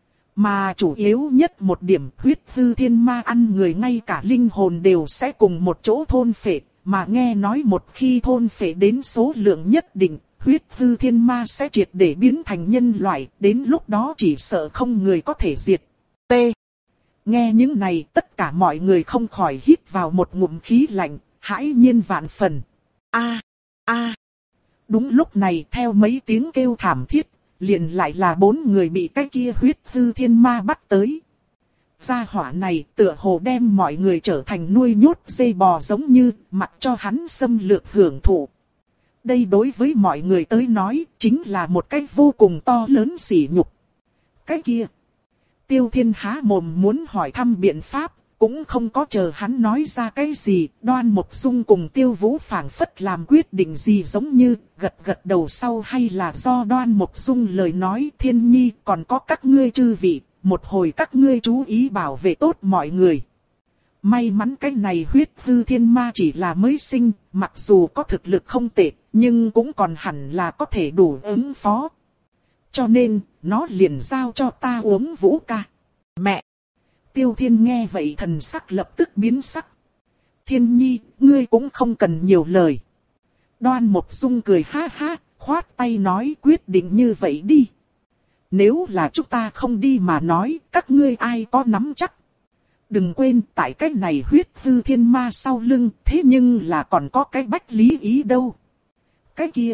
Mà chủ yếu nhất một điểm, huyết hư thiên ma ăn người ngay cả linh hồn đều sẽ cùng một chỗ thôn phệ. Mà nghe nói một khi thôn phệ đến số lượng nhất định, huyết hư thiên ma sẽ triệt để biến thành nhân loại, đến lúc đó chỉ sợ không người có thể diệt. T. Nghe những này tất cả mọi người không khỏi hít vào một ngụm khí lạnh, hãi nhiên vạn phần. A, a. Đúng lúc này theo mấy tiếng kêu thảm thiết, liền lại là bốn người bị cái kia huyết hư thiên ma bắt tới. Gia hỏa này tựa hồ đem mọi người trở thành nuôi nhốt dây bò giống như, mặc cho hắn xâm lược hưởng thụ. Đây đối với mọi người tới nói, chính là một cái vô cùng to lớn sỉ nhục. Cái kia, Tiêu Thiên há mồm muốn hỏi thăm biện pháp, cũng không có chờ hắn nói ra cái gì. Đoan Mộc Dung cùng Tiêu Vũ phảng phất làm quyết định gì giống như, gật gật đầu sau hay là do Đoan Mộc Dung lời nói. Thiên Nhi còn có các ngươi chư vị, một hồi các ngươi chú ý bảo vệ tốt mọi người. May mắn cái này huyết hư thiên ma chỉ là mới sinh, mặc dù có thực lực không tệ, nhưng cũng còn hẳn là có thể đủ ứng phó. Cho nên, nó liền giao cho ta uống Vũ ca. Mẹ! Tiêu Thiên nghe vậy thần sắc lập tức biến sắc. Thiên Nhi, ngươi cũng không cần nhiều lời. Đoan Mộc Dung cười ha ha, khoát tay nói quyết định như vậy đi. Nếu là chúng ta không đi mà nói, các ngươi ai có nắm chắc. Đừng quên, tại cái này huyết hư thiên ma sau lưng, thế nhưng là còn có cái Bách Lý Ý đâu. Cái kia.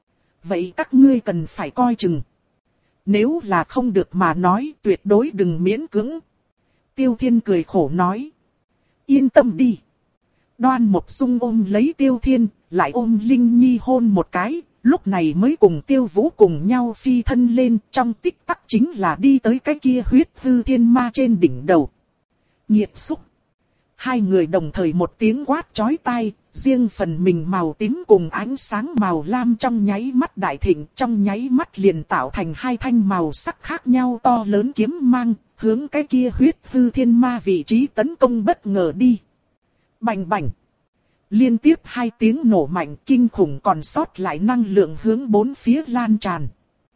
Vậy các ngươi cần phải coi chừng. Nếu là không được mà nói, tuyệt đối đừng miễn cưỡng. Tiêu Thiên cười khổ nói. Yên tâm đi. Đoan Mộc Dung ôm lấy Tiêu Thiên, lại ôm Linh Nhi hôn một cái. Lúc này mới cùng Tiêu Vũ cùng nhau phi thân lên, trong tích tắc chính là đi tới cái kia huyết hư thiên ma trên đỉnh đầu. Nhiệt xúc. Hai người đồng thời một tiếng quát chói tai, riêng phần mình màu tím cùng ánh sáng màu lam trong nháy mắt đại thịnh, trong nháy mắt liền tạo thành hai thanh màu sắc khác nhau to lớn kiếm mang, hướng cái kia huyết hư thiên ma vị trí tấn công bất ngờ đi. Bành bành. Liên tiếp hai tiếng nổ mạnh kinh khủng còn sót lại năng lượng hướng bốn phía lan tràn.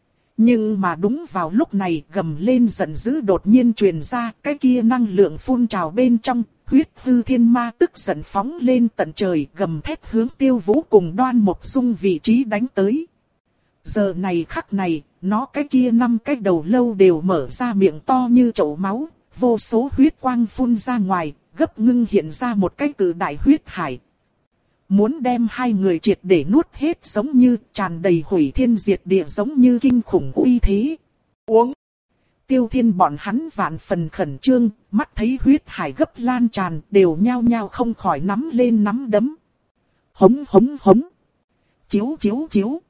Nhưng mà đúng vào lúc này gầm lên giận dữ đột nhiên truyền ra, cái kia năng lượng phun trào bên trong, huyết hư thiên ma tức giận phóng lên tận trời gầm thét hướng Tiêu Vũ cùng Đoan Mộc Dung vị trí đánh tới. Giờ này khắc này, nó cái kia năm cái đầu lâu đều mở ra miệng to như chậu máu, vô số huyết quang phun ra ngoài, gấp ngưng hiện ra một cái cự đại huyết hải. Muốn đem hai người triệt để nuốt hết giống như tràn đầy hủy thiên diệt địa giống như kinh khủng uy thế. Uống. Tiêu Thiên bọn hắn vạn phần khẩn trương, mắt thấy huyết hải gấp lan tràn đều nhao nhao không khỏi nắm lên nắm đấm. Hống hống hống. Chiếu chiếu chiếu.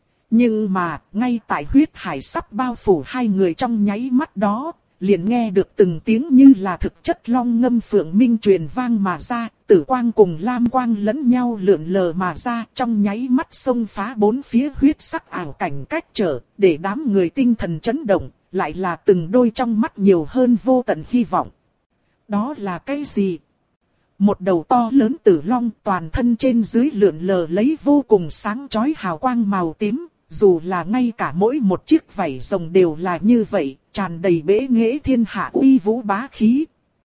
Nhưng mà, ngay tại huyết hải sắp bao phủ hai người trong nháy mắt đó, liền nghe được từng tiếng như là thực chất long ngâm phượng minh truyền vang mà ra, tử quang cùng lam quang lẫn nhau lượn lờ mà ra, trong nháy mắt xông phá bốn phía huyết sắc ảo cảnh cách trở, để đám người tinh thần chấn động, lại là từng đôi trong mắt nhiều hơn vô tận hy vọng. Đó là cái gì? Một đầu to lớn tử long toàn thân trên dưới lượn lờ lấy vô cùng sáng chói hào quang màu tím, dù là ngay cả mỗi một chiếc vảy rồng đều là như vậy, tràn đầy bế nghệ thiên hạ uy vũ bá khí.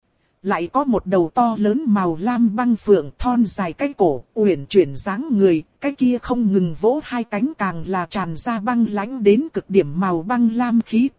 Lại có một đầu to lớn màu lam băng phượng thon dài cái cổ, uyển chuyển dáng người, cái kia không ngừng vỗ hai cánh càng là tràn ra băng lãnh đến cực điểm màu băng lam khí tức,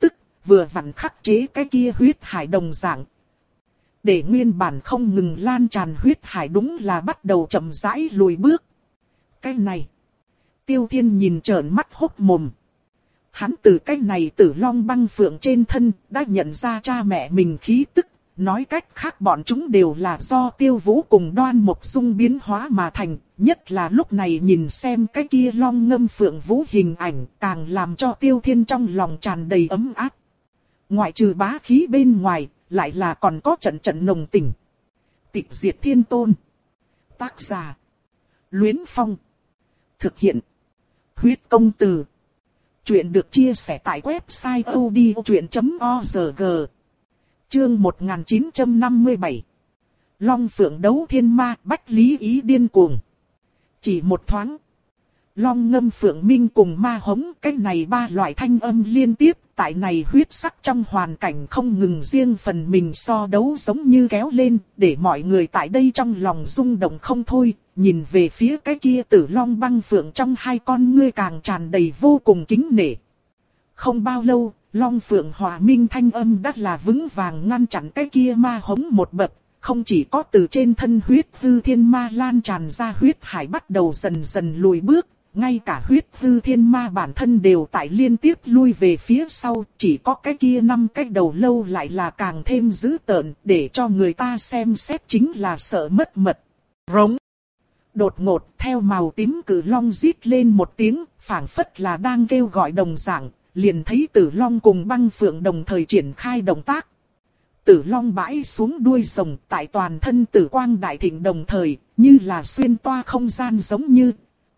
vừa vặn khắc chế cái kia huyết hải đồng dạng. Để nguyên bản không ngừng lan tràn huyết hải đúng là bắt đầu chậm rãi lùi bước. Cái này, Tiêu Thiên nhìn trợn mắt hốc mồm. Hắn từ cái này Tử Long Băng Phượng trên thân đã nhận ra cha mẹ mình khí tức, nói cách khác bọn chúng đều là do Tiêu Vũ cùng Đoan Mộc Dung biến hóa mà thành, nhất là lúc này nhìn xem cái kia Long Ngâm Phượng Vũ hình ảnh càng làm cho Tiêu Thiên trong lòng tràn đầy ấm áp. Ngoại trừ bá khí bên ngoài, lại là còn có trận trận nồng tình. Tịch Diệt Thiên Tôn. Tác giả: Luyến Phong. Thực hiện: Huyết Công Từ. Chuyện được chia sẻ tại website odchuyện chấm org. Chương một nghìn chín trăm năm mươi bảy. Long Phượng đấu thiên ma, bách lý ý điên cuồng. Chỉ một thoáng, Long Ngâm Phượng Minh cùng ma hống, cái này ba loại thanh âm liên tiếp, tại này huyết sắc trong hoàn cảnh không ngừng riêng phần mình so đấu giống như kéo lên, để mọi người tại đây trong lòng rung động không thôi, nhìn về phía cái kia Tử Long Băng Phượng trong hai con ngươi càng tràn đầy vô cùng kính nể. Không bao lâu, Long Phượng Hòa Minh thanh âm đã là vững vàng ngăn chặn cái kia ma hống một bậc, không chỉ có từ trên thân huyết hư thiên ma lan tràn ra huyết hải bắt đầu dần dần lùi bước, ngay cả huyết hư thiên ma bản thân đều tại liên tiếp lui về phía sau, chỉ có cái kia năm cái đầu lâu lại là càng thêm dữ tợn, để cho người ta xem xét chính là sợ mất mật. Rống. Đột ngột theo màu tím cử long rít lên một tiếng, phảng phất là đang kêu gọi đồng dạng, liền thấy Tử Long cùng Băng Phượng đồng thời triển khai động tác. Tử Long bãi xuống đuôi rồng, tại toàn thân tử quang đại thịnh đồng thời, như là xuyên toa không gian giống như.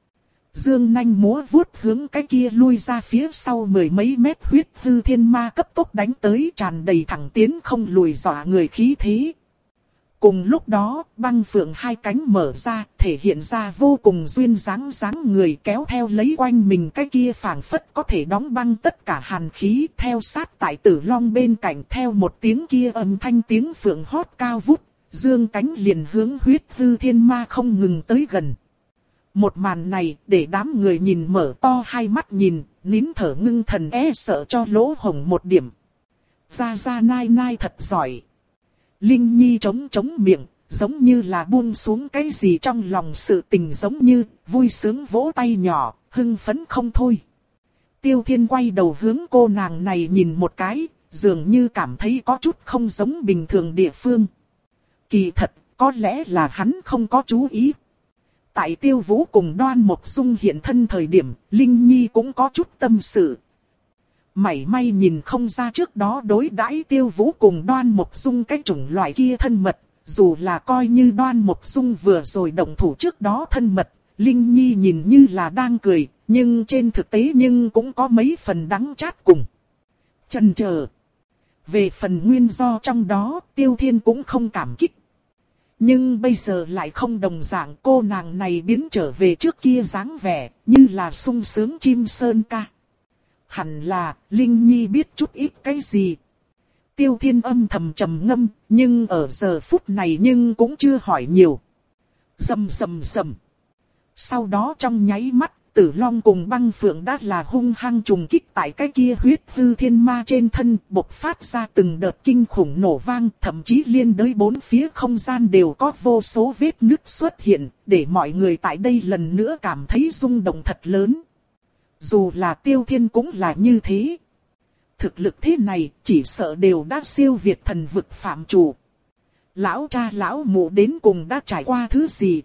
Dương nanh múa vuốt hướng cái kia lui ra phía sau mười mấy mét huyết hư thiên ma cấp tốc đánh tới, tràn đầy thẳng tiến không lùi dọa người khí thế. Cùng lúc đó, Băng Phượng hai cánh mở ra, thể hiện ra vô cùng duyên dáng dáng người, kéo theo lấy quanh mình cái kia phảng phất có thể đóng băng tất cả hàn khí, theo sát tại Tử Long bên cạnh, theo một tiếng kia âm thanh tiếng phượng hót cao vút, dương cánh liền hướng huyết hư thiên ma không ngừng tới gần. Một màn này để đám người nhìn mở to hai mắt nhìn, nín thở ngưng thần e sợ cho lỗ hổng một điểm. Ra ra nai nai thật giỏi. Linh Nhi trống trống miệng, giống như là buông xuống cái gì trong lòng sự tình, giống như vui sướng vỗ tay nhỏ, hưng phấn không thôi. Tiêu Thiên quay đầu hướng cô nàng này nhìn một cái, dường như cảm thấy có chút không giống bình thường địa phương. Kỳ thật, có lẽ là hắn không có chú ý. Tại Tiêu Vũ cùng Đoan Mộc Dung hiện thân thời điểm, Linh Nhi cũng có chút tâm sự. Mảy may nhìn không ra trước đó đối đãi Tiêu Vũ cùng Đoan Mộc Dung cái chủng loại kia thân mật, dù là coi như Đoan Mộc Dung vừa rồi động thủ trước đó thân mật, Linh Nhi nhìn như là đang cười, nhưng trên thực tế nhưng cũng có mấy phần đắng chát cùng. Chần chờ. Về phần nguyên do trong đó, Tiêu Thiên cũng không cảm kích. Nhưng bây giờ lại không đồng dạng, cô nàng này biến trở về trước kia dáng vẻ, như là sung sướng chim sơn ca. Hẳn là, Linh Nhi biết chút ít cái gì. Tiêu Thiên âm thầm trầm ngâm, nhưng ở giờ phút này nhưng cũng chưa hỏi nhiều. Rầm rầm rầm. Sau đó trong nháy mắt, Tử Long cùng Băng Phượng đã là hung hăng trùng kích tại cái kia huyết hư thiên ma trên thân, bộc phát ra từng đợt kinh khủng nổ vang, thậm chí liên đới bốn phía không gian đều có vô số vết nứt xuất hiện, để mọi người tại đây lần nữa cảm thấy rung động thật lớn. Dù là Tiêu Thiên cũng là như thế. Thực lực thế này chỉ sợ đều đã siêu việt thần vực phạm chủ. Lão cha lão mụ đến cùng đã trải qua thứ gì?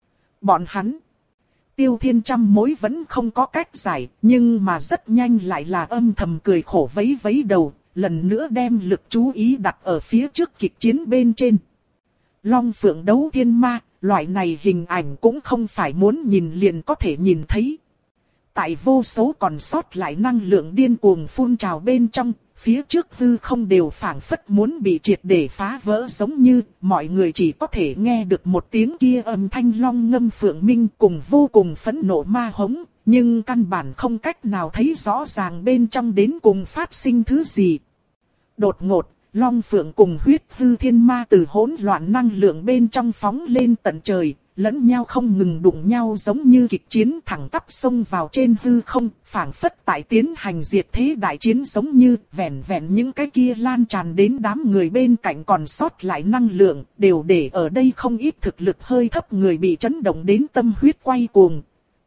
Bọn hắn. Tiêu Thiên trăm mối vẫn không có cách giải, nhưng mà rất nhanh lại là âm thầm cười khổ vấy vấy đầu, lần nữa đem lực chú ý đặt ở phía trước kịch chiến bên trên. Long Phượng đấu thiên ma, loại này hình ảnh cũng không phải muốn nhìn liền có thể nhìn thấy. Tại vô số còn sót lại năng lượng điên cuồng phun trào bên trong, phía trước hư không đều phảng phất muốn bị triệt để phá vỡ, giống như mọi người chỉ có thể nghe được một tiếng kia âm thanh long ngâm phượng minh cùng vô cùng phẫn nộ ma hống, nhưng căn bản không cách nào thấy rõ ràng bên trong đến cùng phát sinh thứ gì. Đột ngột, Long Phượng cùng huyết hư thiên ma từ hỗn loạn năng lượng bên trong phóng lên tận trời, lẫn nhau không ngừng đụng nhau giống như kịch chiến thẳng tắp xông vào trên hư không, phảng phất tại tiến hành diệt thế đại chiến giống như vẹn vẹn những cái kia lan tràn đến đám người bên cạnh còn sót lại năng lượng, đều để ở đây không ít thực lực hơi thấp người bị chấn động đến tâm huyết quay cuồng.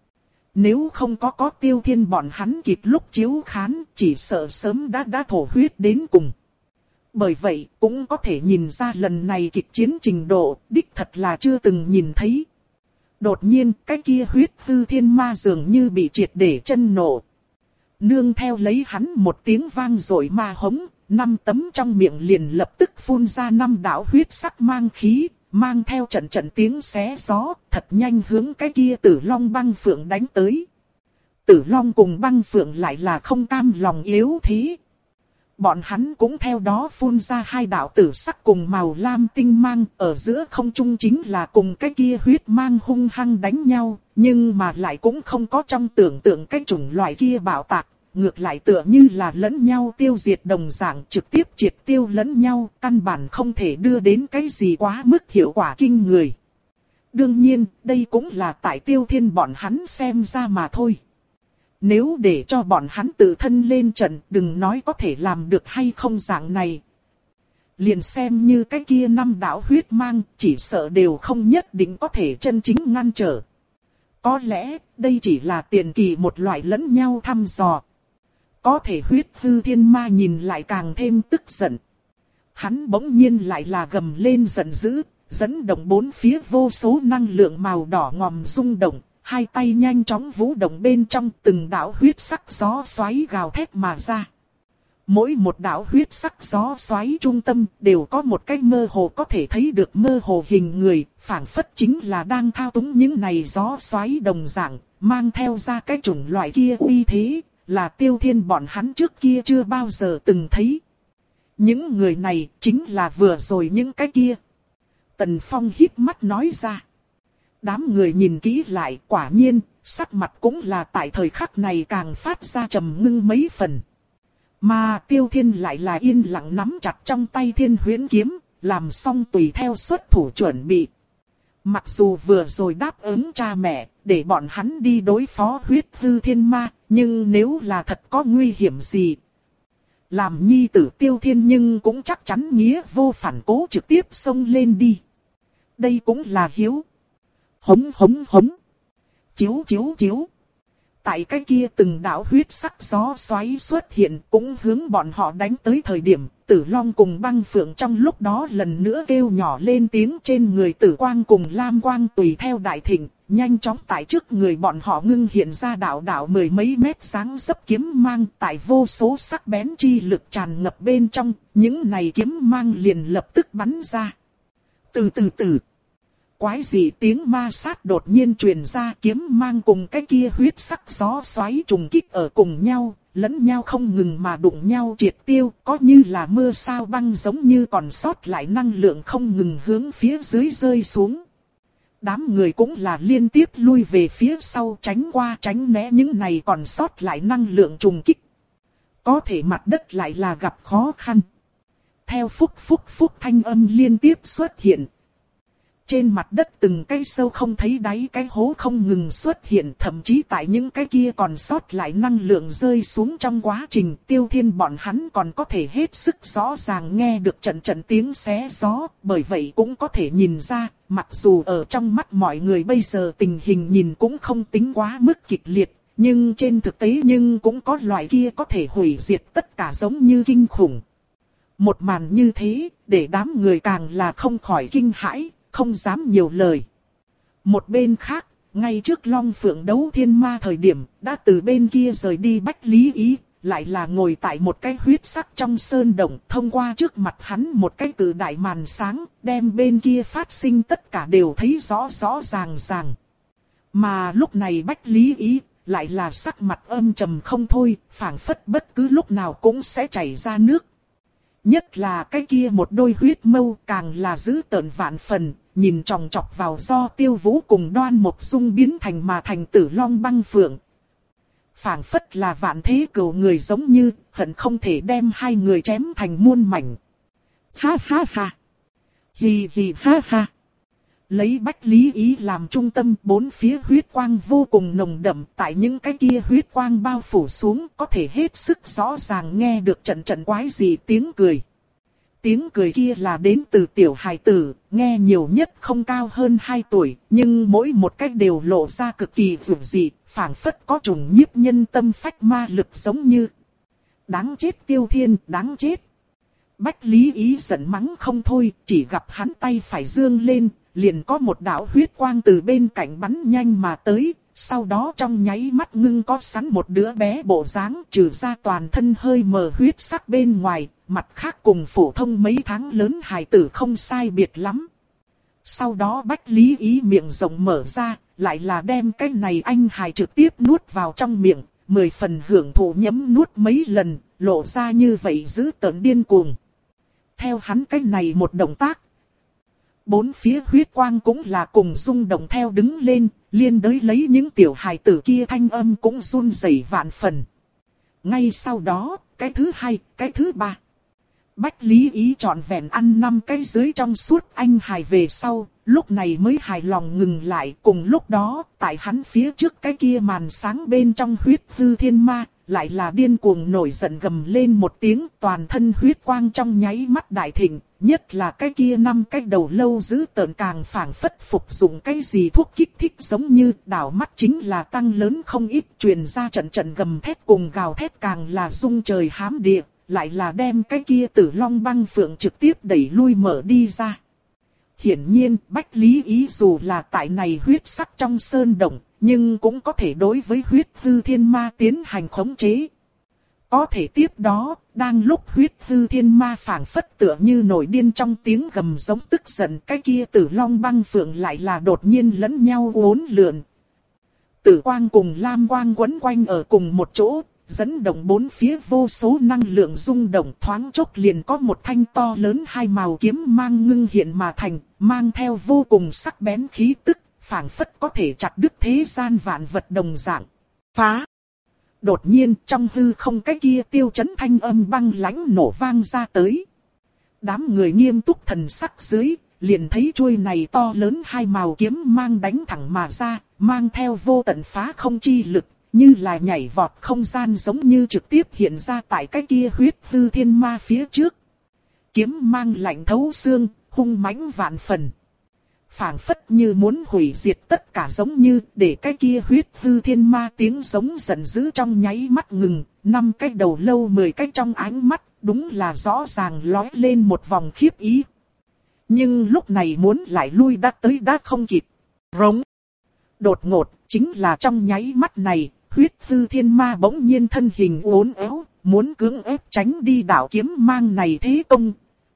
Nếu không có có Tiêu Thiên bọn hắn kịp lúc chiếu khán, chỉ sợ sớm đã đã thổ huyết đến cùng. Bởi vậy, cũng có thể nhìn ra lần này kịch chiến trình độ, đích thật là chưa từng nhìn thấy. Đột nhiên, cái kia huyết hư thiên ma dường như bị triệt để chân nổ. Nương theo lấy hắn một tiếng vang rồi ma hống, năm tấm trong miệng liền lập tức phun ra năm đạo huyết sắc mang khí, mang theo trận trận tiếng xé gió, thật nhanh hướng cái kia Tử Long Băng Phượng đánh tới. Tử Long cùng Băng Phượng lại là không cam lòng yếu thế. Bọn hắn cũng theo đó phun ra hai đạo tử sắc cùng màu lam tinh mang, ở giữa không trung chính là cùng cái kia huyết mang hung hăng đánh nhau, nhưng mà lại cũng không có trong tưởng tượng cái chủng loại kia bạo tạc, ngược lại tựa như là lẫn nhau tiêu diệt đồng dạng, trực tiếp triệt tiêu lẫn nhau, căn bản không thể đưa đến cái gì quá mức hiệu quả kinh người. Đương nhiên, đây cũng là tại Tiêu Thiên bọn hắn xem ra mà thôi. Nếu để cho bọn hắn tự thân lên trận, đừng nói có thể làm được hay không dạng này. Liền xem như cái kia năm đạo huyết mang, chỉ sợ đều không nhất định có thể chân chính ngăn trở. Có lẽ, đây chỉ là tiền kỳ một loại lẫn nhau thăm dò. Có thể huyết hư thiên ma nhìn lại càng thêm tức giận. Hắn bỗng nhiên lại là gầm lên giận dữ, dẫn động bốn phía vô số năng lượng màu đỏ ngòm rung động. Hai tay nhanh chóng vũ động bên trong, từng đạo huyết sắc gió xoáy gào thét mà ra. Mỗi một đạo huyết sắc gió xoáy trung tâm đều có một cái mơ hồ có thể thấy được mơ hồ hình người, phảng phất chính là đang thao túng những này gió xoáy đồng dạng, mang theo ra cái chủng loại kia uy thế, là Tiêu Thiên bọn hắn trước kia chưa bao giờ từng thấy. Những người này chính là vừa rồi những cái kia. Tần Phong híp mắt nói ra. Đám người nhìn kỹ lại, quả nhiên, sắc mặt cũng là tại thời khắc này càng phát ra trầm ngưng mấy phần. Mà Tiêu Thiên lại là yên lặng nắm chặt trong tay Thiên Huyễn kiếm, làm xong tùy theo xuất thủ chuẩn bị. Mặc dù vừa rồi đáp ứng cha mẹ, để bọn hắn đi đối phó huyết hư thiên ma, nhưng nếu là thật có nguy hiểm gì, làm nhi tử Tiêu Thiên nhưng cũng chắc chắn nghĩa vô phản cố trực tiếp xông lên đi. Đây cũng là hiếu. Hống hống hống. Chiếu chiếu chiếu. Tại cái kia từng đạo huyết sắc gió xoáy xuất hiện cũng hướng bọn họ đánh tới thời điểm, Tử Long cùng Băng Phượng trong lúc đó lần nữa kêu nhỏ lên tiếng, trên người Tử Quang cùng Lam Quang tùy theo đại thịnh, nhanh chóng tại trước người bọn họ ngưng hiện ra đạo đạo mười mấy mét sáng dấp kiếm mang, tại vô số sắc bén chi lực tràn ngập bên trong, những này kiếm mang liền lập tức bắn ra. Từ từ từ. Quái dị tiếng ma sát đột nhiên truyền ra, kiếm mang cùng cái kia huyết sắc gió xoáy trùng kích ở cùng nhau, lẫn nhau không ngừng mà đụng nhau triệt tiêu, có như là mưa sao băng giống như còn sót lại năng lượng không ngừng hướng phía dưới rơi xuống. Đám người cũng là liên tiếp lui về phía sau tránh qua tránh né những này còn sót lại năng lượng trùng kích. Có thể mặt đất lại là gặp khó khăn. Theo phúc phúc phúc thanh âm liên tiếp xuất hiện. Trên mặt đất từng cái sâu không thấy đáy cái hố không ngừng xuất hiện, thậm chí tại những cái kia còn sót lại năng lượng rơi xuống trong quá trình, Tiêu Thiên bọn hắn còn có thể hết sức rõ ràng nghe được trận trận tiếng xé gió, bởi vậy cũng có thể nhìn ra, mặc dù ở trong mắt mọi người bây giờ tình hình nhìn cũng không tính quá mức kịch liệt, nhưng trên thực tế nhưng cũng có loại kia có thể hủy diệt tất cả giống như kinh khủng. Một màn như thế, để đám người càng là không khỏi kinh hãi. Không dám nhiều lời. Một bên khác, ngay trước Long Phượng đấu thiên ma thời điểm, đã từ bên kia rời đi Bách Lý Ý, lại là ngồi tại một cái huyết sắc trong sơn động, thông qua trước mặt hắn một cái cự đại màn sáng, đem bên kia phát sinh tất cả đều thấy rõ rõ ràng ràng. Mà lúc này Bách Lý Ý, lại là sắc mặt âm trầm không thôi, phảng phất bất cứ lúc nào cũng sẽ chảy ra nước. Nhất là cái kia một đôi huyết mâu càng là dữ tợn vạn phần, nhìn chòng chọc vào do Tiêu Vũ cùng Đoan Mộc Dung biến thành mà thành Tử Long Băng Phượng. Phảng phất là vạn thế cừu người giống như, hận không thể đem hai người chém thành muôn mảnh. Ha ha ha. Hi hi ha ha. Lấy Bách Lý Ý làm trung tâm, bốn phía huyết quang vô cùng nồng đậm, tại những cái kia huyết quang bao phủ xuống có thể hết sức rõ ràng nghe được trận trận quái dị tiếng cười. Tiếng cười kia là đến từ tiểu hài tử, nghe nhiều nhất không cao hơn hai tuổi, nhưng mỗi một cách đều lộ ra cực kỳ dữ dị, phảng phất có trùng nhiếp nhân tâm phách ma lực giống như. Đáng chết Tiêu Thiên, đáng chết. Bách Lý Ý giận mắng không thôi, chỉ gặp hắn tay phải dương lên, liền có một đạo huyết quang từ bên cạnh bắn nhanh mà tới, sau đó trong nháy mắt ngưng có sẵn một đứa bé bộ dáng, trừ ra toàn thân hơi mờ huyết sắc bên ngoài, mặt khác cùng phổ thông mấy tháng lớn hài tử không sai biệt lắm. Sau đó Bách Lý Ý miệng rộng mở ra, lại là đem cái này anh hài trực tiếp nuốt vào trong miệng, mười phần hưởng thụ nhấm nuốt mấy lần, lộ ra như vậy dữ tợn điên cuồng. Theo hắn cái này một động tác, bốn phía huyết quang cũng là cùng rung động theo đứng lên, liên đới lấy những tiểu hài tử kia thanh âm cũng run rẩy vạn phần. Ngay sau đó, cái thứ hai, cái thứ ba. Bách Lý Ý trọn vẹn ăn năm cái dưới trong suốt anh hài về sau, lúc này mới hài lòng ngừng lại. Cùng lúc đó, tại hắn phía trước cái kia màn sáng bên trong huyết hư thiên ma, lại là điên cuồng nổi giận gầm lên một tiếng, toàn thân huyết quang trong nháy mắt đại thịnh, nhất là cái kia năm cái đầu lâu dữ tợn càng phảng phất phục dụng cái gì thuốc kích thích giống như, đảo mắt chính là tăng lớn không ít, truyền ra trận trận gầm thét cùng gào thét càng là rung trời hám địa, lại là đem cái kia Tử Long Băng Phượng trực tiếp đẩy lui mở đi ra. Hiển nhiên, Bách Lý Ý dù là tại này huyết sắc trong sơn động, nhưng cũng có thể đối với huyết hư thiên ma tiến hành khống chế. Có thể tiếp đó, đang lúc huyết hư thiên ma phảng phất tựa như nổi điên trong tiếng gầm giống tức giận, cái kia Tử Long Băng Phượng lại là đột nhiên lẫn nhau uốn lượn. Tử quang cùng lam quang quấn quanh ở cùng một chỗ, dẫn động bốn phía vô số năng lượng rung động, thoáng chốc liền có một thanh to lớn hai màu kiếm mang ngưng hiện mà thành, mang theo vô cùng sắc bén khí tức, phảng phất có thể chặt đứt thế gian vạn vật đồng dạng. Phá! Đột nhiên trong hư không cái kia tiêu chấn thanh âm băng lãnh nổ vang ra tới. Đám người nghiêm túc thần sắc dưới, liền thấy chuôi này to lớn hai màu kiếm mang đánh thẳng mà ra, mang theo vô tận phá không chi lực, như là nhảy vọt không gian giống như trực tiếp hiện ra tại cái kia huyết hư thiên ma phía trước. Kiếm mang lạnh thấu xương, hung mãnh vạn phần. Phảng phất như muốn hủy diệt tất cả giống như, để cái kia huyết hư thiên ma tiếng giống giận dữ trong nháy mắt ngừng, năm cái đầu lâu mười cái trong ánh mắt, đúng là rõ ràng lóe lên một vòng khiếp ý. Nhưng lúc này muốn lại lui đã tới đã không kịp. Rống. Đột ngột, chính là trong nháy mắt này, huyết hư thiên ma bỗng nhiên thân hình uốn éo, muốn cưỡng ép tránh đi đạo kiếm mang này thế công.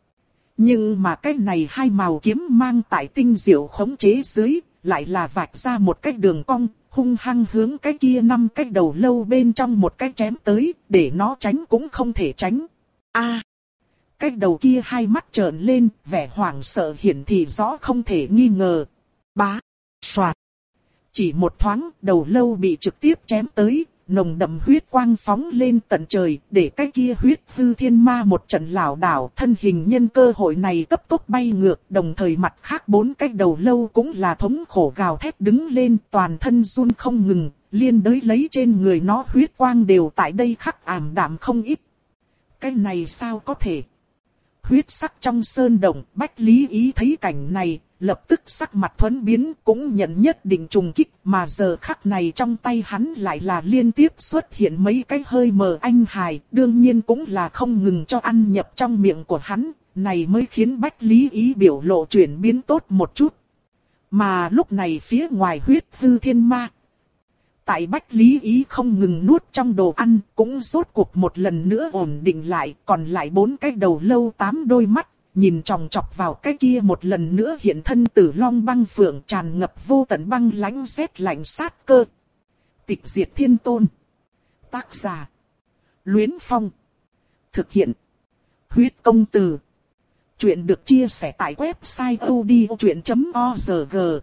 Nhưng mà cái này hai màu kiếm mang tại tinh diệu khống chế dưới, lại là vạch ra một cái đường cong, hung hăng hướng cái kia năm cái đầu lâu bên trong một cái chém tới, để nó tránh cũng không thể tránh. A, à, cái đầu kia hai mắt trợn lên, vẻ hoảng sợ hiển thị rõ không thể nghi ngờ. Bá, xoạt. Chỉ một thoáng, đầu lâu bị trực tiếp chém tới, nồng đậm huyết quang phóng lên tận trời, để cái kia huyết hư thiên ma một trận lảo đảo, thân hình nhân cơ hội này cấp tốc bay ngược, đồng thời mặt khác bốn cái đầu lâu cũng là thống khổ gào thét đứng lên, toàn thân run không ngừng, liên đới lấy trên người nó huyết quang đều tại đây khắc ảm đạm không ít. Cái này sao có thể? Huyết sắc trong sơn động, Bách Lý Ý thấy cảnh này, lập tức sắc mặt thuẫn biến, cũng nhận nhất định trùng kích, mà giờ khắc này trong tay hắn lại là liên tiếp xuất hiện mấy cái hơi mờ anh hài, đương nhiên cũng là không ngừng cho ăn nhập trong miệng của hắn, này mới khiến Bách Lý Ý biểu lộ chuyển biến tốt một chút. Mà lúc này phía ngoài huyết hư thiên ma, tại Bách Lý Ý không ngừng nuốt trong đồ ăn, cũng rốt cuộc một lần nữa ổn định lại, còn lại bốn cái đầu lâu tám đôi mắt, nhìn chòng chọc vào cái kia một lần nữa hiện thân Tử Long Băng Phượng, tràn ngập vô tận băng lãnh rét lạnh sát cơ. Tịch diệt thiên tôn. Tác giả: Luyến Phong. Thực hiện: Huyết Công Từ. Chuyện được chia sẻ tại website o d o chuyện chấm org.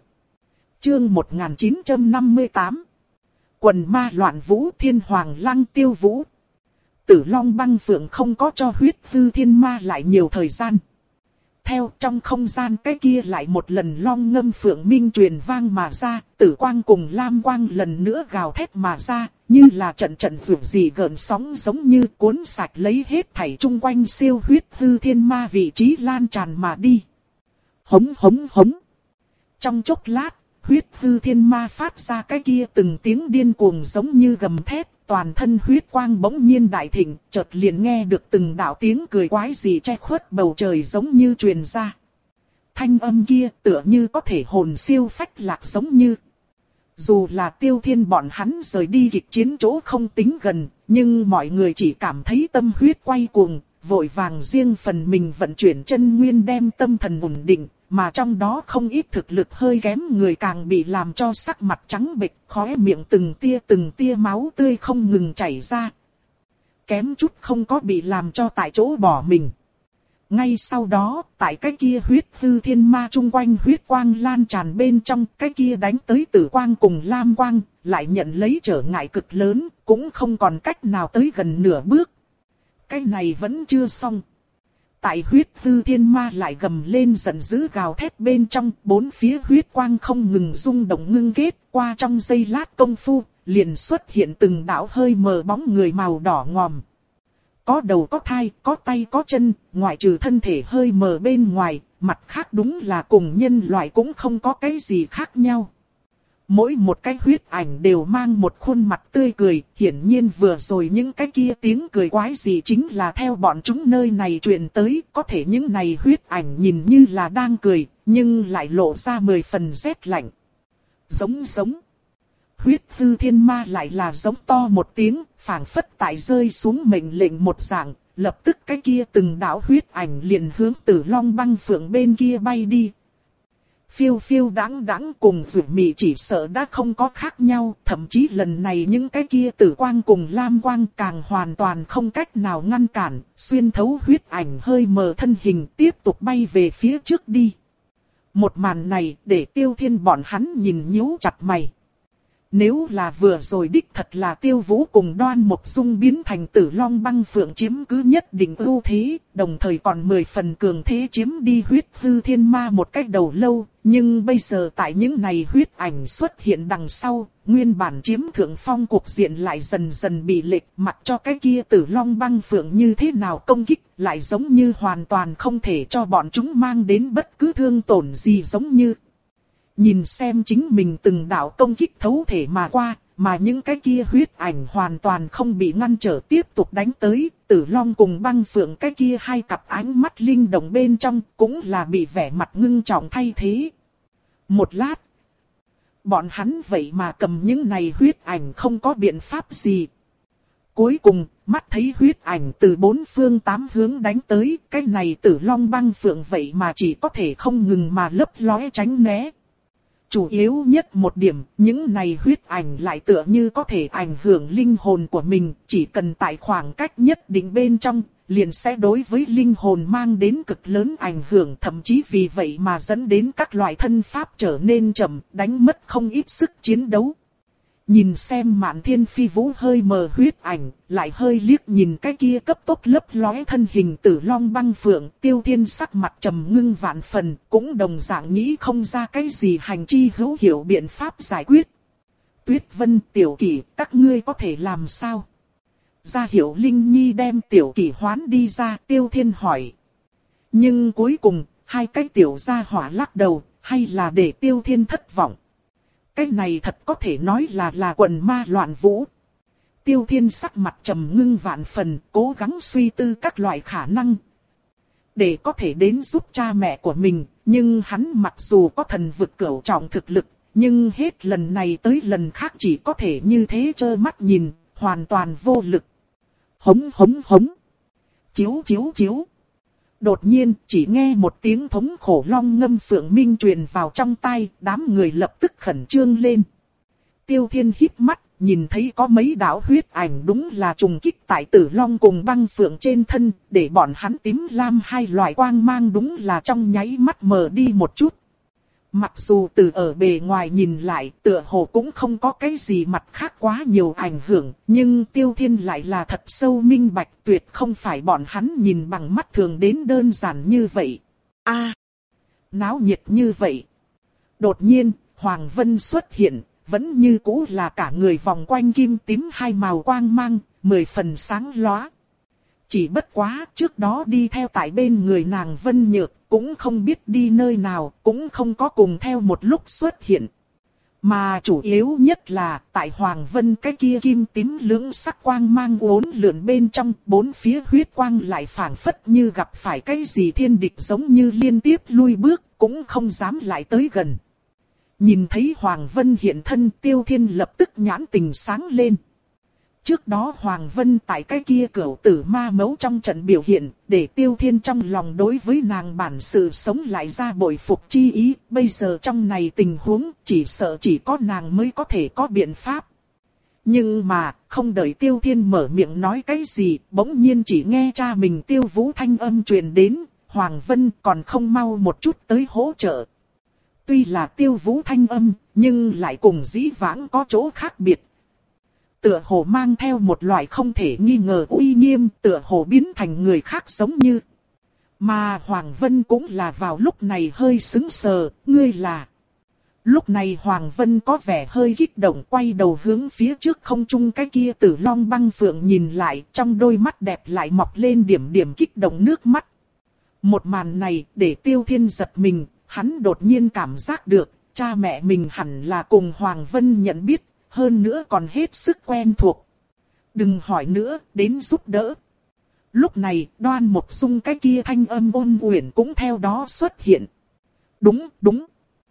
Chương một nghìn chín trăm năm mươi tám. Quần ma loạn vũ, thiên hoàng lăng tiêu vũ. Tử Long Băng Phượng không có cho huyết hư thiên ma lại nhiều thời gian. theo trong không gian cái kia lại một lần long ngâm phượng minh truyền vang mà ra, tử quang cùng lam quang lần nữa gào thét mà ra, như là trận trận rủ gì gợn sóng giống như cuốn sạch lấy hết thảy chung quanh siêu huyết hư thiên ma vị trí lan tràn mà đi. Hống hống hống. Trong chốc lát, huyết hư thiên ma phát ra cái kia từng tiếng điên cuồng giống như gầm thét, toàn thân huyết quang bỗng nhiên đại thịnh, chợt liền nghe được từng đạo tiếng cười quái dị che khuất bầu trời giống như truyền ra. Thanh âm kia tựa như có thể hồn siêu phách lạc giống như. Dù là Tiêu Thiên bọn hắn rời đi kịch chiến chỗ không tính gần, nhưng mọi người chỉ cảm thấy tâm huyết quay cuồng, vội vàng riêng phần mình vận chuyển chân nguyên đem tâm thần ổn định, mà trong đó không ít thực lực hơi kém người càng bị làm cho sắc mặt trắng bệch, khóe miệng từng tia từng tia máu tươi không ngừng chảy ra. Kém chút không có bị làm cho tại chỗ bỏ mình. Ngay sau đó, tại cái kia huyết hư thiên ma chung quanh huyết quang lan tràn bên trong, cái kia đánh tới tử quang cùng lam quang, lại nhận lấy trở ngại cực lớn, cũng không còn cách nào tới gần nửa bước. Cái này vẫn chưa xong. Tại huyết hư thiên ma lại gầm lên giận dữ gào thét bên trong, bốn phía huyết quang không ngừng rung động ngưng kết, qua trong giây lát công phu, liền xuất hiện từng đạo hơi mờ bóng người màu đỏ ngòm. Có đầu có thai, có tay có chân, ngoại trừ thân thể hơi mờ bên ngoài, mặt khác đúng là cùng nhân loại cũng không có cái gì khác nhau. Mỗi một cái huyết ảnh đều mang một khuôn mặt tươi cười, hiển nhiên vừa rồi những cái kia tiếng cười quái gì chính là theo bọn chúng nơi này truyền tới, có thể những này huyết ảnh nhìn như là đang cười, nhưng lại lộ ra mười phần rét lạnh. Giống giống. Huyết hư thiên ma lại là giống to một tiếng, phảng phất tại rơi xuống mệnh lệnh một dạng, lập tức cái kia từng đạo huyết ảnh liền hướng Tử Long Băng Phượng bên kia bay đi. Phiêu phiêu đáng đáng cùng Dụ Mị chỉ sợ đã không có khác nhau, thậm chí lần này những cái kia tử quang cùng lam quang càng hoàn toàn không cách nào ngăn cản, xuyên thấu huyết ảnh hơi mờ thân hình tiếp tục bay về phía trước đi. Một màn này để Tiêu Thiên bọn hắn nhìn nhíu chặt mày. Nếu là vừa rồi đích thật là Tiêu Vũ cùng Đoan Mộc Dung biến thành Tử Long Băng Phượng chiếm cứ nhất định ưu thế, đồng thời còn mười phần cường thế chiếm đi huyết hư thiên ma một cách đầu lâu, nhưng bây giờ tại những này huyết ảnh xuất hiện đằng sau, nguyên bản chiếm thượng phong cuộc diện lại dần dần bị lệch, mặc cho cái kia Tử Long Băng Phượng như thế nào công kích, lại giống như hoàn toàn không thể cho bọn chúng mang đến bất cứ thương tổn gì giống như. Nhìn xem chính mình từng đạo công kích thấu thể mà qua, mà những cái kia huyết ảnh hoàn toàn không bị ngăn trở tiếp tục đánh tới, Tử Long cùng Băng Phượng cái kia hai cặp ánh mắt linh động bên trong cũng là bị vẻ mặt ngưng trọng thay thế. Một lát, bọn hắn vậy mà cầm những này huyết ảnh không có biện pháp gì. Cuối cùng, mắt thấy huyết ảnh từ bốn phương tám hướng đánh tới, cái này Tử Long Băng Phượng vậy mà chỉ có thể không ngừng mà lấp lóe tránh né. Chủ yếu nhất một điểm, những này huyết ảnh lại tựa như có thể ảnh hưởng linh hồn của mình, chỉ cần tại khoảng cách nhất định bên trong, liền sẽ đối với linh hồn mang đến cực lớn ảnh hưởng, thậm chí vì vậy mà dẫn đến các loại thân pháp trở nên chậm, đánh mất không ít sức chiến đấu. Nhìn xem Mạn Thiên Phi Vũ hơi mờ huyết ảnh, lại hơi liếc nhìn cái kia cấp tốc lấp lóe thân hình Tử Long Băng Phượng, Tiêu Thiên sắc mặt trầm ngưng vạn phần, cũng đồng dạng nghĩ không ra cái gì hành chi hữu hiệu biện pháp giải quyết. Tuyết Vân, Tiểu Kỷ, các ngươi có thể làm sao? Ra hiệu Linh Nhi đem Tiểu Kỷ hoán đi ra, Tiêu Thiên hỏi. Nhưng cuối cùng, hai cái tiểu gia hỏa lắc đầu, hay là để Tiêu Thiên thất vọng. Cái này thật có thể nói là là quần ma loạn vũ. Tiêu Thiên sắc mặt trầm ngưng vạn phần, cố gắng suy tư các loại khả năng. Để có thể đến giúp cha mẹ của mình, nhưng hắn mặc dù có thần vực cửu trọng thực lực, nhưng hết lần này tới lần khác chỉ có thể như thế trơ mắt nhìn, hoàn toàn vô lực. Hống hống hống. Chiếu chiếu chiếu. Đột nhiên, chỉ nghe một tiếng thống khổ long ngâm phượng minh truyền vào trong tai, đám người lập tức khẩn trương lên. Tiêu Thiên híp mắt, nhìn thấy có mấy đạo huyết ảnh đúng là trùng kích tại Tử Long cùng Băng Phượng trên thân, để bọn hắn tím lam hai loại quang mang đúng là trong nháy mắt mờ đi một chút. Mặc dù từ ở bề ngoài nhìn lại tựa hồ cũng không có cái gì mặt khác quá nhiều ảnh hưởng, nhưng Tiêu Thiên lại là thật sâu minh bạch, tuyệt không phải bọn hắn nhìn bằng mắt thường đến đơn giản như vậy. A, náo nhiệt như vậy. Đột nhiên, Hoàng Vân xuất hiện, vẫn như cũ là cả người vòng quanh kim tím hai màu quang mang, mười phần sáng lóa. Chỉ bất quá, trước đó đi theo tại bên người nàng Vân Nhược, cũng không biết đi nơi nào, cũng không có cùng theo một lúc xuất hiện. Mà chủ yếu nhất là, tại Hoàng Vân cái kia kim tím lưỡng sắc quang mang uốn lượn bên trong, bốn phía huyết quang lại phảng phất như gặp phải cái gì thiên địch giống như liên tiếp lui bước, cũng không dám lại tới gần. Nhìn thấy Hoàng Vân hiện thân, Tiêu Thiên lập tức nhãn tình sáng lên. Trước đó Hoàng Vân tại cái kia cửu tử ma mấu trong trận biểu hiện, để Tiêu Thiên trong lòng đối với nàng bản sự sống lại ra bội phục chi ý, bây giờ trong này tình huống chỉ sợ chỉ có nàng mới có thể có biện pháp. Nhưng mà, không đợi Tiêu Thiên mở miệng nói cái gì, bỗng nhiên chỉ nghe cha mình Tiêu Vũ thanh âm truyền đến, Hoàng Vân còn không mau một chút tới hỗ trợ. Tuy là Tiêu Vũ thanh âm, nhưng lại cùng dĩ vãng có chỗ khác biệt. Tựa hồ mang theo một loại không thể nghi ngờ uy nghiêm, tựa hồ biến thành người khác giống như. Mà Hoàng Vân cũng là vào lúc này hơi sững sờ, ngươi là. Lúc này Hoàng Vân có vẻ hơi kích động, quay đầu hướng phía trước không trung cái kia Tử Long Băng Phượng nhìn lại, trong đôi mắt đẹp lại mọc lên điểm điểm kích động nước mắt. Một màn này để Tiêu Thiên giật mình, hắn đột nhiên cảm giác được, cha mẹ mình hẳn là cùng Hoàng Vân nhận biết, hơn nữa còn hết sức quen thuộc. Đừng hỏi nữa, đến giúp đỡ. Lúc này, Đoan Mộc Dung cái kia thanh âm ôn uyển cũng theo đó xuất hiện. Đúng, đúng.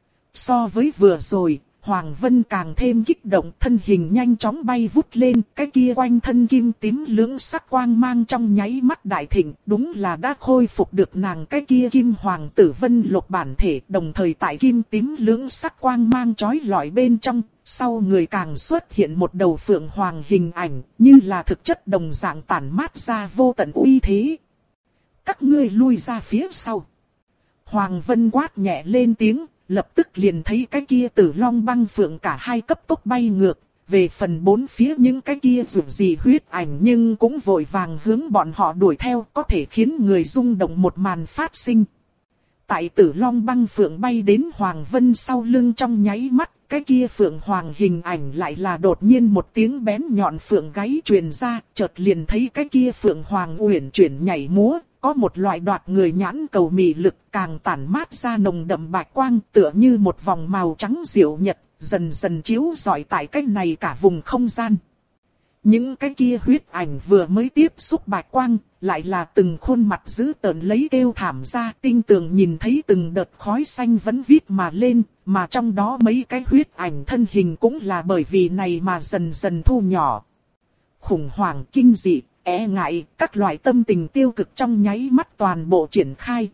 So với vừa rồi, Hoàng Vân càng thêm kích động, thân hình nhanh chóng bay vút lên, cái kia quanh thân kim tím lưỡng sắc quang mang trong nháy mắt đại thịnh, đúng là đã khôi phục được nàng cái kia kim hoàng tử vân lục bản thể, đồng thời tại kim tím lưỡng sắc quang mang chói lọi bên trong, sau người càng xuất hiện một đầu phượng hoàng hình ảnh, như là thực chất đồng dạng tản mát ra vô tận uy thế. Các ngươi lui ra phía sau. Hoàng Vân quát nhẹ lên tiếng. Lập tức liền thấy cái kia Tử Long Băng Phượng cả hai cấp tốc bay ngược, về phần bốn phía những cái kia dù gì huyết ảnh nhưng cũng vội vàng hướng bọn họ đuổi theo, có thể khiến người rung động một màn phát sinh. Tại Tử Long Băng Phượng bay đến Hoàng Vân sau lưng trong nháy mắt, cái kia Phượng Hoàng hình ảnh lại là đột nhiên một tiếng bén nhọn phượng gáy truyền ra, chợt liền thấy cái kia Phượng Hoàng uyển chuyển nhảy múa. Có một loại đoạt người nhãn cầu mị lực càng tản mát ra nồng đậm bạch quang tựa như một vòng màu trắng diệu nhật, dần dần chiếu rọi tại cái này cả vùng không gian. Những cái kia huyết ảnh vừa mới tiếp xúc bạch quang, lại là từng khuôn mặt dữ tợn lấy kêu thảm ra, tinh tường nhìn thấy từng đợt khói xanh vẫn vít mà lên, mà trong đó mấy cái huyết ảnh thân hình cũng là bởi vì này mà dần dần thu nhỏ. Khủng hoảng kinh dị, e ngại, các loại tâm tình tiêu cực trong nháy mắt toàn bộ triển khai.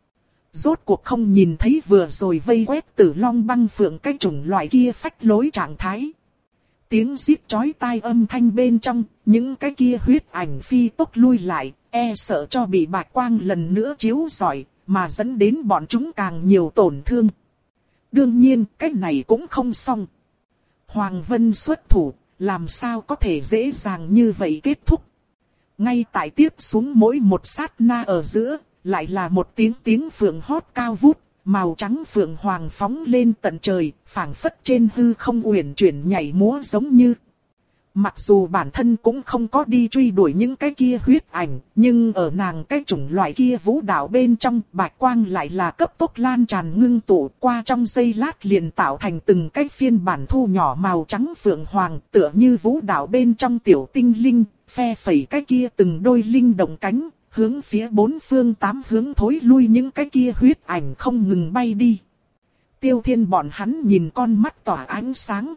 Rốt cuộc không nhìn thấy vừa rồi vây quét Tử Long Băng Phượng cái chủng loại kia phách lối trạng thái. Tiếng rít chói tai âm thanh bên trong, những cái kia huyết ảnh phi tốc lui lại, e sợ cho bị bạch quang lần nữa chiếu rọi, mà dẫn đến bọn chúng càng nhiều tổn thương. Đương nhiên, cái này cũng không xong. Hoàng Vân xuất thủ, làm sao có thể dễ dàng như vậy kết thúc. Ngay tại tiếp xuống mỗi một sát na ở giữa, lại là một tiếng tiếng phượng hót cao vút, màu trắng phượng hoàng phóng lên tận trời, phảng phất trên hư không uyển chuyển nhảy múa giống như. Mặc dù bản thân cũng không có đi truy đuổi những cái kia huyết ảnh, nhưng ở nàng cái chủng loại kia vũ đạo bên trong, bạch quang lại là cấp tốc lan tràn ngưng tụ qua trong giây lát liền tạo thành từng cái phiên bản thu nhỏ màu trắng phượng hoàng, tựa như vũ đạo bên trong tiểu tinh linh, phe phẩy cái kia từng đôi linh động cánh, hướng phía bốn phương tám hướng thối lui những cái kia huyết ảnh không ngừng bay đi. Tiêu Thiên bọn hắn nhìn con mắt tỏa ánh sáng.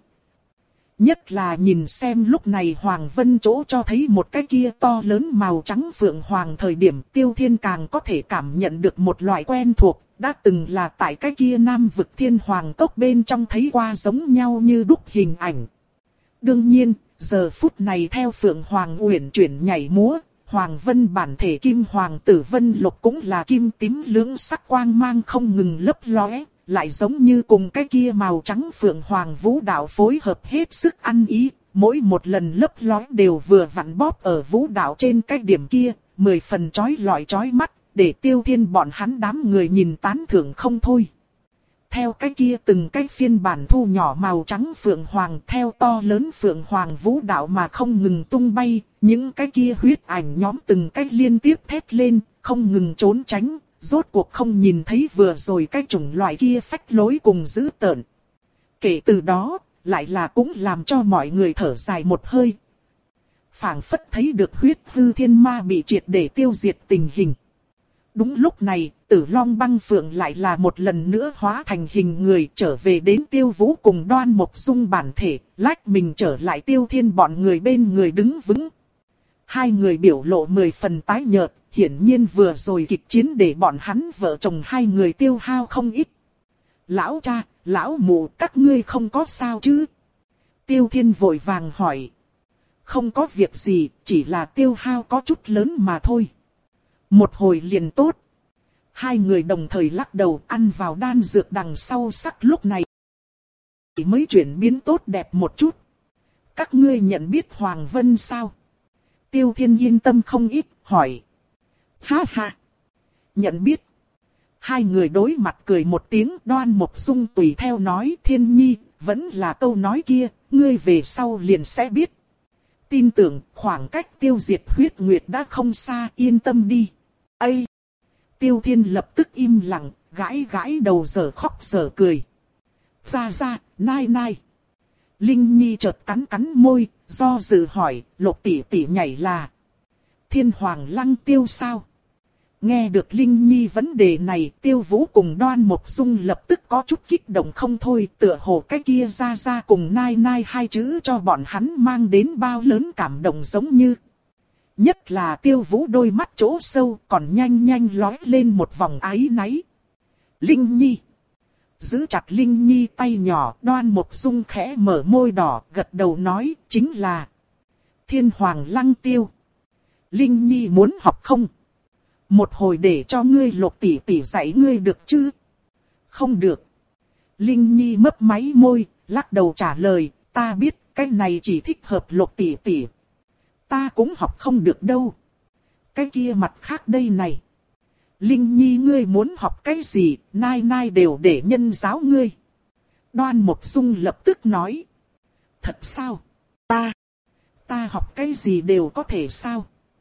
Nhất là nhìn xem lúc này Hoàng Vân chỗ cho thấy một cái kia to lớn màu trắng phượng hoàng thời điểm Tiêu Thiên càng có thể cảm nhận được một loại quen thuộc, đã từng là tại cái kia Nam vực Thiên Hoàng Cốc bên trong thấy qua giống nhau như đúc hình ảnh. Đương nhiên, giờ phút này theo phượng hoàng uyển chuyển nhảy múa, Hoàng Vân bản thể kim hoàng tử vân lục cũng là kim tím lưỡng sắc quang mang không ngừng lấp lóe. Lại giống như cùng cái kia màu trắng phượng hoàng vũ đạo phối hợp hết sức ăn ý, mỗi một lần lấp lóe đều vừa vặn bóp ở vũ đạo trên cái điểm kia, mười phần chói lọi chói mắt, để Tiêu Thiên bọn hắn đám người nhìn tán thưởng không thôi. Theo cái kia từng cái phiên bản thu nhỏ màu trắng phượng hoàng theo to lớn phượng hoàng vũ đạo mà không ngừng tung bay, những cái kia huyết ảnh nhóm từng cái liên tiếp thét lên, không ngừng trốn tránh, rốt cuộc không nhìn thấy vừa rồi cái chủng loại kia phách lối cùng dữ tợn. Kể từ đó, lại là cũng làm cho mọi người thở dài một hơi. Phảng phất thấy được huyết hư thiên ma bị triệt để tiêu diệt tình hình. Đúng lúc này, Tử Long Băng Phượng lại là một lần nữa hóa thành hình người trở về đến Tiêu Vũ cùng Đoan Mộc Dung bản thể, lách mình trở lại Tiêu Thiên bọn người bên người đứng vững. Hai người biểu lộ mười phần tái nhợt, hiển nhiên vừa rồi kịch chiến để bọn hắn vợ chồng hai người tiêu hao không ít. Lão cha, lão mụ, các ngươi không có sao chứ? Tiêu Thiên vội vàng hỏi. Không có việc gì, chỉ là tiêu hao có chút lớn mà thôi. Một hồi liền tốt. Hai người đồng thời lắc đầu ăn vào đan dược đằng sau sắc lúc này. Mới chuyển biến tốt đẹp một chút. Các ngươi nhận biết Hoàng Vân sao? Tiêu Thiên yên tâm không ít, hỏi. Ha ha. Nhận biết. Hai người đối mặt cười một tiếng. Đoan Mộc Dung tùy theo nói. Thiên nhi, vẫn là câu nói kia. Ngươi về sau liền sẽ biết. Tin tưởng khoảng cách tiêu diệt huyết nguyệt đã không xa, yên tâm đi. Ây! Tiêu Thiên lập tức im lặng, gãi gãi đầu giờ khóc giờ cười. Ra ra, nai nai. Linh Nhi chợt cắn cắn môi, do dự hỏi, Lục tỷ tỷ nhảy là Thiên Hoàng Lăng Tiêu sao? Nghe được Linh Nhi vấn đề này, Tiêu Vũ cùng Đoan Mộc Dung lập tức có chút kích động không thôi, tựa hồ cái kia ra ra cùng nai nai hai chữ cho bọn hắn mang đến bao lớn cảm động giống như. Nhất là Tiêu Vũ đôi mắt chỗ sâu còn nhanh nhanh lóe lên một vòng áy náy. Linh Nhi. Giữ chặt Linh Nhi tay nhỏ, Đoan Mộc Dung khẽ mở môi đỏ, gật đầu nói, chính là Thiên Hoàng Lăng Tiêu. Linh Nhi muốn học không? Một hồi để cho ngươi Lục tỷ tỷ dạy ngươi được chứ? Không được. Linh Nhi mấp máy môi, lắc đầu trả lời, ta biết cái này chỉ thích hợp Lục tỷ tỷ. Ta cũng học không được đâu. Cái kia mặt khác đây này. Linh Nhi ngươi muốn học cái gì, nai nai đều để nhân giáo ngươi. Đoan Mộc Dung lập tức nói. Thật sao? Ta, ta học cái gì đều có thể sao?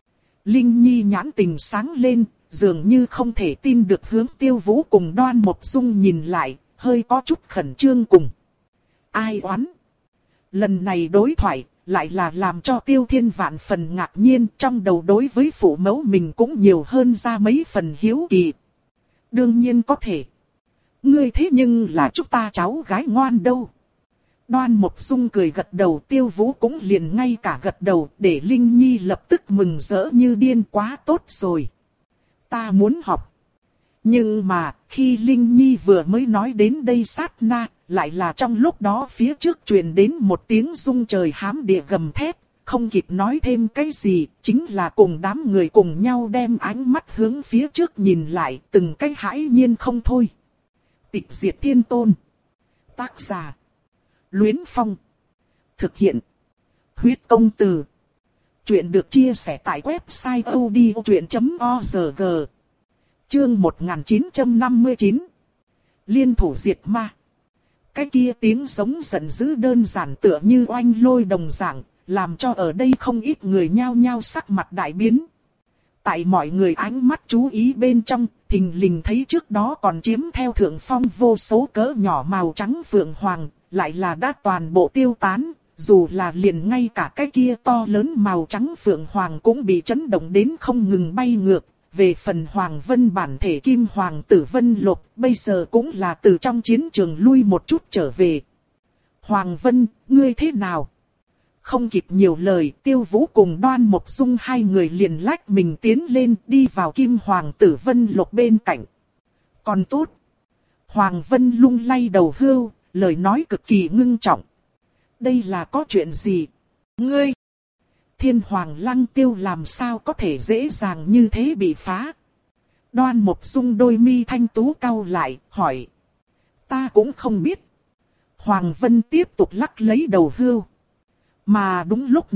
Linh Nhi nhãn tình sáng lên, dường như không thể tin được hướng Tiêu Vũ cùng Đoan Mộc Dung nhìn lại, hơi có chút khẩn trương cùng. Ai oán? Lần này đối thoại, lại là làm cho Tiêu Thiên vạn phần ngạc nhiên, trong đầu đối với phụ mẫu mình cũng nhiều hơn ra mấy phần hiếu kỳ. Đương nhiên có thể. Ngươi thế nhưng là chúng ta cháu gái ngoan đâu. Đoan Mộc Dung cười gật đầu, Tiêu Vũ cũng liền ngay cả gật đầu, để Linh Nhi lập tức mừng rỡ như điên, quá tốt rồi. Ta muốn học. Nhưng mà, khi Linh Nhi vừa mới nói đến đây sát na, lại là trong lúc đó phía trước truyền đến một tiếng rung trời hám địa gầm thét, không kịp nói thêm cái gì, chính là cùng đám người cùng nhau đem ánh mắt hướng phía trước nhìn lại, từng cái hãi nhiên không thôi. Tịch Diệt Thiên Tôn. Tác giả. Luyến Phong. Thực hiện. Huyết Công Từ. Chuyện được chia sẻ tại website odchuyện chấm org. Chương một nghìn chín trăm năm mươi chín. Liên thủ diệt ma. Cái kia tiếng giống giận dữ đơn giản tựa như oanh lôi đồng dạng, làm cho ở đây không ít người nhao nhao sắc mặt đại biến. Tại mọi người ánh mắt chú ý bên trong, thình lình thấy trước đó còn chiếm theo thượng phong vô số cỡ nhỏ màu trắng phượng hoàng, lại là đã toàn bộ tiêu tán, dù là liền ngay cả cái kia to lớn màu trắng phượng hoàng cũng bị chấn động đến không ngừng bay ngược. Về phần Hoàng Vân bản thể Kim Hoàng Tử Vân Lục, bây giờ cũng là từ trong chiến trường lui một chút trở về. Hoàng Vân, ngươi thế nào? Không kịp nhiều lời, Tiêu Vũ cùng Đoan Mộc Dung hai người liền lách mình tiến lên đi vào Kim Hoàng Tử Vân Lục bên cạnh. Còn tốt. Hoàng Vân lung lay đầu hưu, lời nói cực kỳ ngưng trọng. Đây là có chuyện gì? Ngươi! Thiên Hoàng Lăng Tiêu làm sao có thể dễ dàng như thế bị phá? Đoan Mộc Dung đôi mi thanh tú cau lại, hỏi. Ta cũng không biết. Hoàng Vân tiếp tục lắc lấy đầu hưu. Mà đúng lúc này,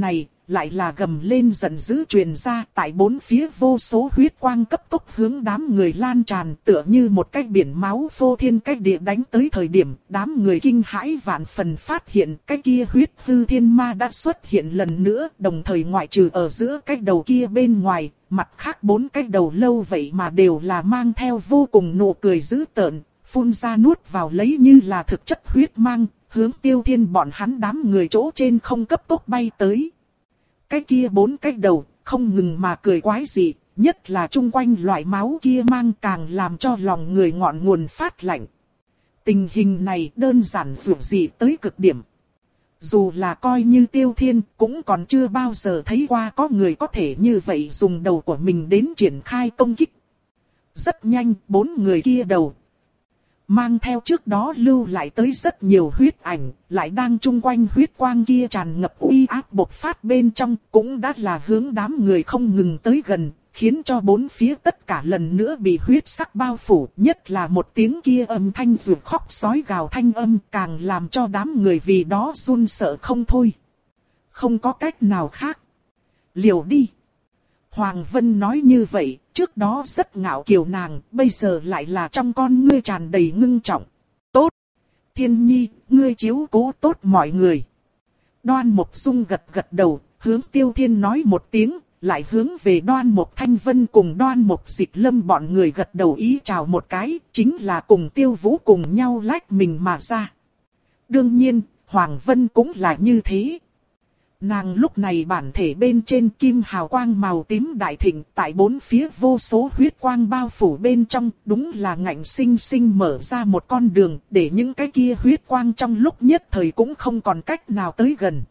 lại là gầm lên giận dữ truyền ra, tại bốn phía vô số huyết quang cấp tốc hướng đám người lan tràn, tựa như một cái biển máu phô thiên cách địa đánh tới thời điểm, đám người kinh hãi vạn phần phát hiện cái kia huyết hư thiên ma đã xuất hiện lần nữa, đồng thời ngoại trừ ở giữa cái đầu kia bên ngoài, mặt khác bốn cái đầu lâu vậy mà đều là mang theo vô cùng nụ cười dữ tợn, phun ra nuốt vào lấy như là thực chất huyết mang, hướng Tiêu Thiên bọn hắn đám người chỗ trên không cấp tốc bay tới. Cái kia bốn cái đầu, không ngừng mà cười quái dị, nhất là chung quanh loại máu kia mang càng làm cho lòng người ngọn nguồn phát lạnh. Tình hình này đơn giản dữ dị tới cực điểm. Dù là coi như Tiêu Thiên cũng còn chưa bao giờ thấy qua có người có thể như vậy dùng đầu của mình đến triển khai công kích. Rất nhanh, bốn người kia đầu mang theo trước đó lưu lại tới rất nhiều huyết ảnh, lại đang chung quanh huyết quang kia tràn ngập uy áp bộc phát bên trong, cũng đã là hướng đám người không ngừng tới gần, khiến cho bốn phía tất cả lần nữa bị huyết sắc bao phủ, nhất là một tiếng kia âm thanh rượu khóc sói gào thanh âm càng làm cho đám người vì đó run sợ không thôi. Không có cách nào khác. Liều đi. Hoàng Vân nói như vậy, trước đó rất ngạo kiều nàng, bây giờ lại là trong con ngươi tràn đầy ngưng trọng. Tốt! Thiên Nhi, ngươi chiếu cố tốt mọi người. Đoan Mộc Dung gật gật đầu, hướng Tiêu Thiên nói một tiếng, lại hướng về Đoan Mộc Thanh Vân cùng Đoan Mộc Dịch Lâm bọn người gật đầu ý chào một cái, chính là cùng Tiêu Vũ cùng nhau lách mình mà ra. Đương nhiên, Hoàng Vân cũng là như thế. Nàng lúc này bản thể bên trên kim hào quang màu tím đại thịnh, tại bốn phía vô số huyết quang bao phủ bên trong, đúng là ngạnh sinh sinh mở ra một con đường, để những cái kia huyết quang trong lúc nhất thời cũng không còn cách nào tới gần.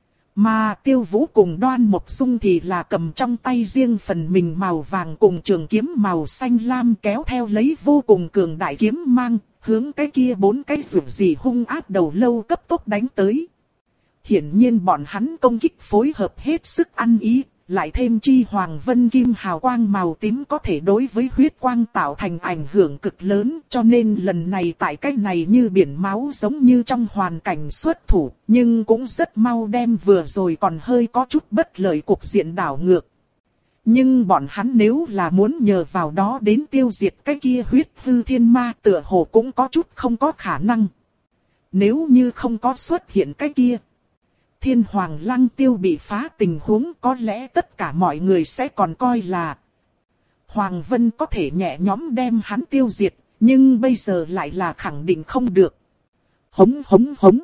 Mà Tiêu Vũ cùng Đoan Mộc Dung thì là cầm trong tay riêng phần mình màu vàng cùng trường kiếm màu xanh lam kéo theo lấy vô cùng cường đại kiếm mang, hướng cái kia bốn cái rủi gì hung ác đầu lâu cấp tốc đánh tới. Hiển nhiên bọn hắn công kích phối hợp hết sức ăn ý, lại thêm chi Hoàng Vân Kim hào quang màu tím có thể đối với huyết quang tạo thành ảnh hưởng cực lớn, cho nên lần này tại cách này như biển máu giống như trong hoàn cảnh xuất thủ, nhưng cũng rất mau đem vừa rồi còn hơi có chút bất lợi cục diện đảo ngược. Nhưng bọn hắn nếu là muốn nhờ vào đó đến tiêu diệt cái kia huyết hư thiên ma tựa hồ cũng có chút không có khả năng. Nếu như không có xuất hiện cái kia Thiên Hoàng Lăng Tiêu bị phá tình huống, có lẽ tất cả mọi người sẽ còn coi là Hoàng Vân có thể nhẹ nhõm đem hắn tiêu diệt, nhưng bây giờ lại là khẳng định không được. Hống hống hống.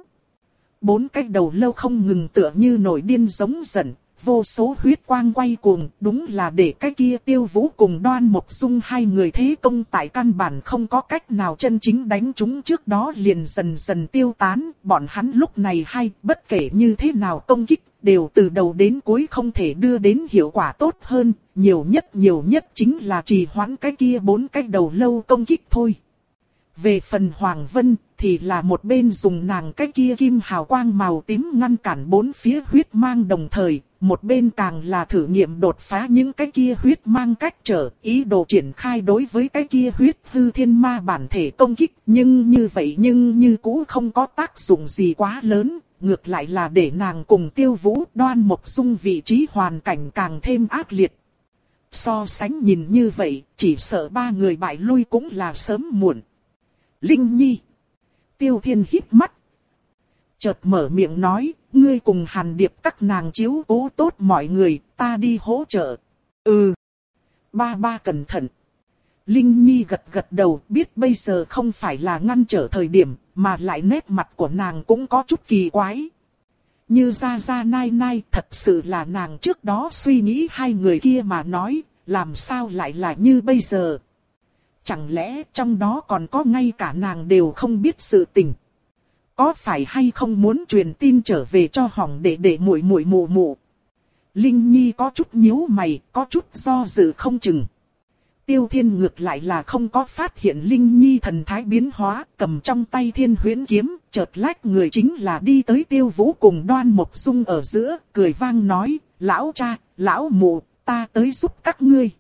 Bốn cái đầu lâu không ngừng tựa như nổi điên giống giận, vô số huyết quang quay cuồng, đúng là để cái kia Tiêu Vũ cùng Đoan Mộc Dung hai người thế công tại căn bản không có cách nào chân chính đánh chúng, trước đó liền dần dần tiêu tán, bọn hắn lúc này hay bất kể như thế nào công kích, đều từ đầu đến cuối không thể đưa đến hiệu quả tốt hơn, nhiều nhất nhiều nhất chính là trì hoãn cái kia bốn cái đầu lâu công kích thôi. Về phần Hoàng Vân thì là một bên dùng nàng cái kia kim hào quang màu tím ngăn cản bốn phía huyết mang, đồng thời một bên càng là thử nghiệm đột phá những cái kia huyết mang cách trở, ý đồ triển khai đối với cái kia huyết hư thiên ma bản thể công kích, nhưng như vậy nhưng như cũ không có tác dụng gì quá lớn, ngược lại là để nàng cùng Tiêu Vũ Đoan Mộc Dung vị trí hoàn cảnh càng thêm ác liệt. So sánh nhìn như vậy, chỉ sợ ba người bại lui cũng là sớm muộn. Linh Nhi. Tiêu Thiên híp mắt, chợt mở miệng nói, ngươi cùng Hàn Điệp các nàng chiếu cố tốt mọi người, ta đi hỗ trợ. Ừ. Ba ba cẩn thận. Linh Nhi gật gật đầu, biết bây giờ không phải là ngăn trở thời điểm, mà lại nét mặt của nàng cũng có chút kỳ quái. Như Gia Gia Nai Nai, thật sự là nàng trước đó suy nghĩ hai người kia mà nói, làm sao lại là như bây giờ. Chẳng lẽ trong đó còn có ngay cả nàng đều không biết sự tình. Có phải hay không muốn truyền tin trở về cho hỏng để để muội muội mụ mụ. Linh Nhi có chút nhíu mày, có chút do dự không chừng. Tiêu Thiên ngược lại là không có phát hiện Linh Nhi thần thái biến hóa, cầm trong tay Thiên Huyễn kiếm, chợt lách người chính là đi tới Tiêu Vũ cùng Đoan Mộc Dung ở giữa, cười vang nói, lão cha, lão mụ, ta tới giúp các ngươi.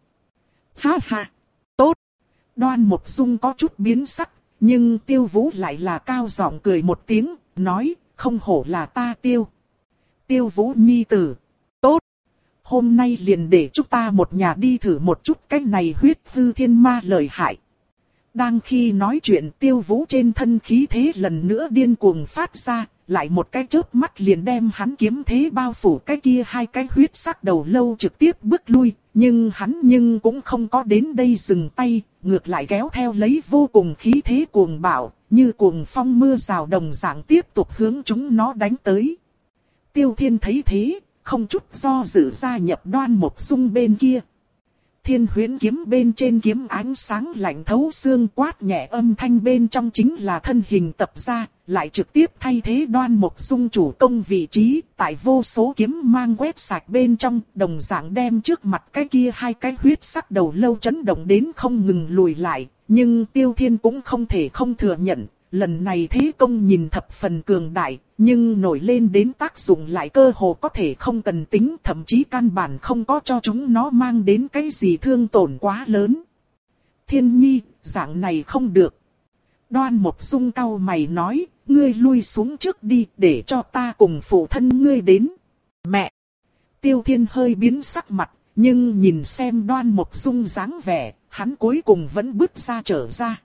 Ha ha, tốt. Đoan Mộc Dung có chút biến sắc, nhưng Tiêu Vũ lại là cao giọng cười một tiếng, nói, không hổ là ta Tiêu. Tiêu Vũ nhi tử. Tốt. Hôm nay liền để chúng ta một nhà đi thử một chút cái này huyết hư thiên ma lợi hại. Đang khi nói chuyện Tiêu Vũ trên thân khí thế lần nữa điên cuồng phát ra, lại một cái chớp mắt liền đem hắn kiếm thế bao phủ cái kia hai cái huyết sắc đầu lâu trực tiếp bước lui, nhưng hắn nhưng cũng không có đến đây dừng tay, ngược lại kéo theo lấy vô cùng khí thế cuồng bạo, như cuồng phong mưa rào đồng dạng tiếp tục hướng chúng nó đánh tới. Tiêu Thiên thấy thế, không chút do dự gia nhập Đoan Mộc Dung bên kia. Thiên Huyễn kiếm bên trên kiếm ánh sáng lạnh thấu xương quát nhẹ âm thanh bên trong chính là thân hình tập ra, lại trực tiếp thay thế Đoan Mộc Dung chủ công vị trí, tại vô số kiếm mang quét sạch bên trong, đồng dạng đem trước mặt cái kia hai cái huyết sắc đầu lâu chấn động đến không ngừng lùi lại, nhưng Tiêu Thiên cũng không thể không thừa nhận, lần này thế công nhìn thập phần cường đại, nhưng nổi lên đến tác dụng lại cơ hồ có thể không cần tính, thậm chí căn bản không có cho chúng nó mang đến cái gì thương tổn quá lớn. Thiên Nhi, dạng này không được. Đoan Mộc Dung cau mày nói, ngươi lui xuống trước đi, để cho ta cùng phụ thân ngươi đến. Mẹ! Tiêu Thiên hơi biến sắc mặt, nhưng nhìn xem Đoan Mộc Dung dáng vẻ, hắn cuối cùng vẫn bước ra trở ra.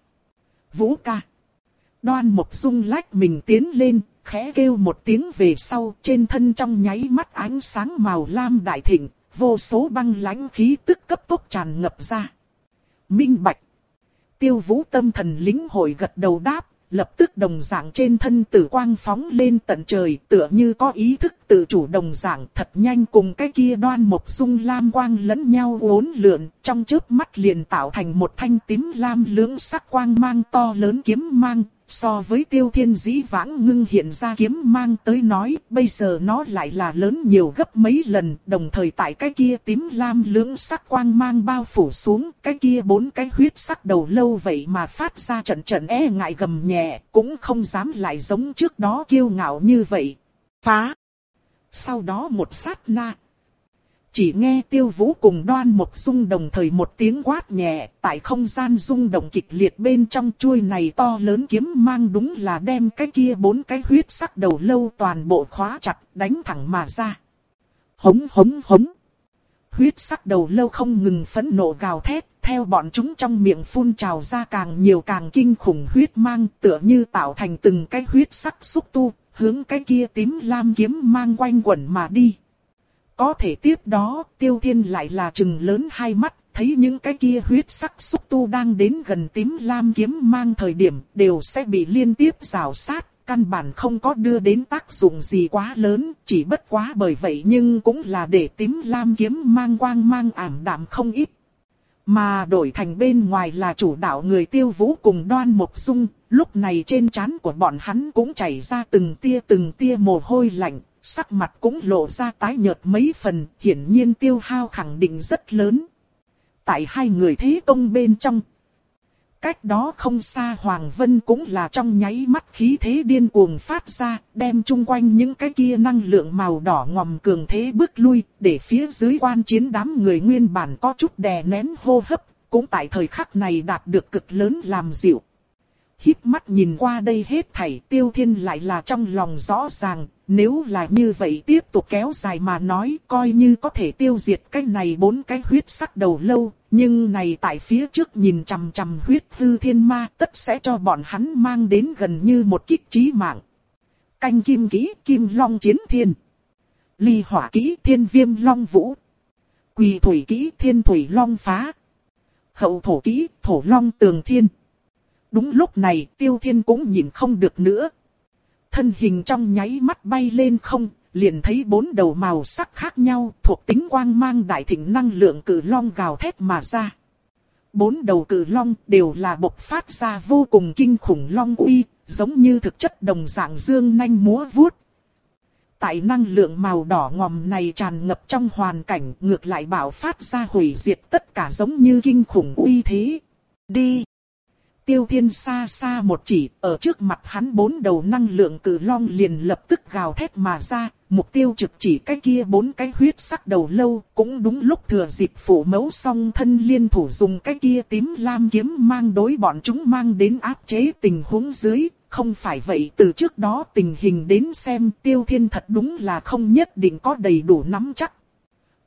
Vũ ca! Đoan Mộc Dung lách mình tiến lên, khẽ kêu một tiếng về sau, trên thân trong nháy mắt ánh sáng màu lam đại thịnh, vô số băng lãnh khí tức cấp tốc tràn ngập ra. Minh bạch. Tiêu Vũ tâm thần lĩnh hội gật đầu đáp, lập tức đồng dạng trên thân tử quang phóng lên tận trời, tựa như có ý thức tự chủ đồng dạng thật nhanh cùng cái kia Đoan Mộc Dung lam quang lẫn nhau uốn lượn, trong chớp mắt liền tạo thành một thanh tím lam lưỡng sắc quang mang to lớn kiếm mang. So với Tiêu Thiên dĩ vãng ngưng hiện ra kiếm mang tới nói, bây giờ nó lại là lớn nhiều gấp mấy lần, đồng thời tại cái kia tím lam lưỡng sắc quang mang bao phủ xuống, cái kia bốn cái huyết sắc đầu lâu vậy mà phát ra trận trận e ngại gầm nhẹ, cũng không dám lại giống trước đó kiêu ngạo như vậy. Phá! Sau đó một sát na. Chỉ nghe Tiêu Vũ cùng Đoan Mộc Dung đồng thời một tiếng quát nhẹ, tại không gian rung động kịch liệt bên trong chuôi này to lớn kiếm mang đúng là đem cái kia bốn cái huyết sắc đầu lâu toàn bộ khóa chặt, đánh thẳng mà ra. Hống hống hống. Huyết sắc đầu lâu không ngừng phẫn nộ gào thét, theo bọn chúng trong miệng phun trào ra càng nhiều càng kinh khủng huyết mang, tựa như tạo thành từng cái huyết sắc xúc tu, hướng cái kia tím lam kiếm mang quanh quẩn mà đi. Có thể tiếp đó, Tiêu Thiên lại là trừng lớn hai mắt, thấy những cái kia huyết sắc xúc tu đang đến gần tím lam kiếm mang thời điểm, đều sẽ bị liên tiếp rào sát, căn bản không có đưa đến tác dụng gì quá lớn, chỉ bất quá bởi vậy nhưng cũng là để tím lam kiếm mang quang mang ảm đạm không ít. Mà đổi thành bên ngoài là chủ đạo người Tiêu Vũ cùng Đoan Mộc Dung, lúc này trên trán của bọn hắn cũng chảy ra từng tia từng tia mồ hôi lạnh. Sắc mặt cũng lộ ra tái nhợt mấy phần, hiển nhiên tiêu hao khẳng định rất lớn. Tại hai người thế công bên trong, cách đó không xa Hoàng Vân cũng là trong nháy mắt khí thế điên cuồng phát ra, đem chung quanh những cái kia năng lượng màu đỏ ngòm cường thế bước lui, để phía dưới quan chiến đám người nguyên bản có chút đè nén hô hấp, cũng tại thời khắc này đạt được cực lớn làm dịu. Híp mắt nhìn qua đây hết thảy, Tiêu Thiên lại là trong lòng rõ ràng, nếu là như vậy tiếp tục kéo dài mà nói, coi như có thể tiêu diệt cái này bốn cái huyết sắc đầu lâu, nhưng này tại phía trước nhìn chằm chằm huyết hư thiên ma, tất sẽ cho bọn hắn mang đến gần như một kích chí mạng. Canh kim kỹ Kim Long Chiến Thiên, Ly Hỏa kỹ Thiên Viêm Long Vũ, Quỳ Thủy kỹ Thiên Thủy Long Phá, Hậu Thổ kỹ Thổ Long Tường Thiên. Đúng lúc này, Tiêu Thiên cũng nhìn không được nữa. Thân hình trong nháy mắt bay lên không, liền thấy bốn đầu màu sắc khác nhau, thuộc tính quang mang đại thịnh năng lượng cự long gào thét mà ra. Bốn đầu cự long đều là bộc phát ra vô cùng kinh khủng long uy, giống như thực chất đồng dạng dương nanh múa vuốt. Tại năng lượng màu đỏ ngòm này tràn ngập trong hoàn cảnh, ngược lại bạo phát ra hủy diệt tất cả giống như kinh khủng uy thế. Đi! Tiêu Thiên xa xa một chỉ, ở trước mặt hắn bốn đầu năng lượng cự long liền lập tức gào thét mà ra, mục tiêu trực chỉ cái kia bốn cái huyết sắc đầu lâu, cũng đúng lúc thừa dịp phủ mẫu song thân liên thủ dùng cái kia tím lam kiếm mang đối bọn chúng mang đến áp chế tình huống dưới, không phải vậy từ trước đó tình hình đến xem Tiêu Thiên thật đúng là không nhất định có đầy đủ nắm chắc.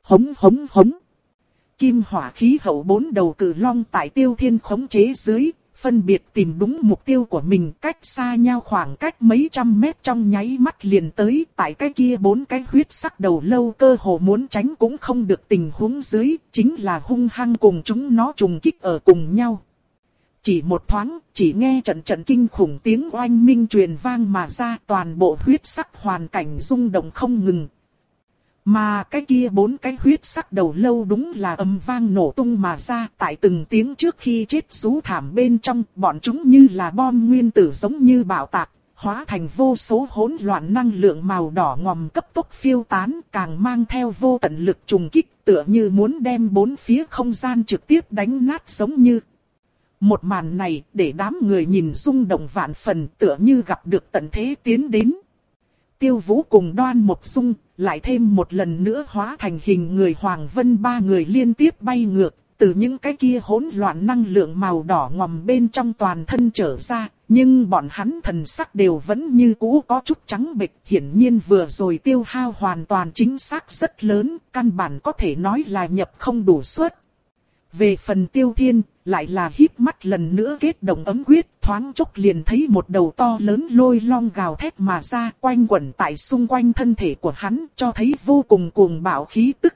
Hống hống hống. Kim hỏa khí hậu bốn đầu cự long tại Tiêu Thiên khống chế dưới, phân biệt tìm đúng mục tiêu của mình, cách xa nhau khoảng cách mấy trăm mét trong nháy mắt liền tới. Tại cái kia bốn cái huyết sắc đầu lâu cơ hồ muốn tránh cũng không được tình huống dưới, chính là hung hăng cùng chúng nó trùng kích ở cùng nhau. Chỉ một thoáng, chỉ nghe trận trận kinh khủng tiếng oanh minh truyền vang mà ra, toàn bộ huyết sắc hoàn cảnh rung động không ngừng. Mà cái kia bốn cái huyết sắc đầu lâu đúng là ầm vang nổ tung mà ra, tại từng tiếng trước khi chết rú thảm bên trong, bọn chúng như là bom nguyên tử giống như bạo tạc, hóa thành vô số hỗn loạn năng lượng màu đỏ ngòm cấp tốc phiêu tán, càng mang theo vô tận lực trùng kích, tựa như muốn đem bốn phía không gian trực tiếp đánh nát giống như. Một màn này để đám người nhìn rung động vạn phần, tựa như gặp được tận thế tiến đến. Tiêu Vũ cùng Đoan Mộc Dung, lại thêm một lần nữa hóa thành hình người Hoàng Vân ba người liên tiếp bay ngược, từ những cái kia hỗn loạn năng lượng màu đỏ ngòm bên trong toàn thân trở ra, nhưng bọn hắn thần sắc đều vẫn như cũ có chút trắng bệch, hiển nhiên vừa rồi tiêu hao hoàn toàn chính xác rất lớn, căn bản có thể nói là nhập không đủ suất. Về phần Tiêu Thiên, lại là híp mắt lần nữa kết động ấm quyết, thoáng chốc liền thấy một đầu to lớn lôi long gào thét mà ra, quanh quẩn tại xung quanh thân thể của hắn, cho thấy vô cùng cuồng bạo khí tức.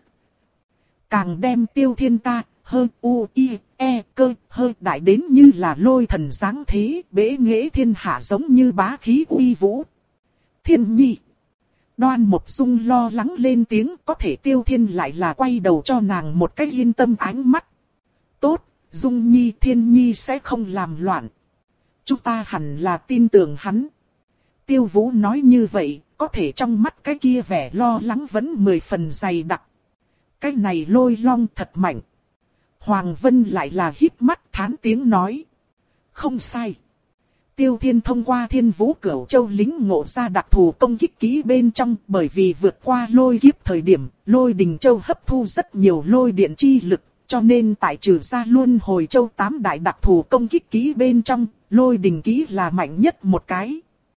Càng đem Tiêu Thiên ta, hơn u, i, e, cơ, hơi đại đến như là lôi thần dáng thế, bế nghệ thiên hạ giống như bá khí uy vũ. Thiên nhi. Đoan Mộc Dung lo lắng lên tiếng, có thể Tiêu Thiên lại là quay đầu cho nàng một cái yên tâm ánh mắt. Tốt, Dung Nhi Thiên Nhi sẽ không làm loạn. Chúng ta hẳn là tin tưởng hắn. Tiêu Vũ nói như vậy, có thể trong mắt cái kia vẻ lo lắng vẫn mười phần dày đặc. Cái này lôi long thật mạnh. Hoàng Vân lại là híp mắt thán tiếng nói. Không sai. Tiêu Thiên thông qua Thiên Vũ Cửu Châu lính ngộ ra đặc thù công kích kỹ bên trong, bởi vì vượt qua lôi kiếp thời điểm, lôi đình châu hấp thu rất nhiều lôi điện chi lực. Cho nên tại trừ ra luân hồi châu tám đại đặc thù công kích kỹ bên trong, lôi đình kỹ là mạnh nhất một cái.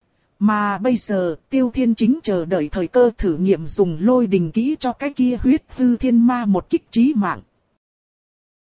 Mà bây giờ, Tiêu Thiên chính chờ đợi thời cơ thử nghiệm dùng lôi đình kỹ cho cái kia huyết hư thiên ma một kích chí mạng.